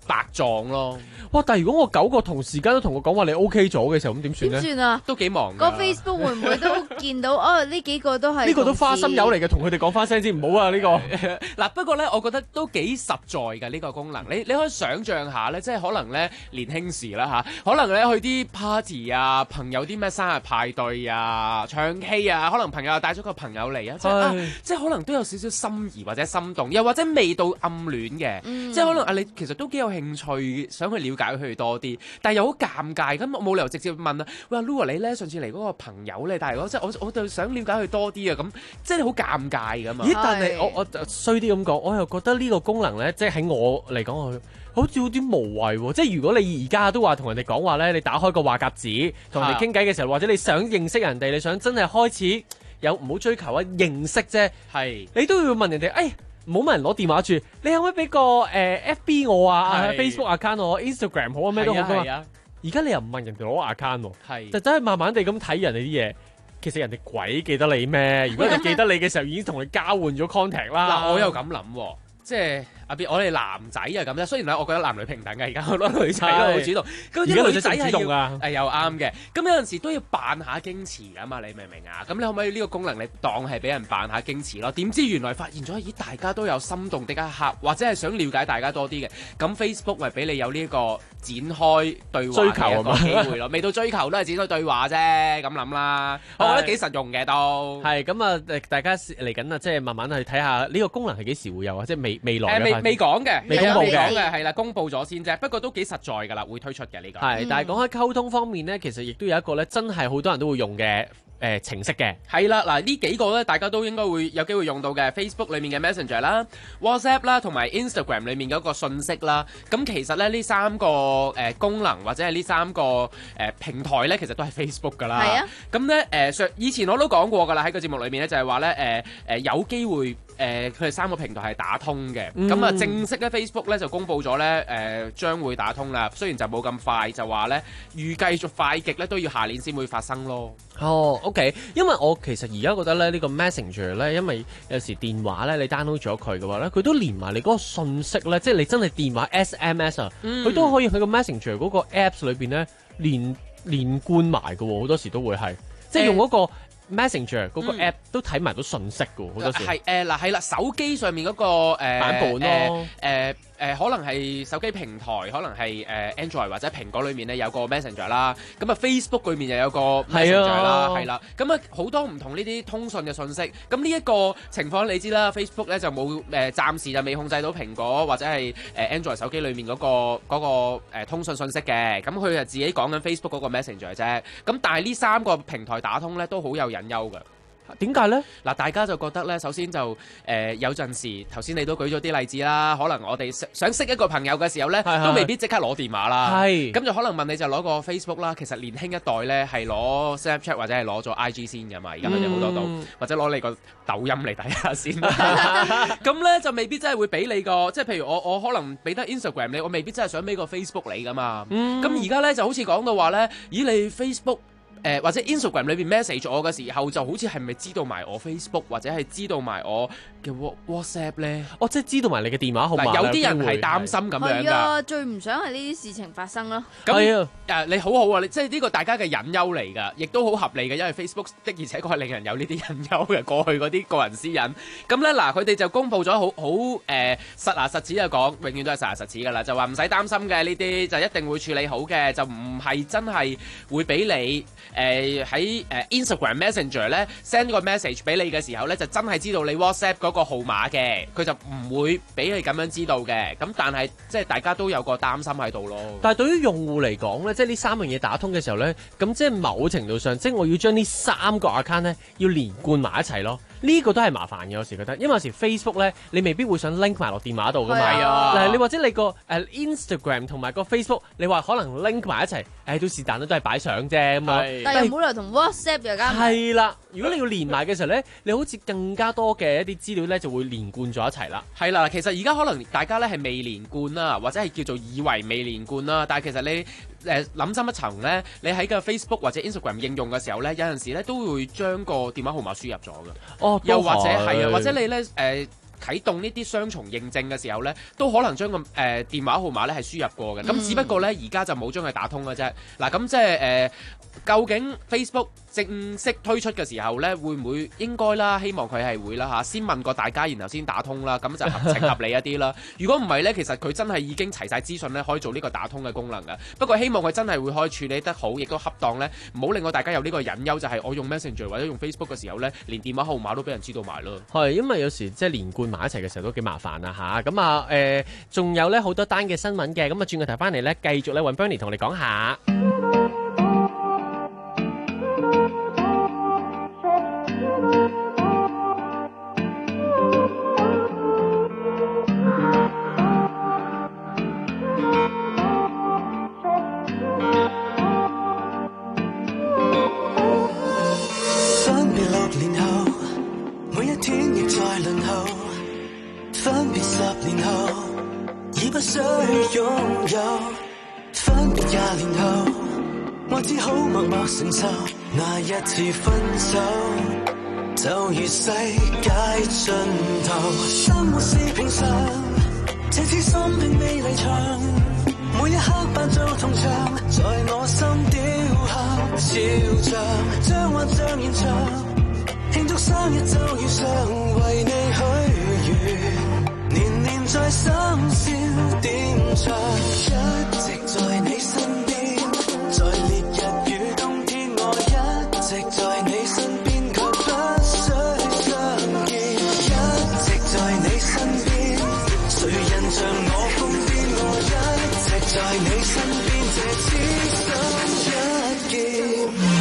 白撞咯。 哇！但係如果我九個同時間都同我講話你 OK 咗嘅時候，咁點算咧？ 點算啊？ 都幾忙㗎。 個 Facebook 會唔會都見到哦？呢幾個都係呢個都花心友嚟嘅，同佢哋講翻聲先，唔好啊呢個。 嗱不過咧，我覺得都幾實在㗎呢個功能。你你可以想像下咧，即係可能咧年輕時啦嚇，可能咧去啲 party 啊，朋友啲咩生日派對啊、唱 K 啊，可能朋友又帶咗個朋友嚟啊，即係啊，即係可能都有少少心儀或者心動，又或者未到暗戀嘅， 嗯、 即係可能啊你其實都幾有興趣想去了解佢哋多啲，但係又好尷尬，咁我冇理由直接問啊，喂阿 Lu 你咧上次嚟嗰個朋友咧，但係我即係我我就想了解佢多啲啊，咁即係好尷尬㗎嘛。 咦？但係我我衰啲咁講，我又覺得呢個功能咧，即係喺我嚟講，我好似有啲無謂喎。即係如果你而家都話同人哋講話咧，你打開個話匣子同人哋傾偈嘅時候，或者你想認識人哋，你想真係開始有唔好追求啊認識啫， 係你都要問人哋，誒唔好問人攞電話住，你可唔可以俾個誒 F B 我啊 ，Facebook account 我 ，Instagram 好啊，咩都好㗎嘛。而家你又唔問人哋攞 account 喎， 係就真係慢慢地咁睇人哋啲嘢。其實人哋鬼記得你咩？如果人哋記得你嘅時候，已經同你交換咗 contact 啦。 嗱，我又咁諗喎，即係阿邊我哋男仔啊咁啫。雖然咧，我覺得男女平等嘅，而家好多女仔都好主動。咁啲女仔係要誒又啱嘅。咁有陣時都要扮下矜持㗎嘛，你明唔明啊？咁你可唔可以呢個功能你當係俾人扮下矜持咯？點知原來發現咗，咦大家都有心動的一刻，或者係想了解大家多啲嘅。咁 Facebook 咪俾你有呢一個展開對話嘅一個機會咯。未到追求都係展開對話啫，咁諗啦。我覺得幾實用嘅都。 係咁啊！誒，大家嚟緊啊，即係慢慢去睇下呢個功能係幾時會有啊？即係未未來未未講嘅， 未公佈未講嘅係啦，公佈咗先啫。不過都幾實在㗎啦，會推出嘅呢個。 係，但係講開溝通方面咧，其實亦都有一個咧，真係好多人都會用嘅。誒、呃、程式嘅係啦，嗱呢幾個咧，大家都應該會有機會用到嘅 Facebook 裏面嘅 Messenger 啦、WhatsApp 啦，同埋 Instagram 裏面嗰個信息啦。咁其實咧呢三個誒、呃、功能或者係呢三個誒、呃、平台咧，其實都係 Facebook 噶啦。係啊。咁咧誒上以前我都講過㗎啦，喺個節目裏面咧就係話咧誒誒有機會誒佢哋三個平台係打通嘅。咁啊、嗯、正式咧 Facebook 咧就公佈咗咧誒將會打通啦。雖然就冇咁快，就話咧預計咗快極咧都要下年先會發生咯。 哦、oh，OK， 因為我其實而家覺得咧，呢個 Messenger 咧，因為有時電話咧，你 download 咗佢嘅話咧，佢都連埋你嗰個信息咧，即係你真係電話 S M S 啊，佢、嗯、都可以喺個 Messenger 嗰個 Apps 裏邊咧連連貫埋嘅喎，好多時都會係，即係用嗰個 Messenger 嗰個 App、嗯、都睇埋到信息嘅喎，好多時。係誒嗱係啦，手機上面嗰、嗰個、呃、版本咯，誒、呃。誒、呃、可能係手機平台，可能係誒、呃、Android 或者蘋果裏面咧有個 Messenger 啦，咁啊 Facebook 裏面又有個 Messenger 啦，係啦，咁啊好多唔同呢啲通訊嘅信息，咁呢一個情況你知啦 ，Facebook 咧就冇誒、呃、暫時就未控制到蘋果或者係誒、呃、Android 手機裏面嗰、嗰個嗰、嗰個呃、通訊信息嘅，咁佢係自己講緊 Facebook 嗰個 Messenger 啫，咁但係呢三個平台打通咧都好有隱憂㗎。 點解呢？ 嗱，大家就覺得咧，首先就誒、呃、有陣時，頭先你都舉咗啲例子啦。可能我哋想識一個朋友嘅時候咧，都未必即刻攞電話啦。係，咁就可能問你就攞個 Facebook 啦。其實年輕一代咧係攞 Snapchat 或者係攞咗 I G 先㗎嘛。而家佢哋好多度，嗯、或者攞你個抖音嚟睇下先。咁咧就未必真係會俾你個，即係譬如我我可能俾得 Instagram 你，我未必真係想俾個 Facebook 你㗎嘛。咁而家咧就好似講到話咧，咦你 Facebook？誒、呃、或者 Instagram 裏邊 message 我嘅時候，就好似係咪知道埋我 Facebook 或者係知道埋我嘅 WhatsApp 咧？ 哦，即係知道埋你嘅電話號碼。 有啲人係擔心咁樣㗎。 係啊，最唔想係呢啲事情發生咯。 咁誒、呃、你好好啊，你即係呢個大家嘅隱憂嚟㗎，亦都好合理嘅，因為 Facebook 的而且確係令人有呢啲隱憂嘅。過去嗰啲個人私隱。咁咧嗱，佢哋就公佈咗好好誒實牙實齒嘅講，永遠都係實牙實齒㗎啦，就話唔使擔心嘅呢啲，就一定會處理好嘅，就唔係真係會俾你。誒喺誒 Instagram Messenger 咧 send 個 message 俾你嘅時候咧，就真係知道你 WhatsApp 嗰個號碼嘅，佢就唔會俾你咁樣知道嘅。咁但係即係大家都有個擔心喺度咯。 但係對於用戶嚟講咧，即係呢三樣嘢打通嘅時候咧，咁即係某程度上，即係我要將呢三個 account 咧要連貫埋一齊咯。呢、這個都係麻煩嘅，有時覺得，因為有時 Facebook 咧，你未必會想 link 埋落電話度噶嘛。係啊，嗱，你或者你個誒、uh, Instagram 同埋個 Facebook，你話可能 link 埋一齊，誒都是但都都係擺相啫咁樣。 但係又冇理由同 WhatsApp 又加埋。 係啦，如果你要連埋嘅時候咧，你好似更加多嘅一啲資料咧就會連貫咗一齊啦。 係啦，其實而家可能大家咧係未連貫啦，或者係叫做以為未連貫啦，但係其實你。誒諗深一層咧，你喺個 Facebook 或者 Instagram 應用嘅時候咧，有陣時咧都會將個電話號碼輸入咗嘅。 哦， 又或者係啊，或者你咧誒啟動呢啲雙重認證嘅時候咧，都可能將個誒、呃、電話號碼咧係輸入過嘅。咁、嗯、只不過咧而家就冇將佢打通嘅啫。嗱，咁即係誒、呃，究竟 Facebook 正式推出嘅時候咧，會唔會應該啦？希望佢係會啦嚇，先問過大家，然後先打通啦，咁就合情合理一啲啦。如果唔係咧，其實佢真係已經齊晒資訊咧，可以做呢個打通嘅功能嘅。不過希望佢真係會可以處理得好，亦都恰當咧，唔好令到大家有呢個隱憂，就係、是、我用 Messenger 或者用 Facebook 嘅時候咧，連電話號碼都俾人知道埋咯。 係，因為有時即係連貫埋一齊嘅時候都幾麻煩啊嚇。咁啊誒，仲、呃、有咧好多單嘅新聞嘅，咁啊轉個頭翻嚟咧，繼續咧揾 Bernie 同你講下。 不需擁有，分別廿年後，我只好默默承受。那一次分手，就如世界盡頭。生活是平常，這次生命未離場，每一刻扮做同場，在我心雕刻肖像，將幻象延長，慶祝生日就如常，為你許願，年年在深宵點唱，一直在你身邊，在烈日與冬天，我一直在你身邊，卻不需相見，一直在你身邊，誰人像我瘋癲，我一直在你身邊，這此生一見。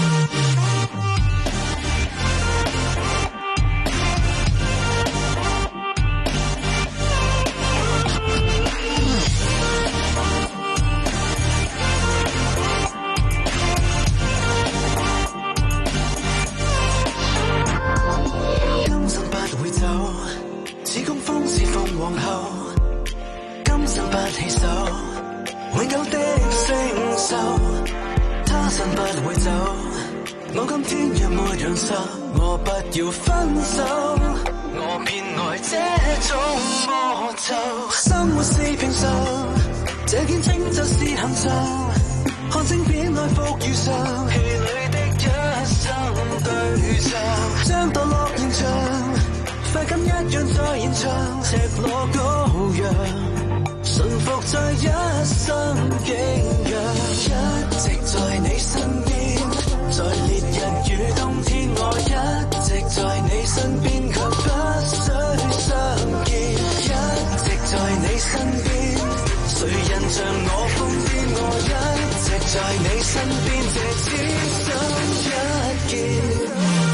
皇后，今生不棄守，永久的承受。他生不會走，我今天若沒陽壽，我不要分手。我偏愛這種魔咒。生活是平常，這見證就是恆常。看清片內伏如常，戲裏的一生對唱，將墮落現場。快感一樣在現場，赤裸羔羊，順服在一生景仰，一直在你身邊，在烈日與冬天，我一直在你身邊，卻不需相見，一直在你身邊，誰人像我瘋癲，我一直在你身邊，這此生一見。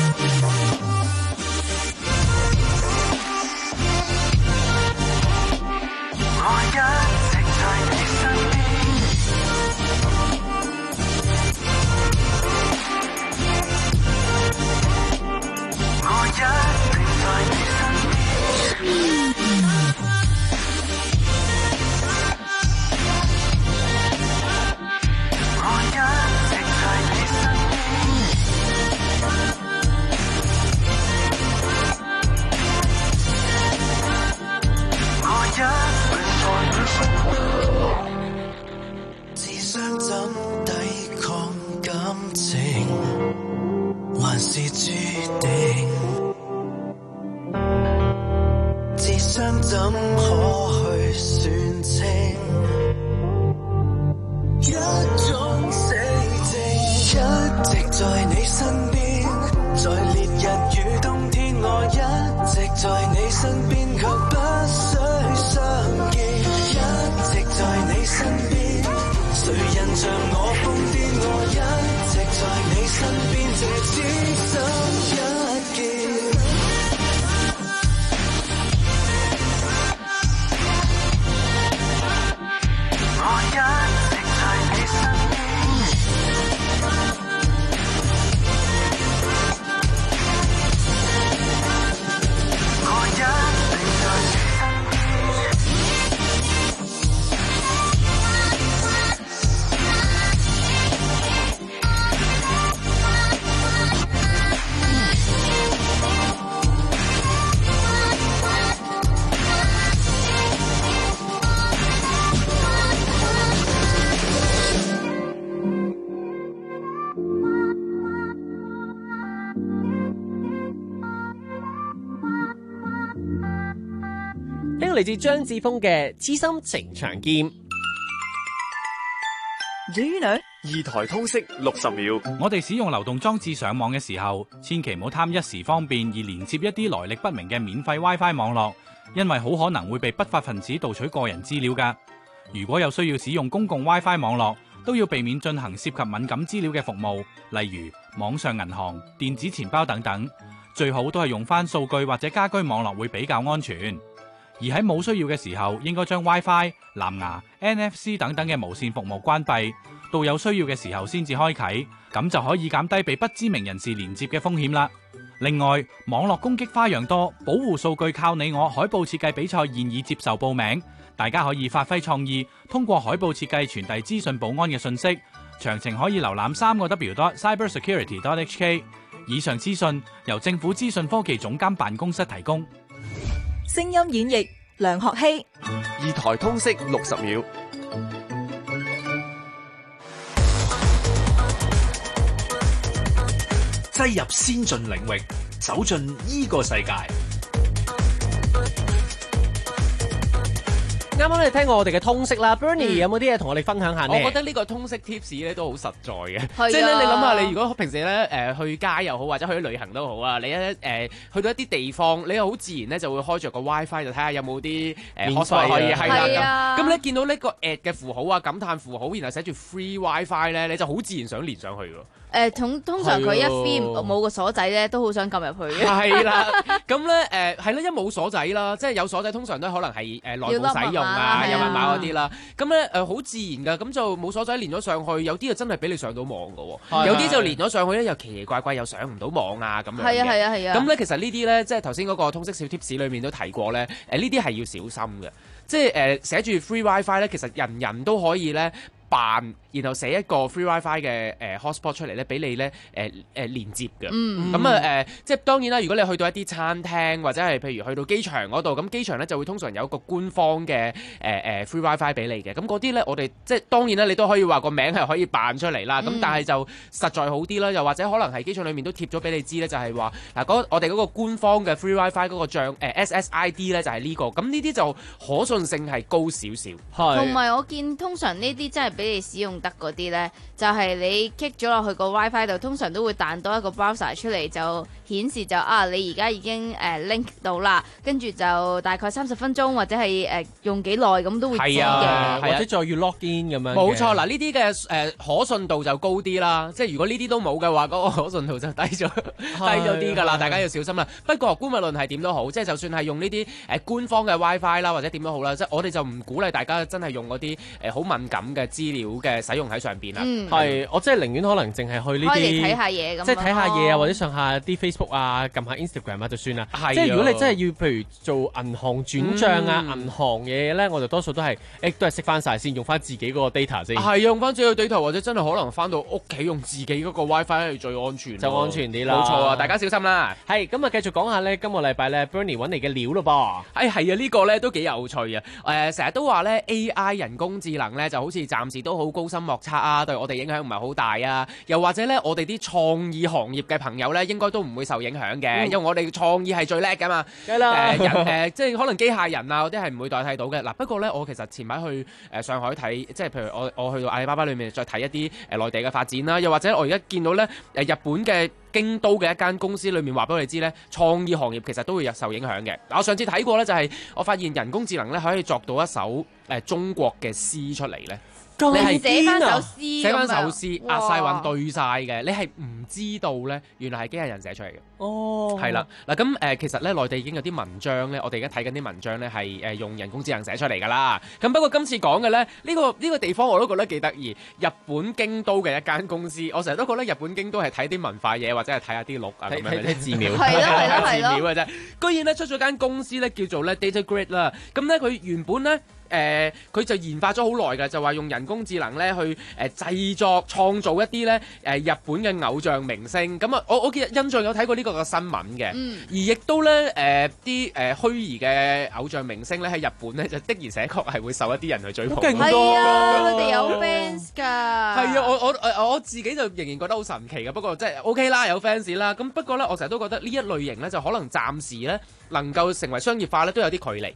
我一直在你身邊，我一直在你身邊，我一直在你身邊，我一。智商怎抵抗感情，還是注定？智商怎可去算清？一種死症，一直在你身邊，在烈日與冬天，我一直在你身邊，卻不需相見。一直在你身邊，誰人像我瘋癲，我一直在你身邊，這此生一見。 嚟自張志峰嘅《痴心情長劍》。 二台通識六十秒。 我哋使用流動裝置上網嘅時候，千祈唔好貪一時方便而連接一啲來歷不明嘅免費 WiFi 網絡，因為好可能會被不法分子盜取個人資料㗎。如果有需要使用公共 WiFi 網絡，都要避免進行涉及敏感資料嘅服務，例如網上銀行、電子錢包等等。最好都係用返數據或者家居網絡會比較安全。而喺冇需要嘅時候，應該將 WiFi、藍牙、N F C 等等嘅無線服務關閉，到有需要嘅時候先至開啟，咁就可以減低被不知名人士連接嘅風險啦。另外，網絡攻擊花樣多，保護數據靠你我。海報設計比賽現已接受報名，大家可以發揮創意，通過海報設計傳遞資訊保安嘅信息。詳情可以瀏覽三個 W dot cybersecurity dot H K。以上資訊由政府資訊科技總監辦公室提供。 聲音演繹梁學希。 二台通識六十秒。 擠入先進領域，走進呢個世界。 啱啱你聽過我哋嘅通識啦 ，Bernie、嗯、有冇啲嘢同我哋分享下呢？ 我覺得呢個通識 tips 咧都好實在嘅， 啊、 即係咧你諗下，你如果平時咧誒、呃、去街又好，或者去旅行都好啊，你咧誒、呃、去到一啲地方，你又好自然咧就會開着個 WiFi 就睇下有冇啲誒 hotspot 可以係啦。咁咁你見到呢個 at 嘅符號啊、感嘆符號，然後寫住 free WiFi 咧，你就好自然想連上去喎。 誒通通常佢一 free 冇個鎖仔咧，都好想撳入去嘅。 係啦，咁咧誒係啦，一冇鎖仔啦，即係有鎖仔通常都可能係誒內部使用啊，有密碼嗰啲啦。咁咧誒好自然㗎，咁就冇鎖仔連咗上去，有啲就真係俾你上到網㗎喎，有啲就連咗上去咧又奇奇怪怪又上唔到網啊咁樣嘅。係啊係啊係啊。咁咧其實呢啲咧即係頭先嗰個通識小 tips 裏面都提過咧，誒呢啲係要小心嘅，即係誒寫住 free WiFi 咧，其實人人都可以咧。辦，然後寫一個 free WiFi 嘅誒 hotspot 出嚟咧，俾你咧誒誒連接嘅。咁啊誒，即係當然啦。如果你去到一啲餐廳或者係譬如去到機場嗰度，咁機場咧就會通常有一個官方嘅誒誒 free WiFi 俾你嘅。咁嗰啲咧，我哋即係當然啦，你都可以話個名係可以辦出嚟啦。咁、嗯、但係就實在好啲啦。又或者可能係機場裡面都貼咗俾你知咧，就係話嗱，我哋嗰個官方嘅 free WiFi 嗰個帳誒 S S I D 咧就係呢、呢個。咁呢啲就可信性係高少少。 同埋我見通常呢啲真係俾你使用得嗰啲呢，就係、是、你 kick 咗落去個 WiFi 度，通常都會彈多一個 browser 出嚟，就顯示就啊，你而家已經誒、呃、link 到啦，跟住就大概三十分鐘或者係誒、呃、用幾耐咁都會知嘅、 啊，或者再要 log in 咁樣。 冇錯，嗱呢啲嘅誒可信度就高啲啦，即係如果呢啲都冇嘅話，嗰、那個可信度就低咗低咗啲㗎啦，大家要小心啦。不過姑勿論係點都好，即係就算係用呢啲誒官方嘅 WiFi 啦，或者點都好啦，即係我哋就唔鼓勵大家真係用嗰啲誒好敏感嘅資料嘅使用喺上邊啦。 係、嗯，我真係寧願可能淨係去呢啲睇下嘢咁， 即係睇下嘢啊，或者上下啲 Facebook 啊，撳下 Instagram 啊就算啦。即係如果你真係要譬如做銀行轉帳啊、嗯、銀行嘢咧，我就多數都係誒都係熄翻晒先，用翻自己嗰個 data 先。係用翻自己嘅 data，或者真係可能翻到屋企用自己嗰個 WiFi 係最安全， 就安全啲啦。 冇錯啊，大家小心啦。 係咁啊，繼續講下咧，今個禮拜咧 Bernie 揾嚟嘅料咯噃。 誒係啊，呢個咧都幾有趣啊。誒成日都話咧 A I 人工智能咧就好似暫時都好高深莫測啊，對我哋影響唔係好大啊。又或者咧，我哋啲創意行業嘅朋友咧，應該都唔會受影響嘅、嗯，因為我哋創意係最叻噶嘛。梗係啦，誒、呃、人誒、呃，即係可能機械人啊嗰啲係唔會代替到嘅。嗱，不過咧，我其實前排去誒上海睇，即係譬如我我去到阿里巴巴裏面再睇一啲誒內地嘅發展啦，又或者我而家見到咧誒日本嘅京都嘅一間公司裏面話俾我哋知咧，創意行業其實都會有受影響嘅。嗱，我上次睇過咧，就係我發現人工智能咧可以作到一首誒、呃、中國嘅詩出嚟咧。你係寫翻首詩， 寫翻首詩，壓晒韻對晒嘅，你係唔知道咧，原來係機械人寫出嚟嘅。 哦， 係啦，嗱咁誒，其實咧內地已經有啲文章咧，我哋而家睇緊啲文章咧係誒用人工智能寫出嚟㗎啦。咁不過今次講嘅咧，呢、呢個呢、呢個地方我都覺得幾得意。日本京都嘅一間公司，我成日都覺得日本京都係睇啲文化嘢，或者係睇下啲鹿啊咁樣嘅啲寺廟， 係啦係啦係啦， 寺廟嘅啫。居然咧出咗間公司咧叫做咧 Data Grid 啦。咁咧佢原本咧。誒、呃、佢就研發咗好耐㗎，就話用人工智能咧去誒、呃、製作創造一啲咧誒日本嘅偶像明星。咁啊，我我記得印象有睇過呢個嘅新聞嘅、嗯，而亦都咧誒啲誒虛擬嘅偶像明星咧喺日本咧就的而且確係會受一啲人去追捧。 係啊，佢哋有 fans 㗎。係啊，我我我我自己就仍然覺得好神奇嘅。不過即係 OK 啦，有 fans 啦。咁不過咧，我成日都覺得呢一類型咧就可能暫時咧能夠成為商業化咧都有啲距離。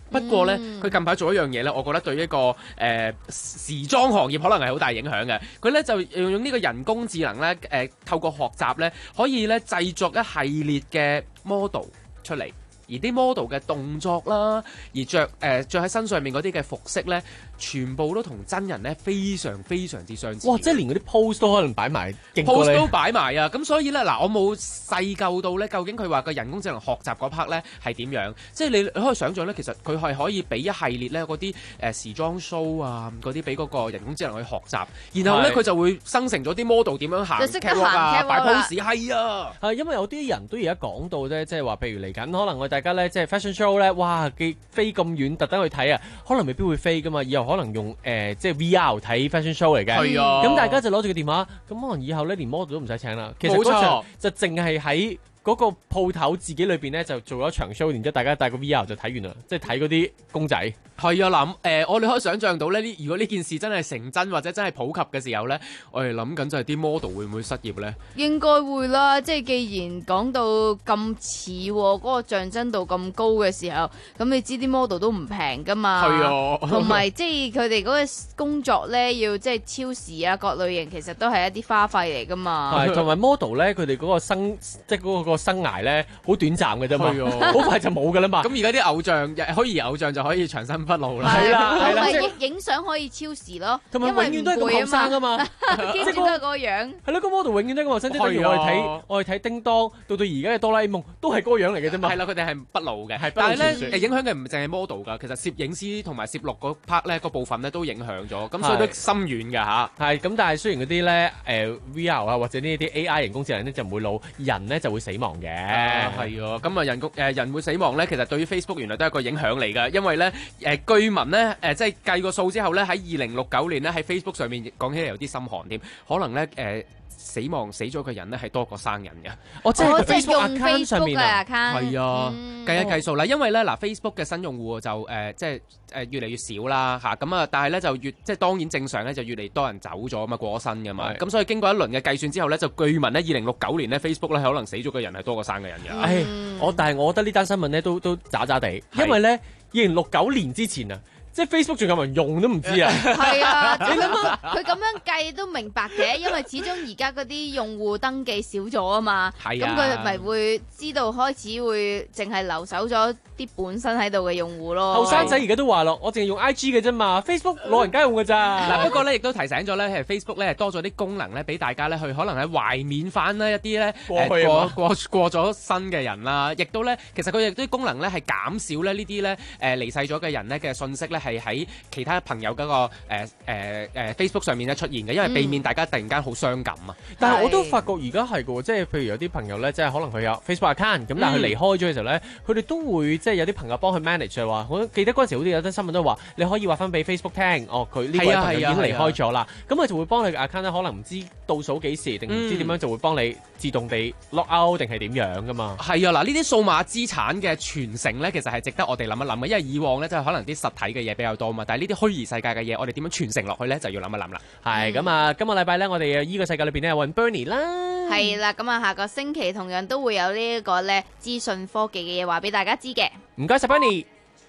不過咧，佢、嗯、近排做一樣嘢咧，我覺得對一個誒、呃、時裝行業可能係好大影響嘅。佢咧就用用呢個人工智能咧，誒、呃、透過學習咧，可以咧製作一系列嘅 model 出嚟。而啲 model 嘅動作啦，而着誒著喺身上面嗰啲嘅服飾咧，全部都同真人咧非常非常之相似。 哇！即係連嗰啲 pose 都可能擺埋 ，pose 都擺埋啊！咁所以咧，嗱，我冇細究到咧，究竟佢話個人工智能學習嗰 part 咧係點樣？即係你你可以想象咧，其實佢係可以俾一系列咧嗰啲誒時裝 show 啊，嗰啲俾嗰個人工智能去學習，然後咧佢就會生成咗啲 model 點樣行 catwalk 啊，擺 pose 係啊， 係因為有啲人都而家講到咧，即係話譬如嚟緊，可能我大家咧即係 fashion show 咧，哇，幾飛咁遠特登去睇啊，可能未必會飛噶嘛，以後可能用誒、呃、即係 V R 睇 fashion show 嚟嘅，係啊，咁大家就攞住個電話，咁可能以後咧連 model 都唔使請啦，其實嗰場就淨係喺嗰個鋪頭自己裏邊咧就做咗場 show，然之後大家帶個 V R 就睇完啦，即係睇嗰啲公仔。 係啊，嗱，誒，我哋可以想象到咧，呢如果呢件事真係成真或者真係普及嘅時候咧，我哋諗緊就係啲 model 會唔會失業咧？ 應該會啦，即係既然講到咁似嗰個象真度咁高嘅時候，咁你知啲 model 都唔平噶嘛？係啊，同埋即係佢哋嗰個工作咧，要即係超時啊，各類型其實都係一啲花費嚟噶嘛。 係，同埋 model 咧，佢哋嗰個生即係嗰個生涯咧，好短暫嘅啫嘛，好快就冇噶啦嘛。 咁而家啲偶像，虛擬偶像就可以長生不老啦。 係啦，係啦， 影影相可以超時咯， 同埋永遠都係咁後生啊嘛， 即係都係嗰個樣。 係咯，個 model 永遠都係咁後生，即係例如我哋睇我哋睇叮當，到到而家嘅哆啦 A 夢都係嗰個樣嚟嘅啫嘛。 係啦，佢哋係不老嘅，但係咧影響嘅唔淨係 model 㗎，其實攝影師同埋攝錄嗰 part 咧個部分咧都影響咗，咁所以都深遠㗎嚇。 係咁，但係雖然嗰啲咧誒 V R 啊或者呢啲 A I 人工智能咧就唔會老，人咧就會死亡嘅。 係啊，咁啊人工誒人會死亡咧，其實對於 Facebook 原來都係一個影響嚟㗎，因為咧誒據聞咧誒、呃、即係計個數之後咧，喺二零六九年咧喺 Facebook 上面講起嚟有啲心寒添，可能咧誒、呃、死亡死咗嘅人咧係多過生人嘅。 我即係 Facebook account 上面啊， 係啊，計一計數啦，因為咧嗱 Facebook 嘅新用戶就誒、呃、即係誒越嚟越少啦嚇，咁啊但係咧就越即係當然正常咧就越嚟多人走咗啊嘛，過咗身㗎嘛，咁所以經過一輪嘅計算之後咧，就據聞咧二零六九年咧 Facebook 咧可能死咗嘅人係多過生嘅人嘅。 唉、嗯，我但係我覺得呢單新聞咧都都渣渣地，因為咧二零六九年之前啊。即係 Facebook 仲有冇人用都唔知啊！ 係啊，你諗下佢咁樣計都明白嘅，因為始終而家嗰啲用戶登記少咗啊嘛，咁佢咪會知道開始會淨係留守咗啲本身喺度嘅用戶咯。 後生仔而家都話咯，我淨係用 I G 嘅啫嘛 ，Facebook 老人家用㗎咋。 嗱不過咧，亦都提醒咗咧，係 Facebook 咧多咗啲功能咧，俾大家咧去可能喺懷緬翻呢一啲咧過去過過過咗身嘅人啦，亦都咧其實佢亦都功能咧係減少咧呢啲咧誒離世咗嘅人咧嘅信息咧。係喺其他朋友嗰個誒誒誒 Facebook 上面咧出現嘅，因為避免大家突然間好傷感啊、嗯。 但係我都發覺而家係嘅喎，即係譬如有啲朋友咧，即係可能佢有 Facebook account，咁但係佢離開咗嘅時候咧，佢哋、嗯、都會即係有啲朋友幫佢 manage 話，我記得嗰陣時好似有啲新聞都話，你可以話翻俾 Facebook 聽，哦佢呢位朋友已經離開咗啦，咁佢就會幫你嘅 account 咧，可能唔知倒數幾時定唔知點樣就會幫你自動地 lock out 定係點樣噶嘛。 係啊，嗱呢啲數碼資產嘅傳承咧，其實係值得我哋諗一諗嘅，因為以往咧即係可能啲實體嘅嘢比較多嘛，但係呢啲虛擬世界嘅嘢，我哋點樣傳承落去咧，就要諗一諗啦。 係咁啊，今個禮拜咧，我哋依個世界裏邊咧揾 Bernie 啦。 係啦，咁啊，下個星期同樣都會有呢一個咧資訊科技嘅嘢話俾大家知嘅。 唔該晒 Bernie。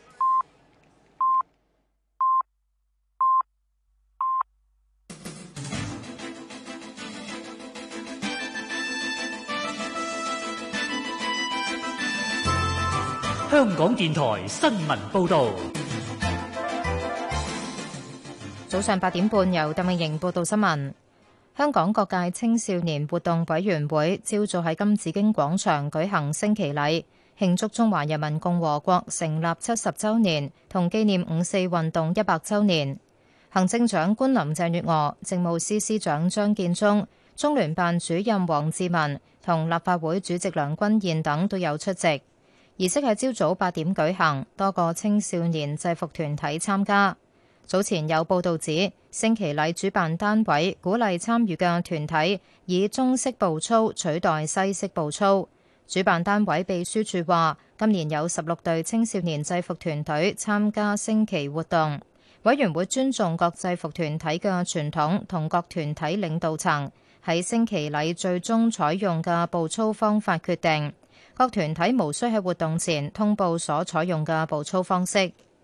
香港電台新聞報導。 早上八點半，由鄧永盈報道新聞。香港各界青少年活動委員會朝早喺金紫荊廣場舉行升旗禮，慶祝中華人民共和國成立七十週年同紀念五四運動一百週年。行政長官林鄭月娥、政務司司長張建宗、中聯辦主任王志民同立法會主席梁君彥等都有出席。儀式喺朝早八點舉行，多個青少年制服團體參加。早前有報道指，升旗禮主辦單位鼓勵參與嘅團體以中式步操取代西式步操。主辦單位秘書處話，今年有十六隊青少年制服團隊參加升旗活動。委員會尊重各制服團體嘅傳統同各團體領導層喺升旗禮最終採用嘅步操方法決定。各團體無需喺活動前通報所採用嘅步操方式。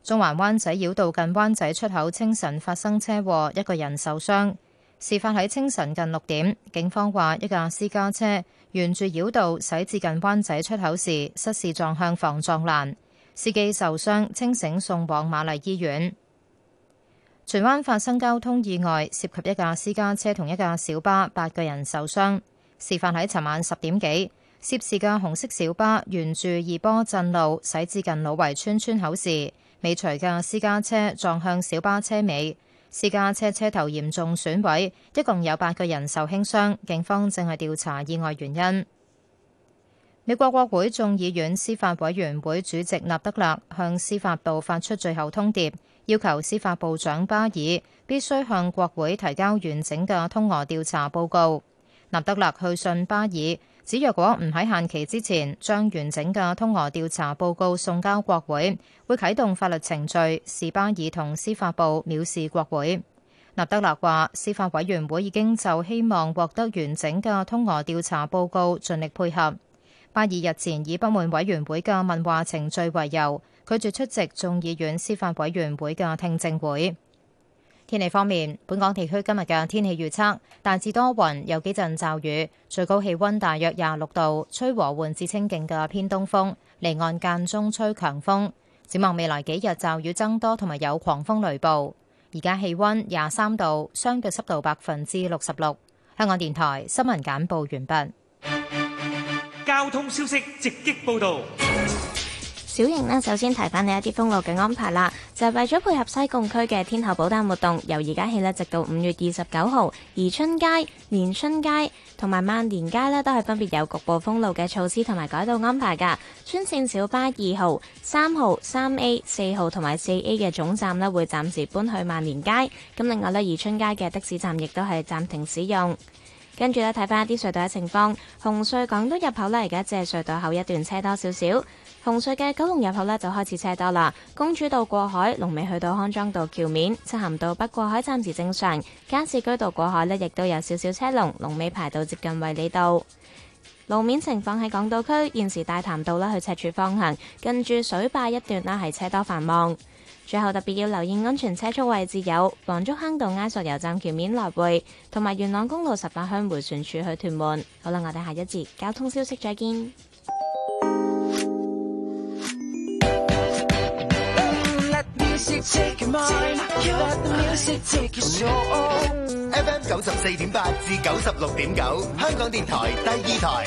中環灣仔繞道近灣仔出口清晨發生車禍，一個人受傷。事發喺清晨近六點，警方話一架私家車沿住繞道駛至近灣仔出口時失事撞向防撞欄，司機受傷，清醒送往瑪麗醫院。荃灣發生交通意外，涉及一架私家車同一架小巴，八個人受傷。事發喺尋晚十點幾，涉事嘅紅色小巴沿住二波鎮路駛至近老圍村村口時，尾隨嘅私家車撞向小巴車尾，私家車車頭嚴重損毀，一共有八個人受輕傷，警方正係調查意外原因。美國國會眾議院司法委員會主席納德勒向司法部發出最後通牒，要求司法部長巴爾必須向國會提交完整嘅通俄調查報告。納德勒去信巴爾，指若果唔喺限期之前將完整嘅通俄調查報告送交國會，會啟動法律程序，視巴爾同司法部藐視國會。納德勒話，司法委員會已經就希望獲得完整嘅通俄調查報告盡力配合。巴爾日前以不滿委員會嘅問話程序為由，拒絕出席眾議院司法委員會嘅聽證會。天氣方面，本港地區今日嘅天氣預測大致多雲，有幾陣驟雨，最高氣溫大約廿六度，吹和緩至清勁嘅偏東風，離岸間中吹強風。展望未來幾日驟雨增多，同埋有狂風雷暴。而家氣溫廿三度，相對濕度百分之六十六。香港電台新聞簡報完畢。 交通消息直擊報道。 小瑩呢，首先提翻你一啲封路嘅安排啦，就係為咗配合西貢區嘅天后寶誕活動，由而家起呢，直到五月二十九號，宜春街、連春街同埋萬年街呢，都係分別有局部封路嘅措施同埋改道安排㗎。專線小巴二號、三號、三 A、四號同埋四 A 嘅總站呢，會暫時搬去萬年街。咁另外呢，宜春街嘅的，的士站亦都係暫停使用。跟住呢，睇翻一啲隧道嘅情況，紅隧港島入口呢，而家只係隧道口一段車多少少。紅隧嘅九龍入口呢，就開始車多啦，公主道過海，龍尾去到康莊道橋面，漆咸道北過海暫時正常，加士居道過海呢，亦都有少少車龍，龍尾排到接近衛理道。路面情況喺港島區，現時大潭道啦去赤柱方向，近住水壩一段啦係車多繁忙。最後特別要留意安全車速位置有黃竹坑道埃索油站橋面來回，同埋元朗公路十八鄉迴旋處去屯門。好啦，我哋下一節交通消息再見。 F M 九十四點八至九十六點九，香港電台第二台。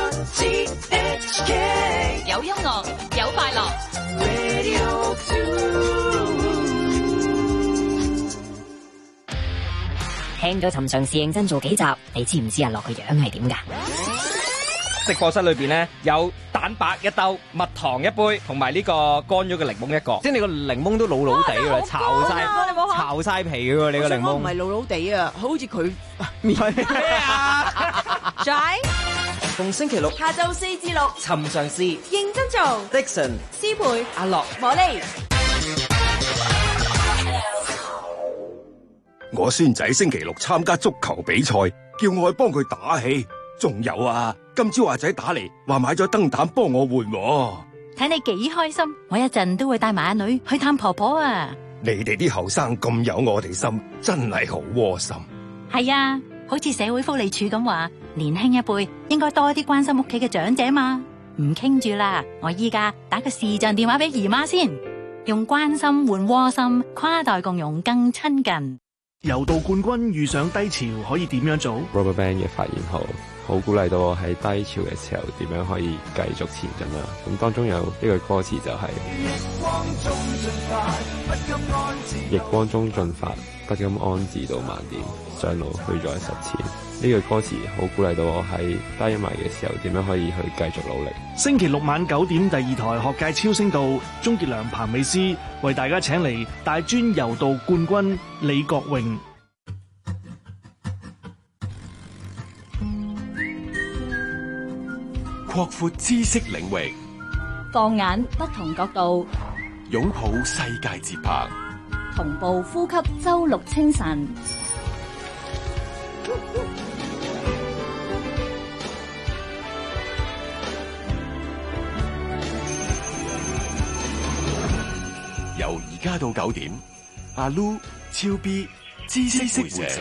有音樂，有快樂。 聽咗尋常事認真做幾集，你知唔知阿樂個樣係點㗎？ 直播室裏邊咧有蛋白一兜、蜜糖一杯，同埋呢個乾咗嘅檸檬一個。即係你個檸檬都老老地㗎啦，巢晒巢晒皮㗎喎，你個檸檬。 唔係老老地啊，好似佢咩啊？ 仔， 逢星期六下晝四至六， 尋常事認真做。 Dixon、 思培、 阿樂、 茉莉。 我孫仔星期六參加足球比賽，叫我去幫佢打氣。仲有啊，今朝阿仔打嚟話買咗燈膽幫我換喎。 睇你幾開心，我一陣都會帶埋阿女去探婆婆啊！ 你哋啲後生咁有我哋心，真係好窩心。 係啊，好似社會福利署咁話，年輕一輩應該多啲關心屋企嘅長者嘛。唔傾住啦，我依家打個視像電話俾姨媽先，用關心換窩心，跨代共融更親近。 柔道冠軍遇上低潮可以點樣做 ？RubberBand 嘅發現好，好鼓勵到我喺低潮嘅時候點樣可以繼續前進啦。咁當中有呢句歌詞就係、是：逆光中進發，不甘安置到萬點，上路去再實踐。呢句歌詞好鼓勵到我喺低迷嘅時候點樣可以去繼續努力。 星期六晚九點，第二台學界超聲道，鍾傑良、彭美詩為大家請嚟大專柔道冠軍李國榮。 擴闊知識領域， 放眼不同角度， 擁抱世界節拍， 同步呼吸周六清晨。 由而家到九點，阿 Lu、超 B、知識會社。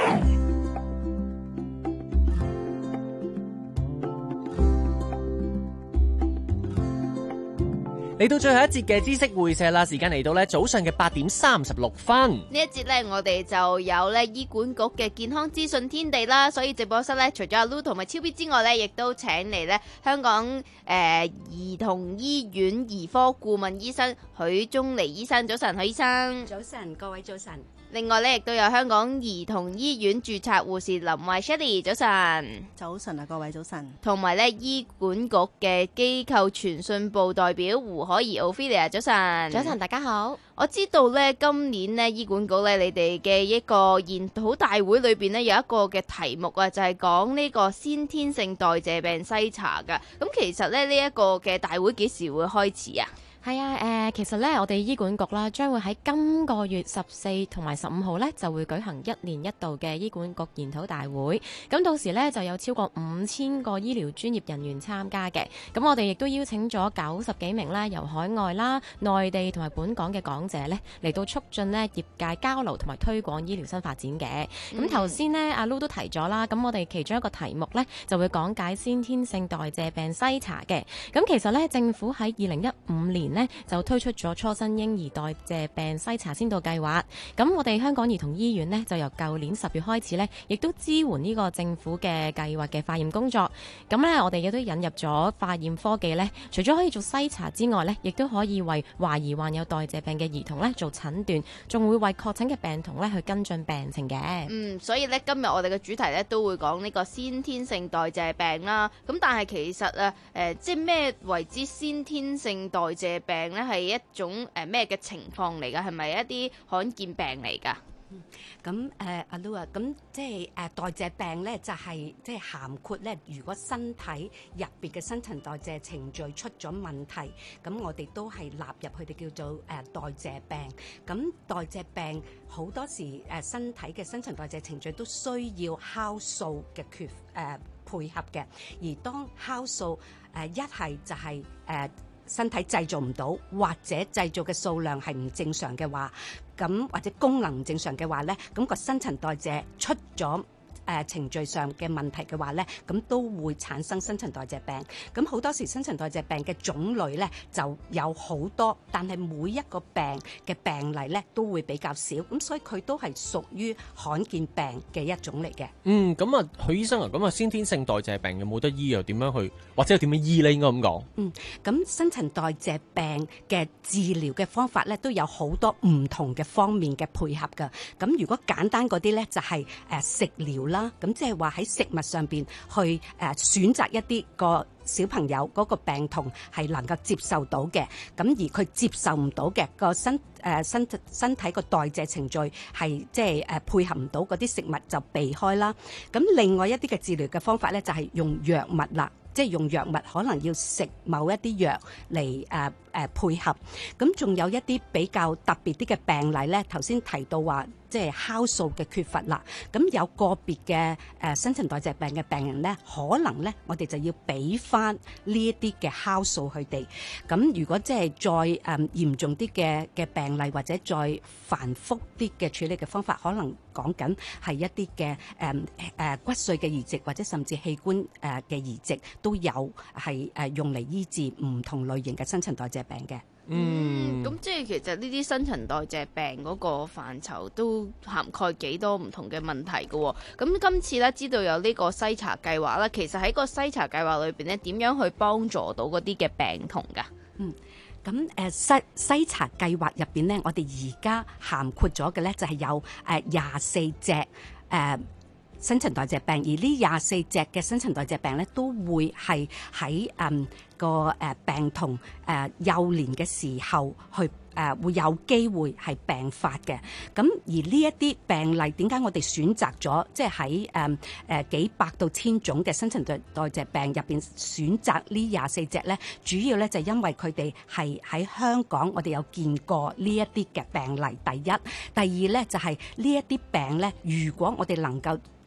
嚟到最後一節嘅知識會社啦，時間嚟到咧早上嘅八點三十六分。 呢一節咧，我哋就有咧醫管局嘅健康資訊天地啦，所以直播室咧除咗阿 Lu 同埋超 B 之外咧，亦都請嚟咧香港誒、呃、兒童醫院兒科顧問醫生許宗尼醫生。早晨，許醫生。 早晨，各位早晨。 另外咧，亦都有香港兒童醫院註冊護士林慧 Shirley。早晨。 早晨啊，各位早晨。 同埋咧醫管局嘅機構傳訊部代表胡可怡 Ophelia。早晨。 早晨，大家好。 我知道咧，今年咧醫管局咧，你哋嘅一個研討大會裏邊咧有一個嘅題目啊，就係講呢個先天性代謝病篩查噶。咁其實咧呢一個嘅大會幾時會開始啊？ 係啊，誒、呃，其實咧，我哋醫管局啦，將會喺今個月十四同埋十五號咧，就會舉行一年一度嘅醫管局研討大會。咁到時咧，就有超過五千個醫療專業人員參加嘅。咁我哋亦都邀請咗九十幾名咧，由海外啦、內地同埋本港嘅講者咧，嚟到促進咧業界交流同埋推廣醫療新發展嘅。咁頭先咧，阿 Lu 都提咗啦，咁我哋其中一個題目咧，就會講解先天性代謝病篩查嘅。咁其實咧，政府喺二零一五年呢就推出咗初生嬰兒代謝病篩查先導計劃，咁我哋香港兒童醫院呢，就由舊年十月開始呢，亦都支援呢個政府嘅計劃嘅化驗工作。咁呢，我哋亦都引入咗化驗科技呢，除咗可以做篩查之外呢，亦都可以為懷疑患有代謝病嘅兒童呢做診斷，仲會為確診嘅病童呢去跟進病情嘅。 嗯，所以呢，今日我哋嘅主題呢，都會講呢個先天性代謝病啦。咁但係其實啊，誒、呃，即係咩為之先天性代謝病咧？係一種誒咩嘅情況嚟㗎？係咪一啲罕見病嚟㗎？ 咁誒阿 Lu 啊，咁即係誒代謝病咧，就係即係涵括咧，如果身體入邊嘅新陳代謝程序出咗問題，咁我哋都係納入佢哋叫做誒代謝病。咁代謝病好多時誒身體嘅新陳代謝程序都需要酵素嘅缺誒、呃、配合嘅，而當酵素誒一係就係、是、誒。呃身體製造唔到，或者製造嘅數量係唔正常嘅話，咁或者功能唔正常嘅話咧，咁個新陳代謝出咗誒、呃、程序上嘅問題嘅話咧，咁都會產生新陳代謝病。咁好多時新陳代謝病嘅種類咧就有好多，但係每一個病嘅病例咧都會比較少，咁所以佢都係屬於罕見病嘅一種嚟嘅。 嗯，咁啊，許醫生啊，咁啊，先天性代謝病有冇得醫又點樣去，或者點樣醫咧？應該咁講。 嗯，咁新陳代謝病嘅治療嘅方法咧都有好多唔同嘅方面嘅配合㗎。咁如果簡單嗰啲咧就係、是、誒、呃、食療啦。咁即係話喺食物上邊去誒選擇一啲個小朋友嗰個病童係能夠接受到嘅，咁而佢接受唔到嘅個身誒身身體個代謝程序係即係誒配合唔到嗰啲食物就避開啦。咁另外一啲嘅治療嘅方法咧就係用藥物啦。即係用藥物，可能要食某一啲藥嚟誒誒配合。咁仲有一啲比較特別啲嘅病例咧，頭先提到話，即係酵素嘅缺乏啦。咁有個別嘅誒新陳代謝病嘅病人咧，可能咧我哋就要俾翻呢一啲嘅酵素佢哋。咁如果即係再誒、嗯、嚴重啲嘅嘅病例，或者再繁複啲嘅處理嘅方法，可能講緊係一啲嘅誒誒骨髓嘅移植，或者甚至器官誒嘅移植。都有係誒用嚟醫治唔同類型嘅新陳代謝病嘅。 嗯，咁即係其實呢啲新陳代謝病嗰個範疇都涵蓋幾多唔同嘅問題嘅。咁今次咧知道有呢個篩查計劃啦，其實喺個篩查計劃裏邊咧，點樣去幫助到嗰啲嘅病童㗎？ 嗯。咁誒篩篩查計劃入邊咧，我哋而家涵括咗嘅咧就係有誒廿四隻誒。呃新陳代謝病，而呢廿四隻嘅新陳代謝病咧，都會係喺誒個誒病童誒幼年嘅時候去誒會有機會係病發嘅。咁而呢一啲病例點解我哋選擇咗，即係喺誒誒幾百到千種嘅新陳代代謝病入邊選擇呢廿四隻咧？主要咧就係因為佢哋係喺香港，我哋有見過呢一啲嘅病例。第一，第二咧就係呢一啲病咧，如果我哋能夠及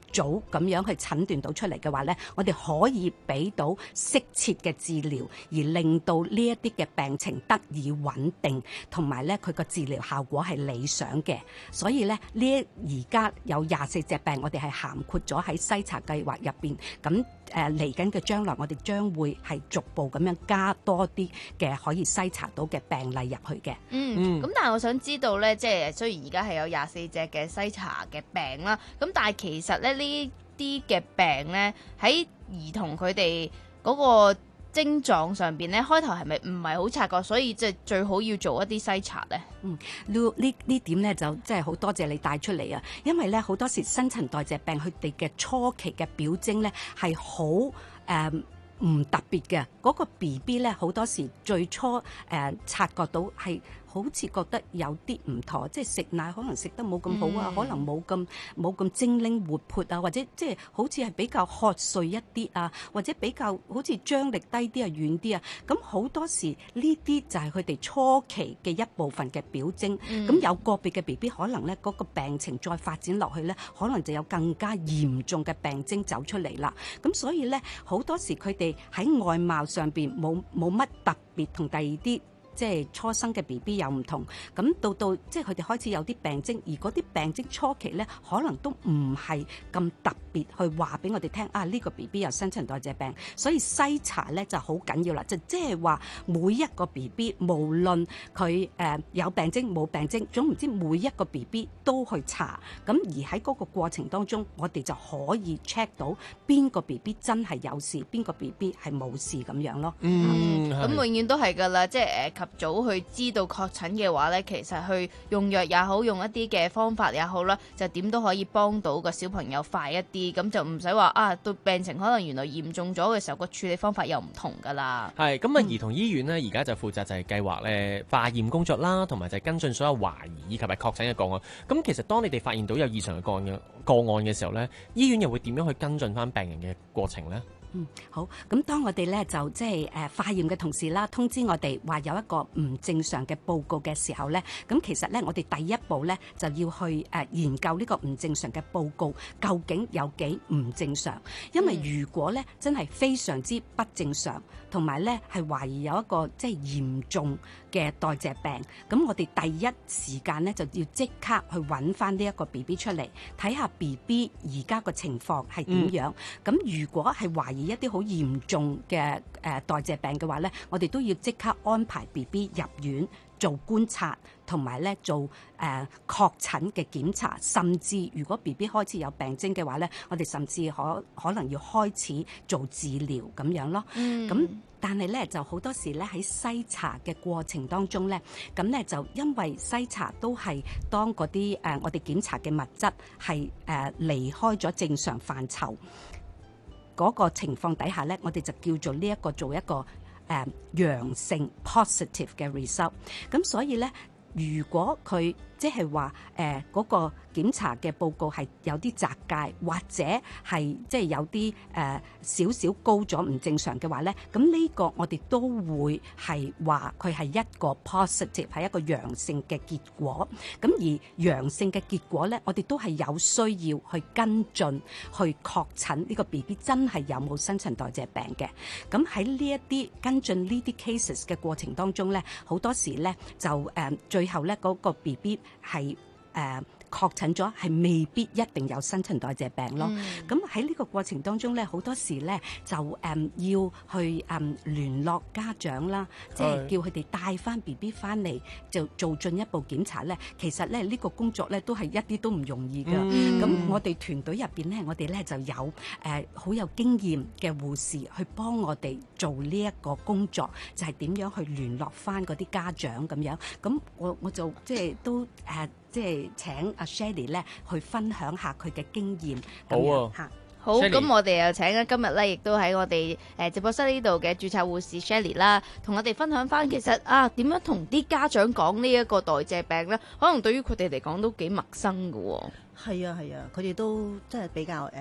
早咁樣去診斷到出嚟嘅話咧，我哋可以俾到適切嘅治療，而令到呢一啲嘅病情得以穩定，同埋咧佢個治療效果係理想嘅。所以咧呢而家有廿四隻病，我哋係涵括咗喺篩查計劃入邊。咁誒嚟緊嘅將來，我哋將會係逐步咁樣加多啲嘅可以篩查到嘅病例入去嘅。 嗯，咁、嗯、但係我想知道咧，即係雖然而家係有廿四隻嘅篩查嘅病啦，咁但係其實咧呢啲嘅病咧喺兒童佢哋嗰個症狀上邊咧，開頭係咪唔係好察覺，所以即係最好要做一啲篩查咧？ 嗯，呢呢呢點咧就即係好多謝你帶出嚟啊！因為咧好多時新陳代謝病佢哋嘅初期嘅表徵咧係好誒唔特別嘅，嗰、那個 B B 咧好多時最初誒、呃、察覺到係好似覺得有啲唔妥，即係食奶可能食得冇咁好啊、嗯，可能冇咁冇咁精靈活潑啊，或者即係好似係比較瞌睡一啲啊，或者比較好似張力低啲啊、軟啲啊，咁好多時呢啲就係佢哋初期嘅一部分嘅表徵。咁、嗯、有個別嘅 B B 可能咧嗰個病情再發展落去咧，可能就有更加嚴重嘅病徵走出嚟啦。咁所以咧好多時佢哋喺外貌上邊冇冇乜特別，同第二啲即係初生嘅 B B 有唔同，咁到到即係佢哋開始有啲病徵，而嗰啲病徵初期咧，可能都唔係咁特別去話俾我哋聽啊！呢個 B B 有新陳代謝病，所以篩查咧就好緊要啦。就即係話每一個 B B 無論佢誒有病徵冇病徵，總唔知每一個 B B 都去查。咁而喺嗰個過程當中，我哋就可以 check 到邊個 B B 真係有事，邊個 B B 係冇事咁樣咯。 嗯，咁永遠都係㗎啦，即係誒早去知道確診嘅話咧，其實去用藥也好，用一啲嘅方法也好啦，就點都可以幫到個小朋友快一啲，咁就唔使話啊到病情可能原來嚴重咗嘅時候，個處理方法又唔同噶啦。係咁啊，兒童醫院呢，而家就負責就係計劃咧化驗工作啦，同埋就係跟進所有懷疑以及係確診嘅個案。咁其實當你哋發現到有異常嘅個案嘅個案嘅時候咧，醫院又會點樣去跟進翻病人嘅過程咧？ 嗯，好。咁當我哋咧就即係誒化驗嘅同事啦，通知我哋話有一個唔正常嘅報告嘅時候咧，咁其實咧我哋第一步咧就要去誒研究呢個唔正常嘅報告究竟有幾唔正常，因為如果咧真係非常之不正常，同埋咧係懷疑有一個即係嚴重嘅代謝病，咁我哋第一時間咧就要即刻去揾翻呢一個 B B 出嚟，睇下 B B 而家個情況係點樣。咁、嗯、如果係懷疑一啲好嚴重嘅誒代謝病嘅話咧，我哋都要即刻安排 B B 入院做觀察，同埋咧做誒、呃、確診嘅檢查，甚至如果 B B 開始有病徵嘅話咧，我哋甚至可可能要開始做治療咁樣咯。咁、嗯、但係咧就好多時咧喺篩查嘅過程當中咧，咁咧就因為篩查都係當嗰啲誒我哋檢查嘅物質係誒、呃、離開咗正常範疇嗰個情況底下咧，我哋就叫做呢一個做一個誒陽性 positive 嘅 result。咁所以咧，如果佢即係話誒嗰個檢查嘅報告係有啲窄界，或者係即係有啲誒少少高咗唔正常嘅話咧，咁呢個我哋都會係話佢係一個 positive， 係一個陽性嘅結果。咁而陽性嘅結果咧，我哋都係有需要去跟進，去確診呢個 B B 真係有冇新陳代謝病嘅。咁喺呢一啲跟進呢啲 cases 嘅過程當中咧，好多時咧就誒、呃、最後咧嗰、那個 B B 係誒確診咗，係未必一定有新陳代謝病咯。咁喺呢個過程當中咧，好多時咧就誒、呃、要去誒、呃、聯絡家長啦，即係叫佢哋帶翻 B B 翻嚟就做進一步檢查咧。其實咧呢、這個工作咧都係一啲都唔容易㗎。咁、嗯、我哋團隊入邊咧，我哋咧就有誒好、呃、有經驗嘅護士去幫我哋做呢一個工作，就係、是、點樣去聯絡翻嗰啲家長咁樣。咁我我就即係都誒。呃即係請阿 Shelly 咧去分享下佢嘅經驗。好啊，嚇好。咁我哋又請啊今日咧，亦都喺我哋誒直播室呢度嘅註冊護士 Shelly 啦，同我哋分享翻其實啊點樣同啲家長講呢一個代謝病咧，可能對於佢哋嚟講都幾陌生㗎喎。 係啊係啊，佢哋都即係比較誒。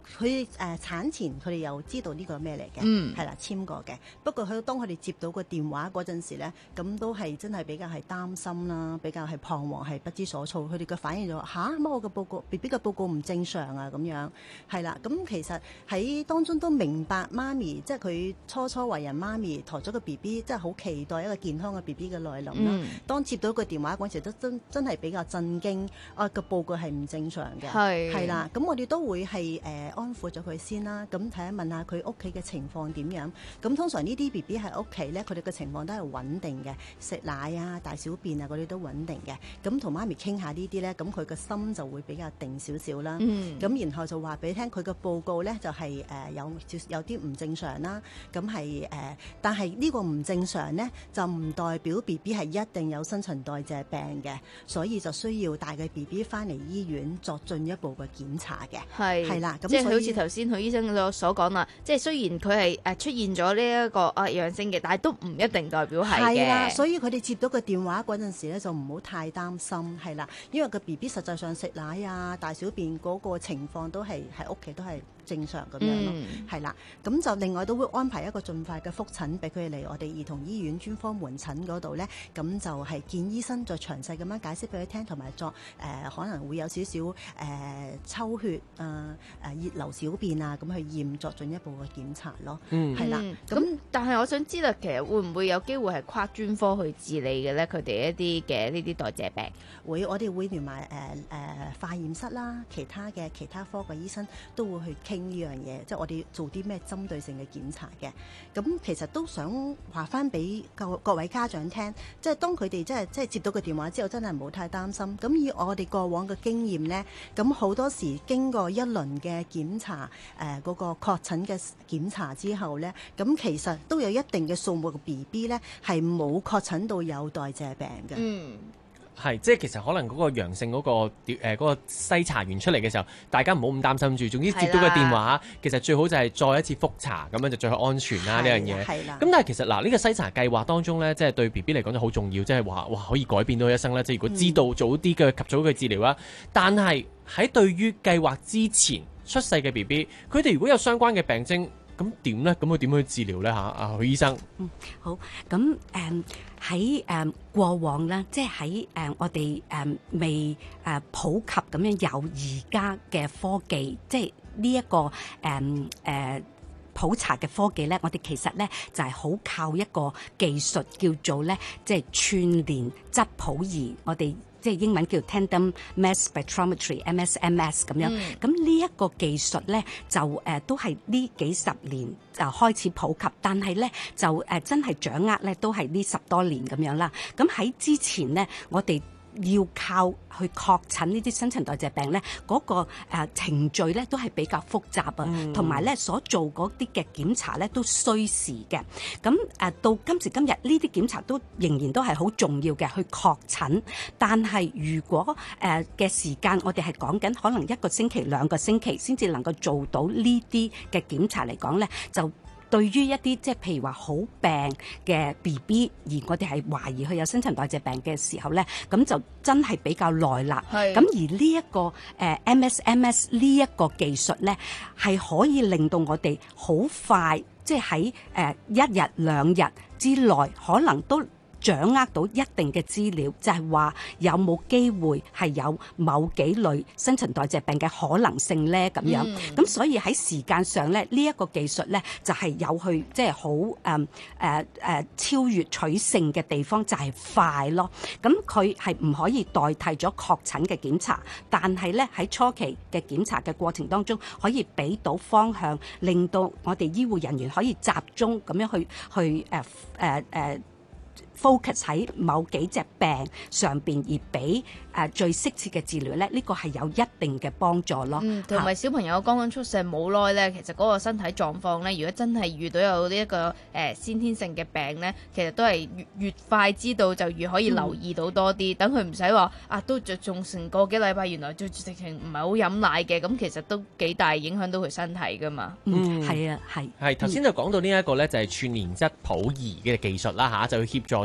佢誒、呃、產前佢哋又知道呢個咩嚟嘅， 嗯係啦簽過嘅。不過佢當佢哋接到個電話嗰陣時咧，咁都係真係比較係擔心啦，比較係彷徨，係不知所措。佢哋嘅反應就話吓，乜我嘅報告 B B 嘅報告唔正常啊咁樣，係啦。咁其實喺當中都明白媽咪，即係佢初初為人媽咪抬咗個 B B，即係好期待一個健康嘅 B B 嘅來臨啦。 嗯當接到個電話嗰陣時，都真真係比較震驚，啊個報告係唔正常嘅， 係係啦。咁我哋都會係誒、呃、安撫咗佢先啦，咁睇下問下佢屋企嘅情況點樣。咁通常呢啲 B B 喺屋企咧，佢哋嘅情況都係穩定嘅，食奶啊、大小便啊嗰啲都穩定嘅。咁同媽咪傾下呢啲咧，咁佢個心就會比較定少少啦。咁、 嗯、 然後就話俾你聽，佢嘅報告咧就係、是、誒、呃、有有啲唔正常啦。咁係誒，但係呢個唔正常咧，就唔代表 B B 係一定有新陳代謝病嘅，所以就需要帶個 B B 翻嚟醫院作進一步嘅檢查嘅。 係係啦，咁即係所以好似頭先許醫生所所講啦，即係雖然佢係誒出現咗呢一個啊陽性嘅，但係都唔一定代表係係啦， 嘅。 所以佢哋接到個電話嗰陣時咧，就唔好太擔心，係啦，因為個 B B 實際上食奶啊、大小便嗰個情況都係喺屋企都係正常咁樣咯，係啦、嗯。咁就另外都會安排一個盡快嘅覆診俾佢嚟我哋兒童醫院專科門診嗰度咧，咁就係見醫生再詳細咁樣解釋俾佢聽，同埋作誒、呃、可能會有少少誒抽血啊、誒、呃、熱流小便啊，咁去驗作進一步嘅檢查咯。 嗯， 係啦。 咁、嗯、但係我想知道，其實會唔會有機會係跨專科去治理嘅咧？佢哋一啲嘅呢啲代謝病， 會我哋會連埋誒誒化驗室啦，其他嘅其他科嘅醫生都會去傾呢樣嘢，即係我哋做啲咩針對性嘅檢查嘅。咁其實都想話翻俾各各位家長聽，即係當佢哋即係即係接到個電話之後，真係唔好太擔心。咁以我哋過往嘅經驗咧，咁好多時經過一輪嘅檢查，誒、呃、嗰、那個確診嘅檢查之後咧，咁其實都有一定嘅數目嘅 B B 咧係冇確診到有代謝病嘅。 嗯。係，即係其實可能嗰個陽性嗰、嗰個誒嗰、呃嗰個篩查完出嚟嘅時候，大家唔好咁擔心住。總之接到個電話，其實最好就係再一次覆查，咁樣就最安全啦呢樣嘢。係啦。咁但係其實嗱，呢、呢個篩查計劃當中咧，即係對 B B 嚟講就好重要，即係話哇可以改變到一生咧。即係如果知道早啲嘅及早嘅治療啦，嗯、但係喺對於計劃之前出世嘅 B B，佢哋如果有相關嘅病徵。咁點咧？咁佢點去治療咧？嚇，阿許醫生。 嗯，好。咁誒喺誒過往咧，即係喺誒我哋誒、嗯、未誒、呃、普及咁樣有而家嘅科技，即係呢一個誒誒、嗯呃、普查嘅科技咧，我哋其實咧就係、是、好靠一個技術叫做咧，即係串聯質譜儀，我哋。即係英文叫 Tandem Mass Spectrometry M S M S 咁樣，咁呢一個技術咧就誒、呃、都係呢幾十年就開始普及，但係咧就誒、呃、真係掌握咧都係呢十多年咁樣啦。咁喺之前咧，我哋要靠去確診呢啲新陳代謝病咧，嗰、那個誒、呃、程序咧都係比較複雜啊，同埋咧所做嗰啲嘅檢查咧都需時嘅。咁誒、呃、到今時今日呢啲檢查都仍然都係好重要嘅去確診，但係如果誒嘅、呃、時間我哋係講緊可能一個星期兩個星期先至能夠做到呢啲嘅檢查嚟講咧，就對於一啲即係譬如話好病嘅 B B， 而我哋係懷疑佢有新陳代謝病嘅時候咧，咁就真係比較耐啦。咁而呢、這、一個誒、呃、M S M S 呢一個技術咧，係可以令到我哋好快，即係喺誒一日兩日之內，可能都掌握到一定嘅資料，就係話有冇機會係有某幾類新陳代謝病嘅可能性咧咁樣。咁、嗯、所以喺時間上咧，呢、這、一個技術咧就係有去即係好誒誒誒超越取勝嘅地方，就係快咯。咁佢係唔可以代替咗確診嘅檢查，但係咧喺初期嘅檢查嘅過程當中，可以俾到方向，令到我哋醫護人員可以集中咁樣去去誒誒誒。呃呃 focus 喺某幾隻病上邊而俾誒最適切嘅治療咧，呢個係有一定嘅幫助咯。 嗯，同埋小朋友剛剛出世冇耐咧，其實嗰個身體狀況咧，如果真係遇到有呢一個誒先天性嘅病咧，其實都係越越快知道就越可以留意到多啲，等佢唔使話啊都着重成個幾禮拜，原來就直情唔係好飲奶嘅，咁其實都幾大影響到佢身體噶嘛。 嗯，係啊，係。 係頭先就講到呢一個咧，就係串連質譜儀嘅技術啦嚇，就要協助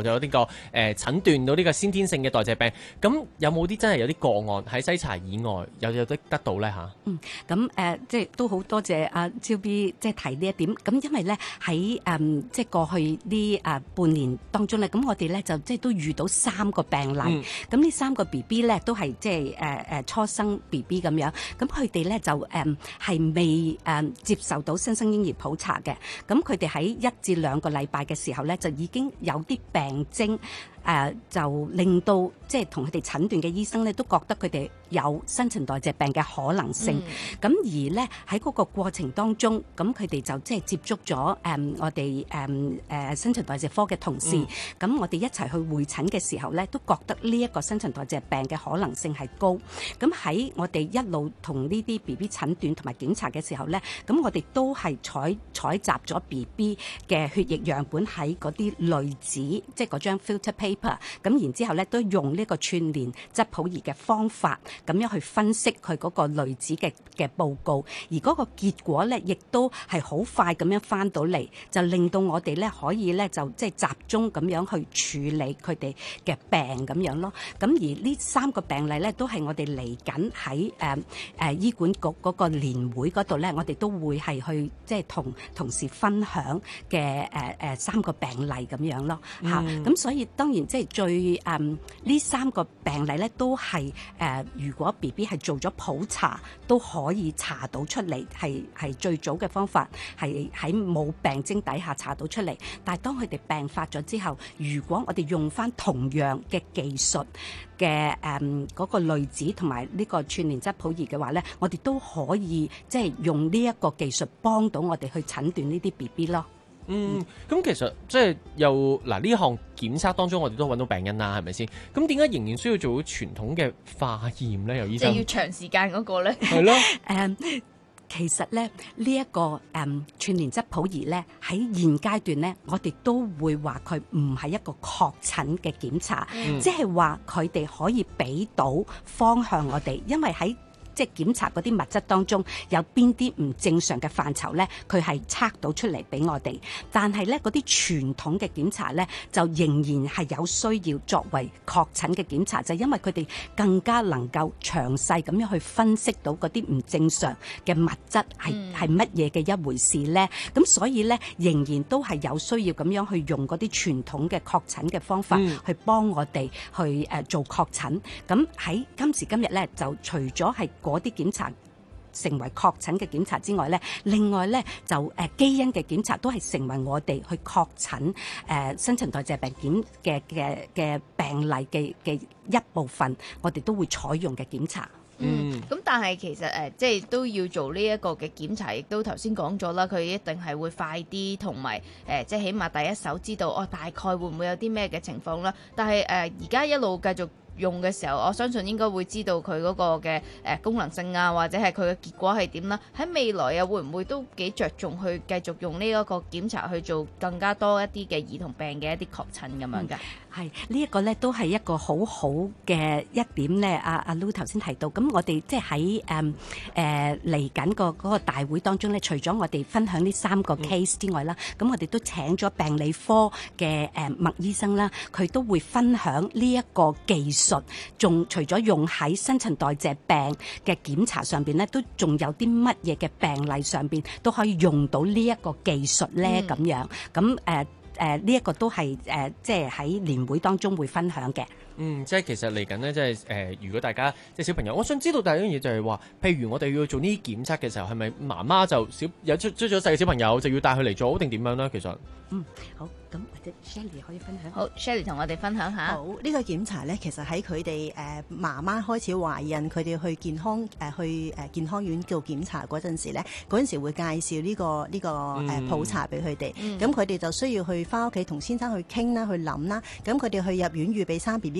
就有呢、這個誒、呃、診斷到呢個先天性嘅代謝病。咁有冇啲真係有啲個案喺篩查以外有有得得到咧嚇？ 嗯，咁誒、呃、即係都好多謝阿超 B 即係提呢一點。咁因為咧喺誒即係過去呢誒、呃、半年當中咧，咁我哋咧就即係都遇到三個病例。咁呢、嗯、三個 B B 咧都係即係誒誒初生 B B 咁樣。咁佢哋咧就誒係、呃、未誒、呃、接受到新生嬰兒普查嘅。咁佢哋喺一至兩個禮拜嘅時候咧，就已經有啲病徵。誒、呃、就令到即係同佢哋診斷嘅醫生咧，都覺得佢哋有新陳代謝病嘅可能性。咁、嗯、而咧喺嗰個過程當中，咁佢哋就即係接觸咗誒、嗯、我哋誒誒新陳代謝科嘅同事。咁、嗯、我哋一齊去會診嘅時候咧，都覺得呢一個新陳代謝病嘅可能性係高。咁喺我哋一路同呢啲 B B 診斷同埋檢查嘅時候咧，咁我哋都係採採集咗 B B 嘅血液樣本喺嗰啲濾紙，即係嗰張 filter paper。咁然之後咧，都用呢個串聯質譜儀嘅方法，咁樣去分析佢嗰個濾紙嘅嘅報告，而嗰個結果咧，亦都係好快咁樣翻到嚟，就令到我哋咧可以咧就即係集中咁樣去處理佢哋嘅病咁樣咯。咁而呢三個病例咧，都係我哋嚟緊喺誒誒醫管局嗰個年會嗰度咧，我哋都會係去即係同同事分享嘅誒誒三個病例咁樣咯嚇。咁、嗯、所以當然。即係最誒呢、嗯、三個病例咧，都係誒、呃、如果 B B 係做咗普查，都可以查到出嚟，係係最早嘅方法，係喺冇病徵底下查到出嚟。但係當佢哋病發咗之後，如果我哋用翻同樣嘅技術嘅誒嗰個濾紙同埋呢個串聯質譜儀嘅話咧，我哋都可以即係用呢一個技術幫到我哋去診斷呢啲 B B 咯。 嗯，咁其實即係又嗱呢項檢測當中，我哋都揾到病因啦，係咪先？咁點解仍然需要做傳統嘅化驗咧？由醫生， 即係要長時間嗰個咧？ 係咯， 誒，其實咧呢一、這個誒、嗯、串聯質譜儀咧喺現階段咧，我哋都會話佢唔係一個確診嘅檢查，嗯、即係話佢哋可以俾到方向我哋，因為喺即係檢查嗰啲物質當中有邊啲唔正常嘅範疇咧，佢係測到出嚟俾我哋。但係咧嗰啲傳統嘅檢查咧，就仍然係有需要作為確診嘅檢查，就係因為佢哋更加能夠詳細咁樣去分析到嗰啲唔正常嘅物質係係乜嘢嘅一回事咧。咁所以咧仍然都係有需要咁樣去用嗰啲傳統嘅確診嘅方法去幫我哋去誒做確診。咁喺今時今日咧，就除咗係嗰啲檢查成為確診嘅檢查之外咧，另外咧就誒、呃、基因嘅檢查都係成為我哋去確診誒新陳代謝病檢嘅嘅嘅病例嘅嘅一部分，我哋都會採用嘅檢查。 嗯，咁但係其實誒、呃，即係都要做呢一個嘅檢查，亦都頭先講咗啦，佢一定係會快啲，同埋誒，即係起碼第一手知道哦，大概會唔會有啲咩嘅情況啦。但係誒，而、呃、家一路繼續用嘅時候，我相信應該會知道佢嗰個嘅誒功能性啊，或者係佢嘅結果係點啦。喺未來啊，會唔會都幾着重去繼續用呢一個檢查去做更加多一啲嘅兒童病嘅一啲確診咁樣㗎？ 係、嗯、呢一個咧，都係一個好好嘅一點咧。阿阿 Lu 頭先提到，咁我哋即係喺誒誒嚟緊個嗰個大會當中咧，除咗我哋分享呢三個 case 之外啦，咁、嗯、我哋都請咗病理科嘅誒麥醫生啦，佢都會分享呢一個技術。仲除咗用喺新陳代謝病嘅檢查上邊咧，都仲有啲乜嘢嘅病例上邊都可以用到呢一個技術咧？咁、嗯、樣咁誒誒呢一個都係誒、呃、即係喺年會當中會分享嘅。 嗯，即係其實嚟緊呢，即係誒，如果大家即係小朋友，我想知道第一樣嘢就係話，譬如我哋要做呢啲檢測嘅時候，係咪媽媽就小有出出咗世嘅小朋友就要帶佢嚟做，定點樣咧？其實嗯好。咁或者 Shelly 可以分享。 好 ，Shelly 同我哋分享下。 好，呢、這個檢查咧，其實喺佢哋誒媽媽開始懷孕，佢哋去健康誒、呃、去誒、呃、健康院做檢查嗰陣時咧，嗰陣時會介紹呢、這個呢、這個誒、呃、普查俾佢哋。咁佢哋就需要去翻屋企同先生去傾啦，去諗啦。咁佢哋去入院預備生 B B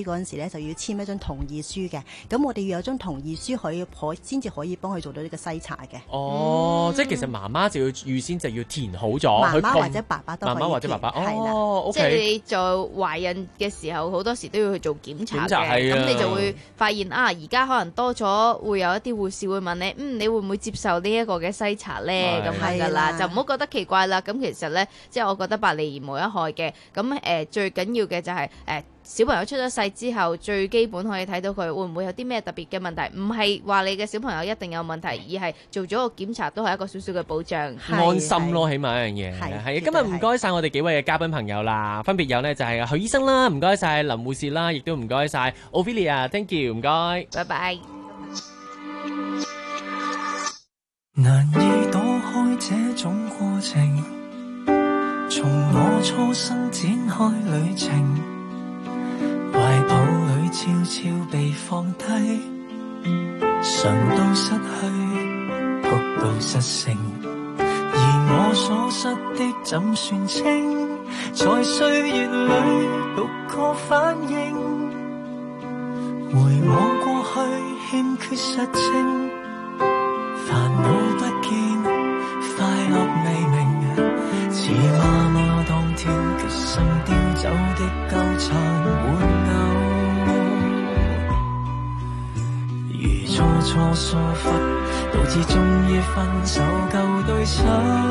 嗰陣時咧，就要簽一張同意書嘅。咁我哋要有張同意書可以可先至可以幫佢做到呢個篩查嘅。 哦，嗯、即係其實媽媽就要預先就要填好咗， 媽媽或者爸爸都可以填。媽媽或者爸爸， 係啦、 哦 okay、 即係你做懷孕嘅時候，好多時都要去做檢查嘅。 咁、 啊、你就會發現啊，而家可能多咗會有一啲護士會問你，嗯，你會唔會接受呢一個嘅篩查咧？咁樣噶啦，就唔好覺得奇怪啦。咁其實咧，即係我覺得百利而無一害嘅。咁誒、呃，最緊要嘅就係、是、誒。呃小朋友出咗世之後，最基本可以睇到佢會唔會有啲咩特別嘅問題，唔係話你嘅小朋友一定有問題，而係做咗個檢查都係一個少少嘅保障， 安心咯，起碼一樣嘢。係係，今日唔該晒我哋幾位嘅嘉賓朋友啦，分別有呢就係許醫生啦，唔該晒林護士啦，亦都唔該晒 Ophelia，thank you， 唔該， 拜拜。 難以躲開這種過程，從我初生展開旅程。懷抱裏悄悄被放低，嘗到失去，哭到失聲，而我所失的怎算清？在歲月裏獨個反應，回望過去欠缺實情，煩惱不見，快樂未明，似媽媽當天決心丟走的糾纏玩偶，如初初疏忽，導致終於分手舊對手。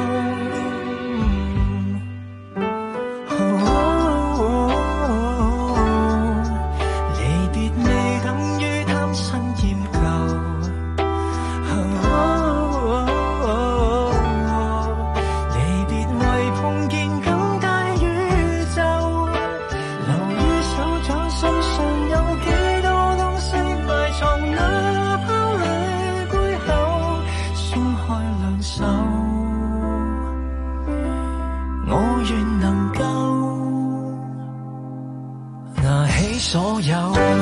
離別未等於貪新厭舊。所有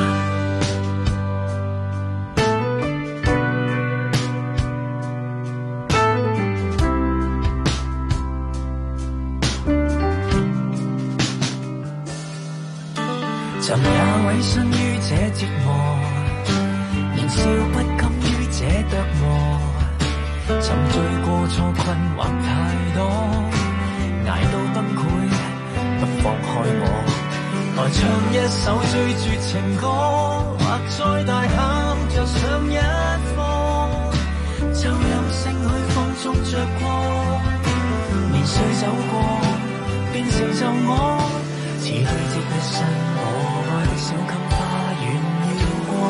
朕也委身於這折磨，年少不甘於這琢磨，沉醉過錯困惑太多，捱到崩潰不放開我，來唱一首最絕情歌，或再大喊着上一課，就任性去放縱着過，年歲走過變成就我，似堆積一生我愛的小金花園要過，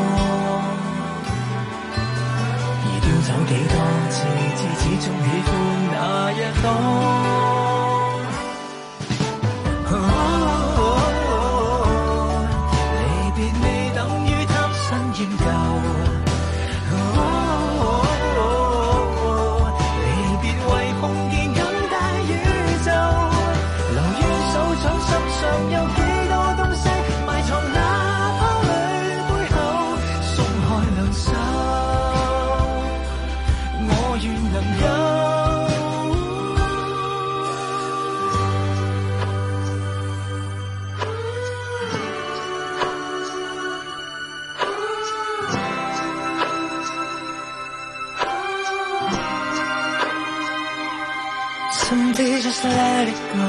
而丟走幾多次，至始終喜歡那一朵。Simply just let it go.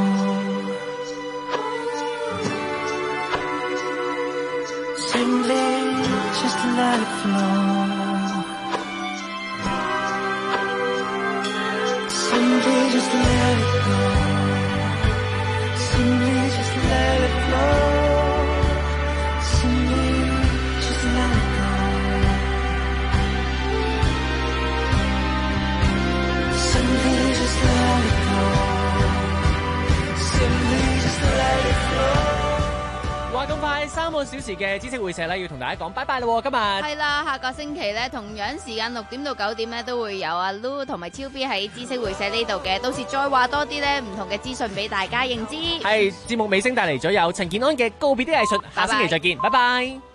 Simply just let it flow. Simply just let it go. Simply just let it flow. Simply just let it go. Simply just let it go. Simply just let it flow. 話咁快三個小時嘅知識會社咧，要同大家講拜拜咯！今日係啦，下個星期咧同樣時間六點到九點咧都會有阿 Lu 同埋超 B 喺知識會社呢度嘅，到時再話多啲咧唔同嘅資訊俾大家認知。 係節目尾聲帶嚟咗有陳健安嘅告別的藝術，下星期再見，拜拜。